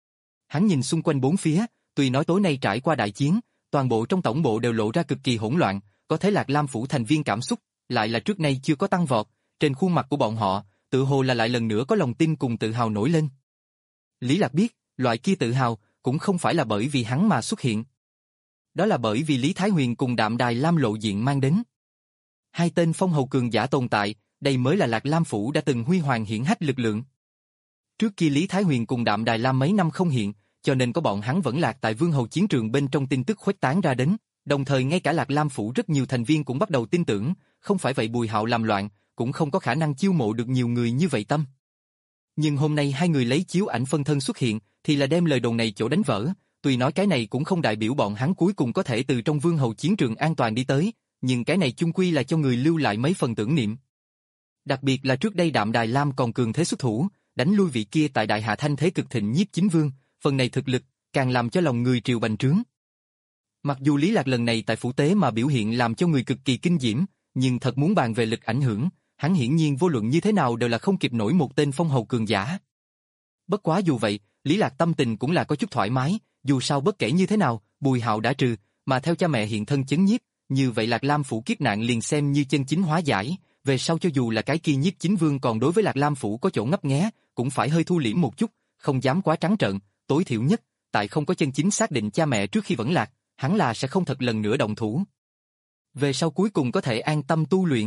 Hắn nhìn xung quanh bốn phía, tuy nói tối nay trải qua đại chiến, toàn bộ trong tổng bộ đều lộ ra cực kỳ hỗn loạn, có thể Lạc Lam phủ thành viên cảm xúc, lại là trước nay chưa có tăng vọt, trên khuôn mặt của bọn họ, tự hồ là lại lần nữa có lòng tin cùng tự hào nổi lên. Lý Lạc biết, loại kia tự hào, cũng không phải là bởi vì hắn mà xuất hiện. Đó là bởi vì Lý Thái Huyền cùng Đạm Đài Lam lộ diện mang đến. Hai tên phong hầu cường giả tồn tại, đây mới là Lạc Lam Phủ đã từng huy hoàng hiển hách lực lượng. Trước kia Lý Thái Huyền cùng Đạm Đài Lam mấy năm không hiện, cho nên có bọn hắn vẫn lạc tại Vương Hầu chiến trường bên trong tin tức khuếch tán ra đến, đồng thời ngay cả Lạc Lam Phủ rất nhiều thành viên cũng bắt đầu tin tưởng, không phải vậy Bùi Hạo làm loạn, cũng không có khả năng chiêu mộ được nhiều người như vậy tâm. Nhưng hôm nay hai người lấy chiếu ảnh phân thân xuất hiện, thì là đem lời đồn này chỗ đánh vỡ, tuy nói cái này cũng không đại biểu bọn hắn cuối cùng có thể từ trong Vương Hầu chiến trường an toàn đi tới, nhưng cái này chung quy là cho người lưu lại mấy phần tưởng niệm. Đặc biệt là trước đây Đạm Đài Lam còn cường thế xuất thủ, đánh lui vị kia tại Đại Hà Thanh thế cực thịnh Nhiếp Chính Vương, phần này thực lực càng làm cho lòng người triều bành trướng. Mặc dù Lý Lạc lần này tại phủ tế mà biểu hiện làm cho người cực kỳ kinh diễm, nhưng thật muốn bàn về lực ảnh hưởng, hắn hiển nhiên vô luận như thế nào đều là không kịp nổi một tên phong hầu cường giả. Bất quá dù vậy, Lý Lạc tâm tình cũng là có chút thoải mái, dù sao bất kể như thế nào, Bùi Hạo đã trừ, mà theo cha mẹ hiện thân chấn nhiếp, như vậy Lạc Lam Phủ kiếp nạn liền xem như chân chính hóa giải, về sau cho dù là cái kia Nhiếp Chính Vương còn đối với Lạc Lam Phủ có chỗ ngấp nghé, cũng phải hơi thu liễm một chút, không dám quá trắng trợn, tối thiểu nhất, tại không có chân chính xác định cha mẹ trước khi vẫn lạc, hắn là sẽ không thật lần nữa động thủ. Về sau cuối cùng có thể an tâm tu luyện.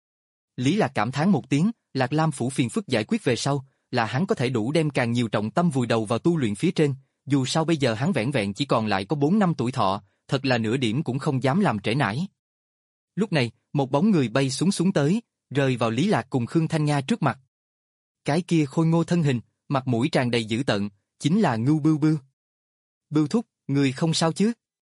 Lý Lạc cảm thán một tiếng, Lạc Lam Phủ phiền phức giải quyết về sau, là hắn có thể đủ đem càng nhiều trọng tâm vùi đầu vào tu luyện phía trên, dù sao bây giờ hắn vẻn vẹn chỉ còn lại có bốn năm tuổi thọ, thật là nửa điểm cũng không dám làm trễ nải. Lúc này, một bóng người bay xuống xuống tới, rơi vào Lý Lạc cùng Khương Thanh Nga trước mặt. Cái kia khôi ngô thân hình, mặt mũi tràn đầy dữ tợn, chính là Ngưu Bưu Bưu. Bưu thúc, người không sao chứ?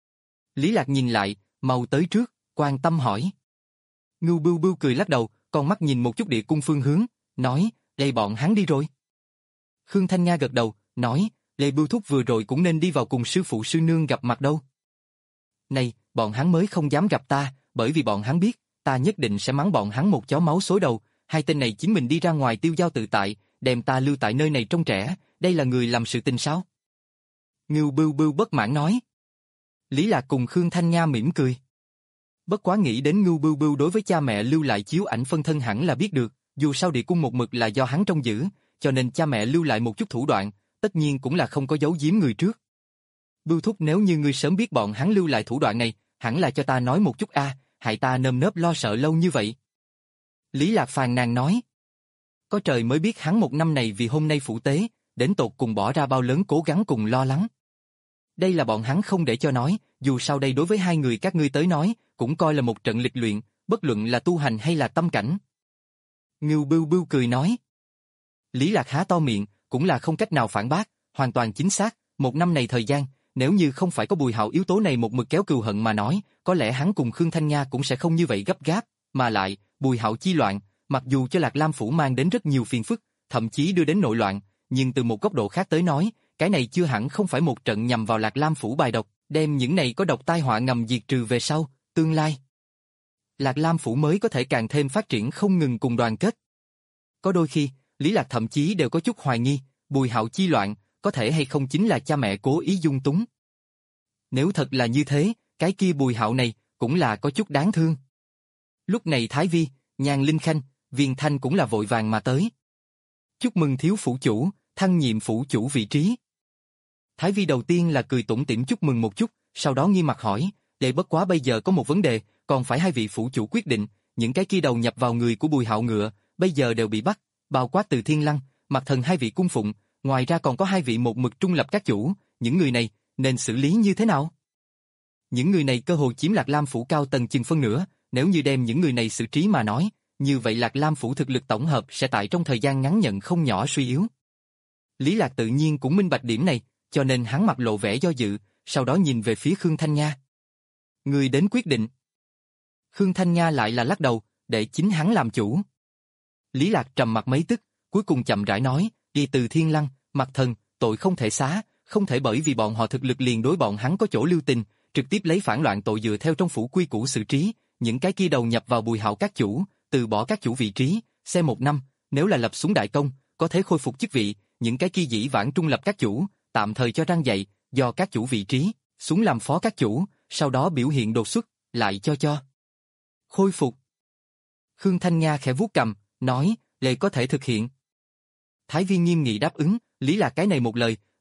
Lý Lạc nhìn lại, mau tới trước, quan tâm hỏi. Ngưu Bưu Bưu cười lắc đầu, con mắt nhìn một chút địa cung phương hướng, nói, đây bọn hắn đi rồi. Khương Thanh Nga gật đầu, nói, Lê Bưu thúc vừa rồi cũng nên đi vào cùng sư phụ sư nương gặp mặt đâu. Này, bọn hắn mới không dám gặp ta, bởi vì bọn hắn biết, ta nhất định sẽ mắng bọn hắn một chó máu xối đầu, hai tên này chính mình đi ra ngoài tiêu dao tự tại, đem ta lưu tại nơi này trông trẻ, đây là người làm sự tình sao? Ngưu Bưu Bưu bất mãn nói. Lý Lạc cùng Khương Thanh Nga mỉm cười. Bất quá nghĩ đến Ngưu Bưu Bưu đối với cha mẹ lưu lại chiếu ảnh phân thân hẳn là biết được, dù sao địa cung một mực là do hắn trông giữ, cho nên cha mẹ lưu lại một chút thủ đoạn, tất nhiên cũng là không có giấu giếm người trước. Bưu thúc nếu như ngươi sớm biết bọn hắn lưu lại thủ đoạn này, hẳn là cho ta nói một chút a, à, hại ta nơm nớp lo sợ lâu như vậy. Lý Lạc phàn nàn nói. Có trời mới biết hắn một năm này vì hôm nay phụ tế, đến tột cùng bỏ ra bao lớn cố gắng cùng lo lắng. Đây là bọn hắn không để cho nói, dù sao đây đối với hai người các ngươi tới nói, cũng coi là một trận lịch luyện, bất luận là tu hành hay là tâm cảnh. Ngưu Bưu Bưu cười nói. Lý Lạc há to miệng, cũng là không cách nào phản bác, hoàn toàn chính xác, một năm này thời gian, nếu như không phải có Bùi Hạo yếu tố này một mực kéo cừu hận mà nói, có lẽ hắn cùng Khương Thanh Nga cũng sẽ không như vậy gấp gáp, mà lại, Bùi Hạo chi loạn, mặc dù cho Lạc Lam Phủ mang đến rất nhiều phiền phức, thậm chí đưa đến nội loạn, nhưng từ một góc độ khác tới nói, cái này chưa hẳn không phải một trận nhằm vào Lạc Lam Phủ bài độc, đem những này có độc tai họa ngầm diệt trừ về sau, tương lai. Lạc Lam Phủ mới có thể càng thêm phát triển không ngừng cùng đoàn kết. Có đôi khi, Lý Lạc thậm chí đều có chút hoài nghi, Bùi Hạo chi loạn, có thể hay không chính là cha mẹ cố ý dung túng. Nếu thật là như thế, cái kia Bùi Hạo này, cũng là có chút đáng thương. Lúc này Thái Vi, Nhan Linh Khanh, Viên Thanh cũng là vội vàng mà tới. Chúc mừng thiếu phủ chủ, thăng nhiệm phủ chủ vị trí. Thái Vi đầu tiên là cười tủm tỉm chúc mừng một chút, sau đó nghiêm mặt hỏi, để bất quá bây giờ có một vấn đề, còn phải hai vị phủ chủ quyết định, những cái kia đầu nhập vào người của Bùi Hạo ngựa, bây giờ đều bị bắt, bao quát Từ Thiên Lăng, Mặt Thần hai vị cung phụng, ngoài ra còn có hai vị một mực trung lập các chủ, những người này, nên xử lý như thế nào? Những người này cơ hồ chiếm Lạc Lam Phủ cao tầng chừng phân nửa, nếu như đem những người này xử trí mà nói, như vậy Lạc Lam Phủ thực lực tổng hợp sẽ tại trong thời gian ngắn nhận không nhỏ suy yếu. Lý Lạc tự nhiên cũng minh bạch điểm này, cho nên hắn mặt lộ vẻ do dự, sau đó nhìn về phía Khương Thanh Nga. Người đến quyết định. Khương Thanh Nga lại là lắc đầu, để chính hắn làm chủ. Lý Lạc trầm mặt mấy tức, cuối cùng chậm rãi nói, đi Từ Thiên Lăng, Mặt Thần, tội không thể xá, không thể bởi vì bọn họ thực lực liền đối bọn hắn có chỗ lưu tình, trực tiếp lấy phản loạn tội dựa theo trong phủ quy củ xử trí, những cái kia đầu nhập vào Bùi Hạo các chủ, từ bỏ các chủ vị trí, xem một năm, nếu là lập xuống đại công, có thể khôi phục chức vị, những cái kia dĩ vãng trung lập các chủ, tạm thời cho răng dạy, do các chủ vị trí, xuống làm phó các chủ, sau đó biểu hiện đột xuất, lại cho cho khôi phục. Khương Thanh Nga khẽ vuốt cầm, nói, lệ có thể thực hiện. Thái Vi nghiêm nghị đáp ứng, Lý Lạc cái này một lời,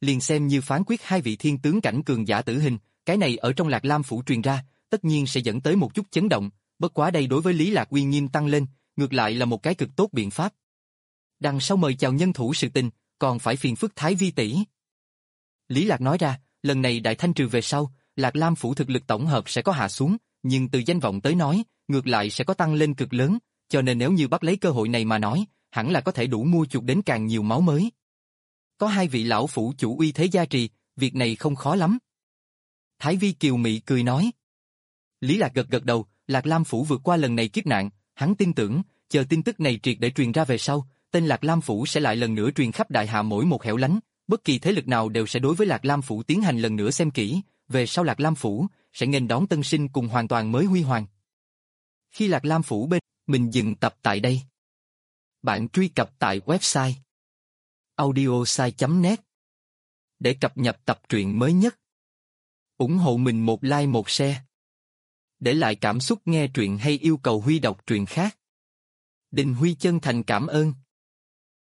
liền xem như phán quyết hai vị thiên tướng cảnh cường giả tử hình, cái này ở trong Lạc Lam phủ truyền ra, tất nhiên sẽ dẫn tới một chút chấn động, bất quá đây đối với Lý Lạc uy nghiêm tăng lên, ngược lại là một cái cực tốt biện pháp. Đằng sau mời chào nhân thủ sự tình, còn phải phiền phức Thái Vi tỷ. Lý Lạc nói ra, lần này đại thanh trừ về sau, Lạc Lam phủ thực lực tổng hợp sẽ có hạ xuống, nhưng từ danh vọng tới nói, ngược lại sẽ có tăng lên cực lớn, cho nên nếu như bắt lấy cơ hội này mà nói, hẳn là có thể đủ mua chuộc đến càng nhiều máu mới. Có hai vị lão phủ chủ uy thế gia trì, việc này không khó lắm. Thái Vi kiều mị cười nói. Lý Lạc gật gật đầu, Lạc Lam phủ vượt qua lần này kiếp nạn, hắn tin tưởng, chờ tin tức này triệt để truyền ra về sau, tên Lạc Lam phủ sẽ lại lần nữa truyền khắp đại hạ mỗi một hẻo lánh, bất kỳ thế lực nào đều sẽ đối với Lạc Lam phủ tiến hành lần nữa xem kỹ, về sau Lạc Lam phủ sẽ nghênh đón tân sinh cùng hoàn toàn mới huy hoàng. Khi Lạc Lam phủ bên mình dừng tập tại đây. Bạn truy cập tại website audiosai chấm net để cập nhật tập truyện mới nhất. Ủng hộ mình một like một share. Để lại cảm xúc nghe truyện hay yêu cầu Huy đọc truyện khác. Đình Huy chân thành cảm ơn.